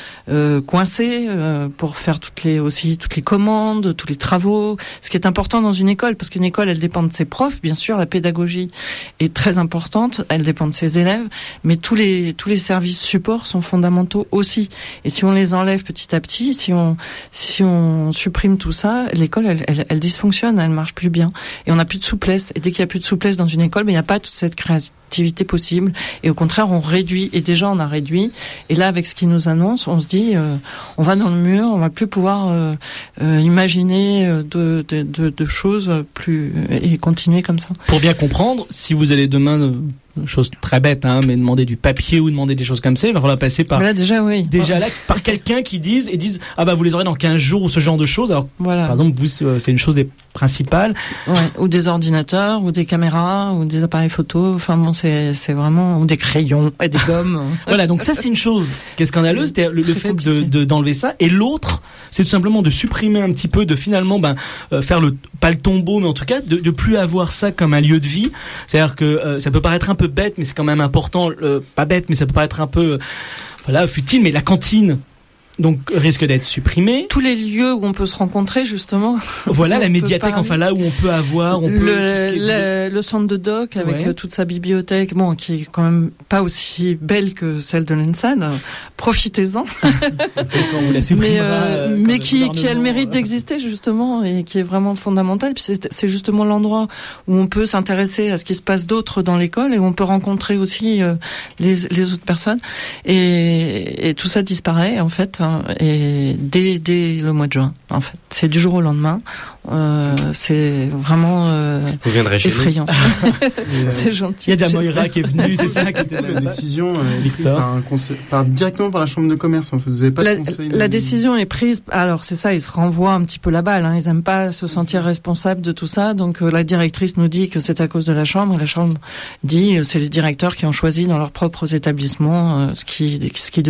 coincé pour faire toutes les commandes, tous les travaux, ce qui est important dans une école, parce qu'une école elle dépend de ses profs, bien sûr la pédagogie est très importante, elle dépend de ses élèves, mais tous les services supports sont fondamentaux aussi, et si on les enlève petit à petit, si on supprime tout ça, l'école elle dysfonctionne, elle marche plus bien, et on n'a plus de souplesse, et dès qu'il y a plus de souplesse dans une école, il n'y a pas toute cette créativité possible, et au contraire on réduit, et déjà on a réduit, et là avec ce qui nous annonce, on se dit on va dans le mur, on va plus pouvoir imaginer de choses plus et continuer comme ça. Pour bien comprendre, si vous allez demain chose très bête, mais demander du papier ou demander des choses comme ça, il va falloir passer par là, déjà là par quelqu'un qui dise vous les aurez dans 15 jours ou ce genre de choses. Alors par exemple vous c'est une chose des principales, ou des ordinateurs ou des caméras ou des appareils photo, enfin bon c'est vraiment, ou des crayons et des gommes. Voilà, donc ça c'est une chose qui est scandaleuse, c'est le fait d'enlever ça, et l'autre c'est tout simplement de supprimer un petit peu, de finalement faire pas le tombeau, mais en tout cas de plus avoir ça comme un lieu de vie. C'est-à-dire que ça peut paraître un peu bête, mais c'est quand même important, pas bête, mais ça peut paraître un peu futile, mais la cantine donc risque d'être supprimé. Tous les lieux où on peut se rencontrer, justement. Voilà, la médiathèque, enfin là où on peut avoir, le centre de doc avec toute sa bibliothèque, bon, qui est quand même pas aussi belle que celle de l'ENSAD. Profitez-en. Mais qui a le mérite d'exister, justement, et qui est vraiment fondamental. Puis c'est justement l'endroit où on peut s'intéresser à ce qui se passe d'autre dans l'école et où on peut rencontrer aussi les autres personnes. Et tout ça disparaît, en fait, et dès le mois de juin, en fait. C'est du jour au lendemain. C'est vraiment effrayant. C'est gentil. Il y a Moira qui est venue, c'est ça qui était la décision directement par la chambre de commerce. En fait. Vous avez pas de conseil. La décision est prise. Alors c'est ça, ils se renvoient un petit peu la balle. Ils aiment pas se sentir responsables de tout ça. Donc la directrice nous dit que c'est à cause de la chambre. Et la chambre dit c'est les directeurs qui ont choisi dans leurs propres établissements ce qui était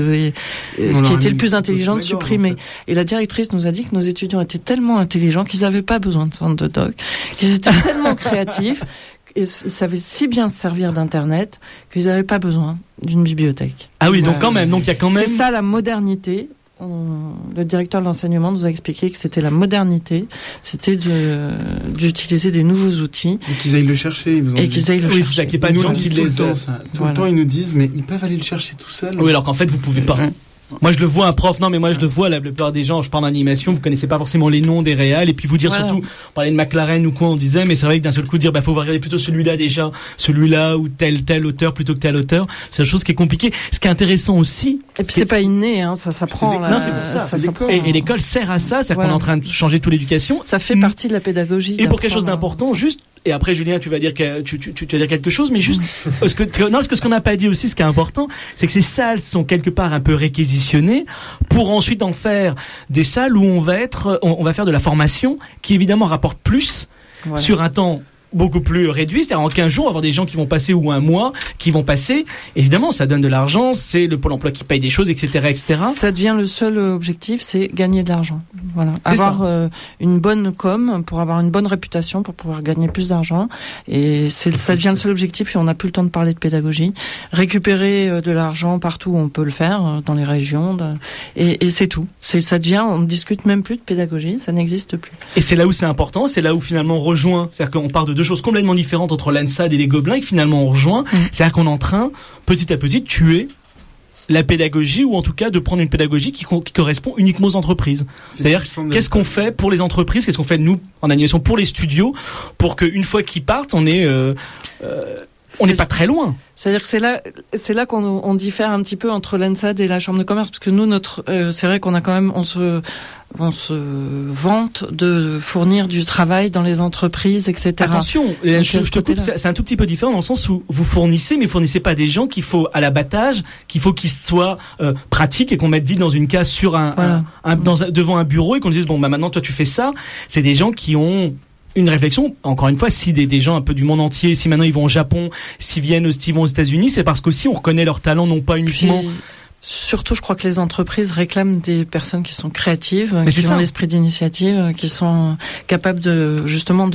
le plus intelligent de supprimer. En fait. Et la directrice nous a dit que nos étudiants étaient tellement intelligents qu'ils n'avaient pas besoin de centre de doc, qu'ils étaient tellement créatifs, ils savaient si bien se servir d'internet qu'ils n'avaient pas besoin d'une bibliothèque. Ah oui, donc quand même, donc il y a quand même. C'est ça la modernité. Le directeur de l'enseignement nous a expliqué que c'était la modernité, c'était d'utiliser des nouveaux outils. Et qu'ils aillent le chercher. Oui, c'est ça qui est pas nous qui les tout le temps, ils nous disent, mais ils peuvent aller le chercher tout seuls. Oui, alors qu'en fait, vous pouvez pas. Moi je le vois un prof, non mais moi je le vois la plupart des gens, je parle d'animation, vous connaissez pas forcément les noms des réals et puis vous dire surtout, on parlait de McLaren ou quoi, on disait mais c'est vrai que d'un seul coup dire faut regarder plutôt celui-là déjà, celui-là ou tel auteur plutôt que tel auteur, c'est la chose qui est compliquée. Ce qui est intéressant aussi, et puis c'est pas inné, ça prend. Non c'est pour ça. Et l'école sert à ça, c'est-à-dire qu'on est en train de changer toute l'éducation. Ça fait partie de la pédagogie. Et pour quelque chose d'important, juste. Et après, Julien, tu vas dire quelque chose, mais juste, ce qu'on n'a pas dit aussi, ce qui est important, c'est que ces salles sont quelque part un peu réquisitionnées pour ensuite en faire des salles où on va faire de la formation qui évidemment rapporte plus sur un temps beaucoup plus réduit, c'est-à-dire en 15 jours, on va avoir des gens qui vont passer ou un mois qui vont passer. Évidemment, ça donne de l'argent, c'est le Pôle emploi qui paye des choses, etc., etc. Ça devient le seul objectif, c'est gagner de l'argent. Voilà. Avoir une bonne com pour avoir une bonne réputation, pour pouvoir gagner plus d'argent. Et ça devient le seul objectif et on n'a plus le temps de parler de pédagogie. Récupérer de l'argent partout où on peut le faire, dans les régions. Et c'est tout. Ça devient, on ne discute même plus de pédagogie, ça n'existe plus. Et c'est là où c'est important, c'est là où finalement on rejoint, c'est-à-dire qu'on part de deux choses complètement différentes entre l'ANSAD et les Gobelins, et que finalement on rejoint. C'est-à-dire qu'on est en train, petit à petit, de tuer la pédagogie, ou en tout cas de prendre une pédagogie qui correspond uniquement aux entreprises. C'est-à-dire, qu'est-ce qu'on fait pour les entreprises, qu'est-ce qu'on fait nous en animation pour les studios, pour qu'une fois qu'ils partent, on n'est pas très loin. C'est-à-dire que c'est là qu'on diffère un petit peu entre l'ANSAD et la Chambre de commerce, parce que nous, c'est vrai qu'on a quand même, on se vante de fournir du travail dans les entreprises, etc. Attention, je te coupe, c'est un tout petit peu différent dans le sens où vous fournissez, mais vous fournissez pas des gens qu'il faut à l'abattage, qu'il faut qu'ils soient pratiques et qu'on mette vite dans une case sur devant un bureau et qu'on dise bon bah maintenant toi tu fais ça. C'est des gens qui ont une réflexion, encore une fois, si des gens un peu du monde entier, si maintenant ils vont au Japon, s'ils vont aux États-Unis, c'est parce qu'aussi on reconnaît leur talent, non pas uniquement. Surtout, je crois que les entreprises réclament des personnes qui sont créatives, qui ont l'esprit d'initiative, qui sont capables de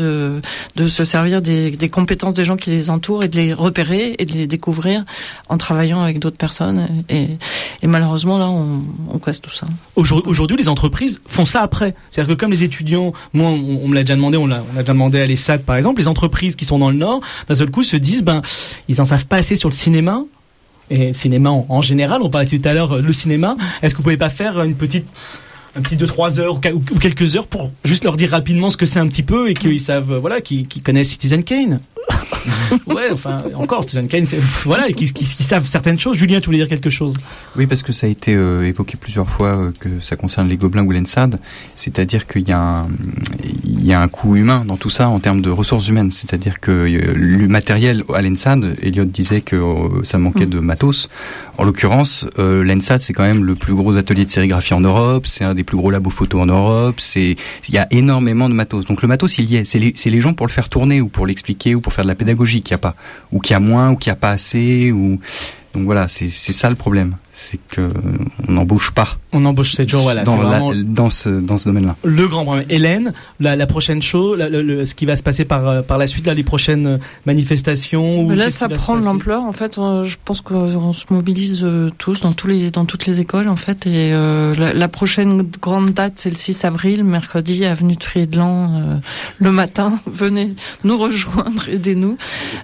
se servir des compétences des gens qui les entourent et de les repérer et de les découvrir en travaillant avec d'autres personnes. Et malheureusement, là, on casse tout ça. Aujourd'hui, les entreprises font ça après. C'est-à-dire que comme les étudiants, moi, on me l'a déjà demandé, on l'a déjà demandé à l'ESSAD, par exemple, les entreprises qui sont dans le Nord, d'un seul coup, se disent, ils en savent pas assez sur le cinéma. Et le cinéma en général, on parlait tout à l'heure, le cinéma, est-ce que vous pouvez pas faire un petit 2-3 heures ou quelques heures pour juste leur dire rapidement ce que c'est un petit peu et qu'ils savent, qu'ils connaissent Citizen Kane. Ouais, enfin, encore, Citizen Kane, et qui savent certaines choses. Julien, tu voulais dire quelque chose? Oui, parce que ça a été évoqué plusieurs fois que ça concerne les Gobelins ou l'ENSAD, c'est-à-dire qu'il y a un coût humain dans tout ça en termes de ressources humaines, c'est-à-dire que le matériel à l'ENSAD, Elliot disait que ça manquait de matos. En l'occurrence, l'ENSAD, c'est quand même le plus gros atelier de sérigraphie en Europe, c'est un des plus gros labos photo en Europe, il y a énormément de matos. Donc le matos, il y est. C'est les gens pour le faire tourner ou pour l'expliquer ou pour faire de la pédagogie qu'il n'y a pas, ou qu'il y a moins, ou qu'il n'y a pas assez, donc voilà, c'est ça le problème, c'est que on n'embauche pas On embauche 7 jours, voilà. Dans ce domaine-là. Le grand problème. Hélène, la prochaine show, ce qui va se passer par la suite, là, les prochaines manifestations. Là, ça prend de l'ampleur. En fait, je pense qu'on se mobilise tous dans toutes les écoles, en fait. Et la prochaine grande date, c'est le 6 avril, mercredi, avenue de Friedland, le matin. Venez nous rejoindre, aidez-nous.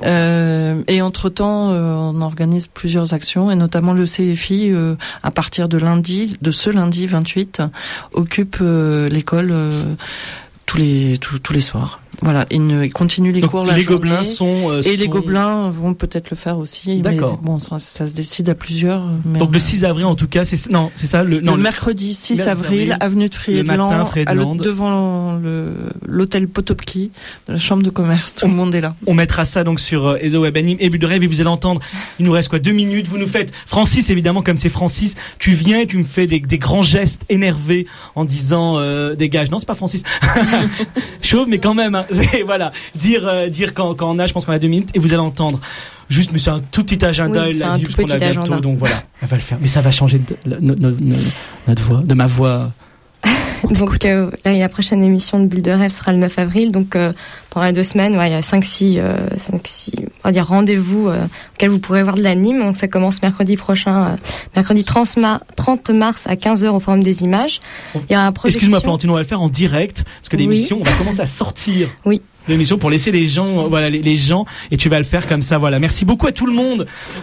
Et entre-temps, on organise plusieurs actions, et notamment le CFI, à partir de ce lundi 28, occupe l'école tous les soirs. Voilà, ils continuent les cours la journée. Les Gobelins vont peut-être le faire aussi. D'accord. Mais bon, ça se décide à plusieurs. Donc le 6 avril en tout cas, c'est ça le mercredi 6 avril, avenue de Friedland, devant l'hôtel Potopki, de la chambre de commerce. Tout le monde est là. On mettra ça donc sur Ezo Web Anime et Bulle de Rêve, et vous allez entendre. Il nous reste 2 minutes. Vous nous faites Francis, évidemment, comme c'est Francis. Tu viens et tu me fais des grands gestes énervés en disant dégage. Non, c'est pas Francis. Chauve, mais quand même. Hein. Voilà, dire quand on a, je pense qu'on a 2 minutes, et vous allez entendre. Juste, mais c'est un tout petit agenda, oui, elle l'a dit, parce qu'on a bientôt, agenda. donc voilà, elle va le faire. Mais ça va changer notre voix, de ma voix. Donc la prochaine émission de Bulle de Rêve sera le 9 avril, donc pendant les 2 semaines, il y a 5-6 on va dire rendez-vous auxquels vous pourrez voir de l'anime. Donc ça commence mercredi prochain, mercredi 30 mars à 15h au Forum des Images. Il y a Excuse-moi Florentine, on va le faire en direct, parce que l'émission, on va commencer à sortir. Oui. L'émission pour laisser les gens, les gens, et tu vas le faire comme ça, voilà. Merci beaucoup à tout le monde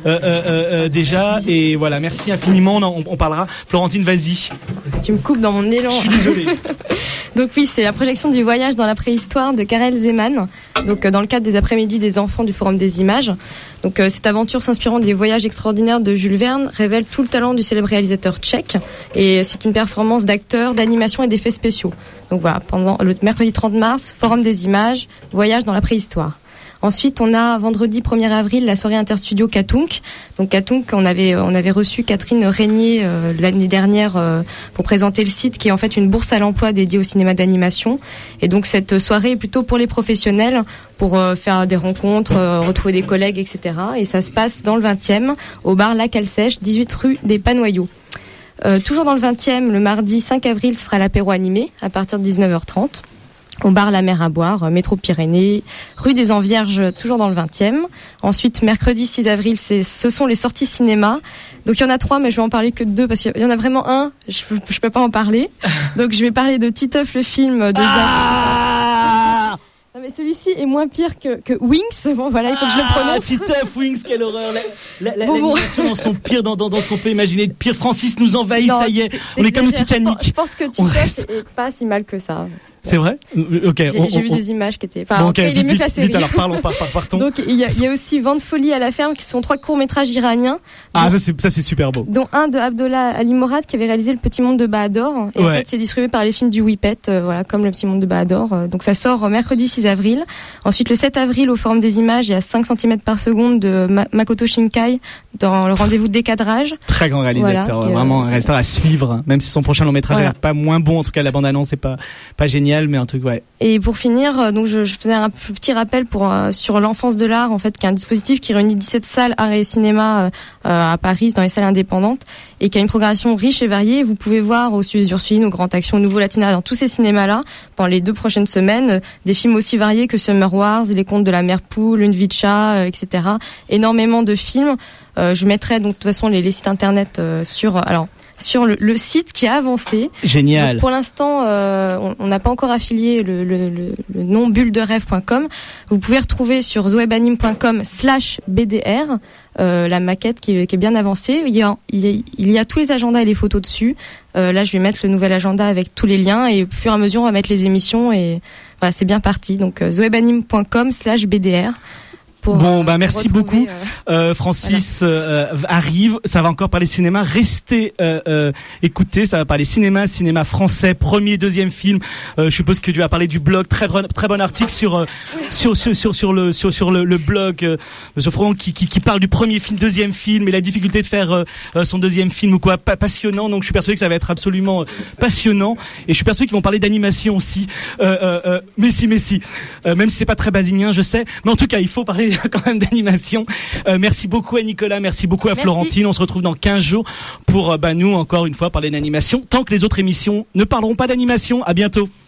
déjà, et voilà, merci infiniment. On parlera. Florentine, vas-y. Tu me coupes dans mon élan. Je suis désolé. Donc oui, c'est la projection du Voyage dans la préhistoire de Karel Zeman, donc dans le cadre des après-midi des enfants du Forum des Images. Donc cette aventure s'inspirant des voyages extraordinaires de Jules Verne révèle tout le talent du célèbre réalisateur tchèque, et c'est une performance d'acteurs, d'animation et d'effets spéciaux. Donc voilà, pendant le mercredi 30 mars, Forum des Images, Voyage dans la préhistoire. Ensuite, on a vendredi 1er avril la soirée interstudio Katunk. Donc Katunk, on avait reçu Catherine Régnier l'année dernière pour présenter le site, qui est en fait une bourse à l'emploi dédiée au cinéma d'animation. Et donc cette soirée est plutôt pour les professionnels, pour faire des rencontres, retrouver des collègues, etc. Et ça se passe dans le 20e, au bar La Cale Sèche, 18 rue des Panoyaux. Toujours dans le 20e, le mardi 5 avril, ce sera l'apéro animé à partir de 19h30. Au bar La Mer à Boire, métro Pyrénées, rue des Envierges, toujours dans le 20e. Ensuite, mercredi 6 avril, ce sont les sorties cinéma. Donc il y en a 3, mais je vais en parler que de 2, parce qu'il y en a vraiment un, je peux pas en parler. Donc je vais parler de Titeuf, le film de Non mais celui-ci est moins pire que Wings. Bon voilà, il faut que je le prononce. Titeuf, Wings, quelle horreur. L'animation dans son pire, dans ce qu'on peut imaginer. Pire, Francis nous envahit, ça y est. On est comme le Titanic. Je pense que Titeuf est pas si mal que ça. C'est vrai? Ok. J'ai vu des images qui étaient. Enfin, il est mieux que la série. Vite, alors partons. Donc il y a aussi Vent de folie à la ferme, qui sont 3 courts-métrages iraniens. Ah, ça c'est super beau. Dont un de Abdollah Ali Morad, qui avait réalisé Le Petit Monde de Bahador. Et en fait, c'est distribué par les films du Whippet, voilà, comme Le Petit Monde de Bahador. Donc ça sort mercredi 6 avril. Ensuite, le 7 avril, au Forum des Images, il y a 5 cm par seconde de Makoto Shinkai dans le rendez-vous de décadrage. Très grand réalisateur, voilà, vraiment un réalisateur à suivre. Même si son prochain long métrage n'est pas moins bon, en tout cas la bande-annonce c'est pas génial, mais un truc ouais. Et pour finir, donc je faisais un petit rappel sur l'enfance de l'art, en fait, qui est un dispositif qui réunit 17 salles art et cinéma à Paris, dans les salles indépendantes, et qui a une programmation riche et variée. Vous pouvez voir au Studio des Ursulines, au Grand Action, au Nouveau Latina, dans tous ces cinémas-là, pendant les 2 prochaines semaines, des films aussi variés que Summer Wars, Les Contes de la Mère Poule, Une vie de chat, etc. Énormément de films. Je mettrai donc de toute façon les sites internet sur le site qui a avancé. Génial. Donc pour l'instant, on n'a pas encore affilié le nom bullederev.com. Vous pouvez retrouver sur zoebanime.com/BDR la maquette qui est bien avancée. Il y a tous les agendas et les photos dessus. Là, je vais mettre le nouvel agenda avec tous les liens, et au fur et à mesure, on va mettre les émissions, et voilà, c'est bien parti. Donc zoebanime.com/BDR. Merci beaucoup. Francis arrive, ça va encore parler cinéma. Restez écoutez, ça va parler cinéma français, premier, deuxième film. Je suppose que tu vas parler du blog, très bon article sur le blog Monsieur Franck qui parle du premier film, deuxième film, et la difficulté de faire son deuxième film ou quoi. Passionnant. Donc je suis persuadé que ça va être absolument passionnant, et je suis persuadé qu'ils vont parler d'animation aussi. Messi, même si c'est pas très basinien, je sais, mais en tout cas il faut parler parler quand même d'animation. Merci beaucoup à Nicolas, merci beaucoup à Florentine. On se retrouve dans 15 jours pour nous encore une fois parler d'animation. Tant que les autres émissions ne parleront pas d'animation. À bientôt.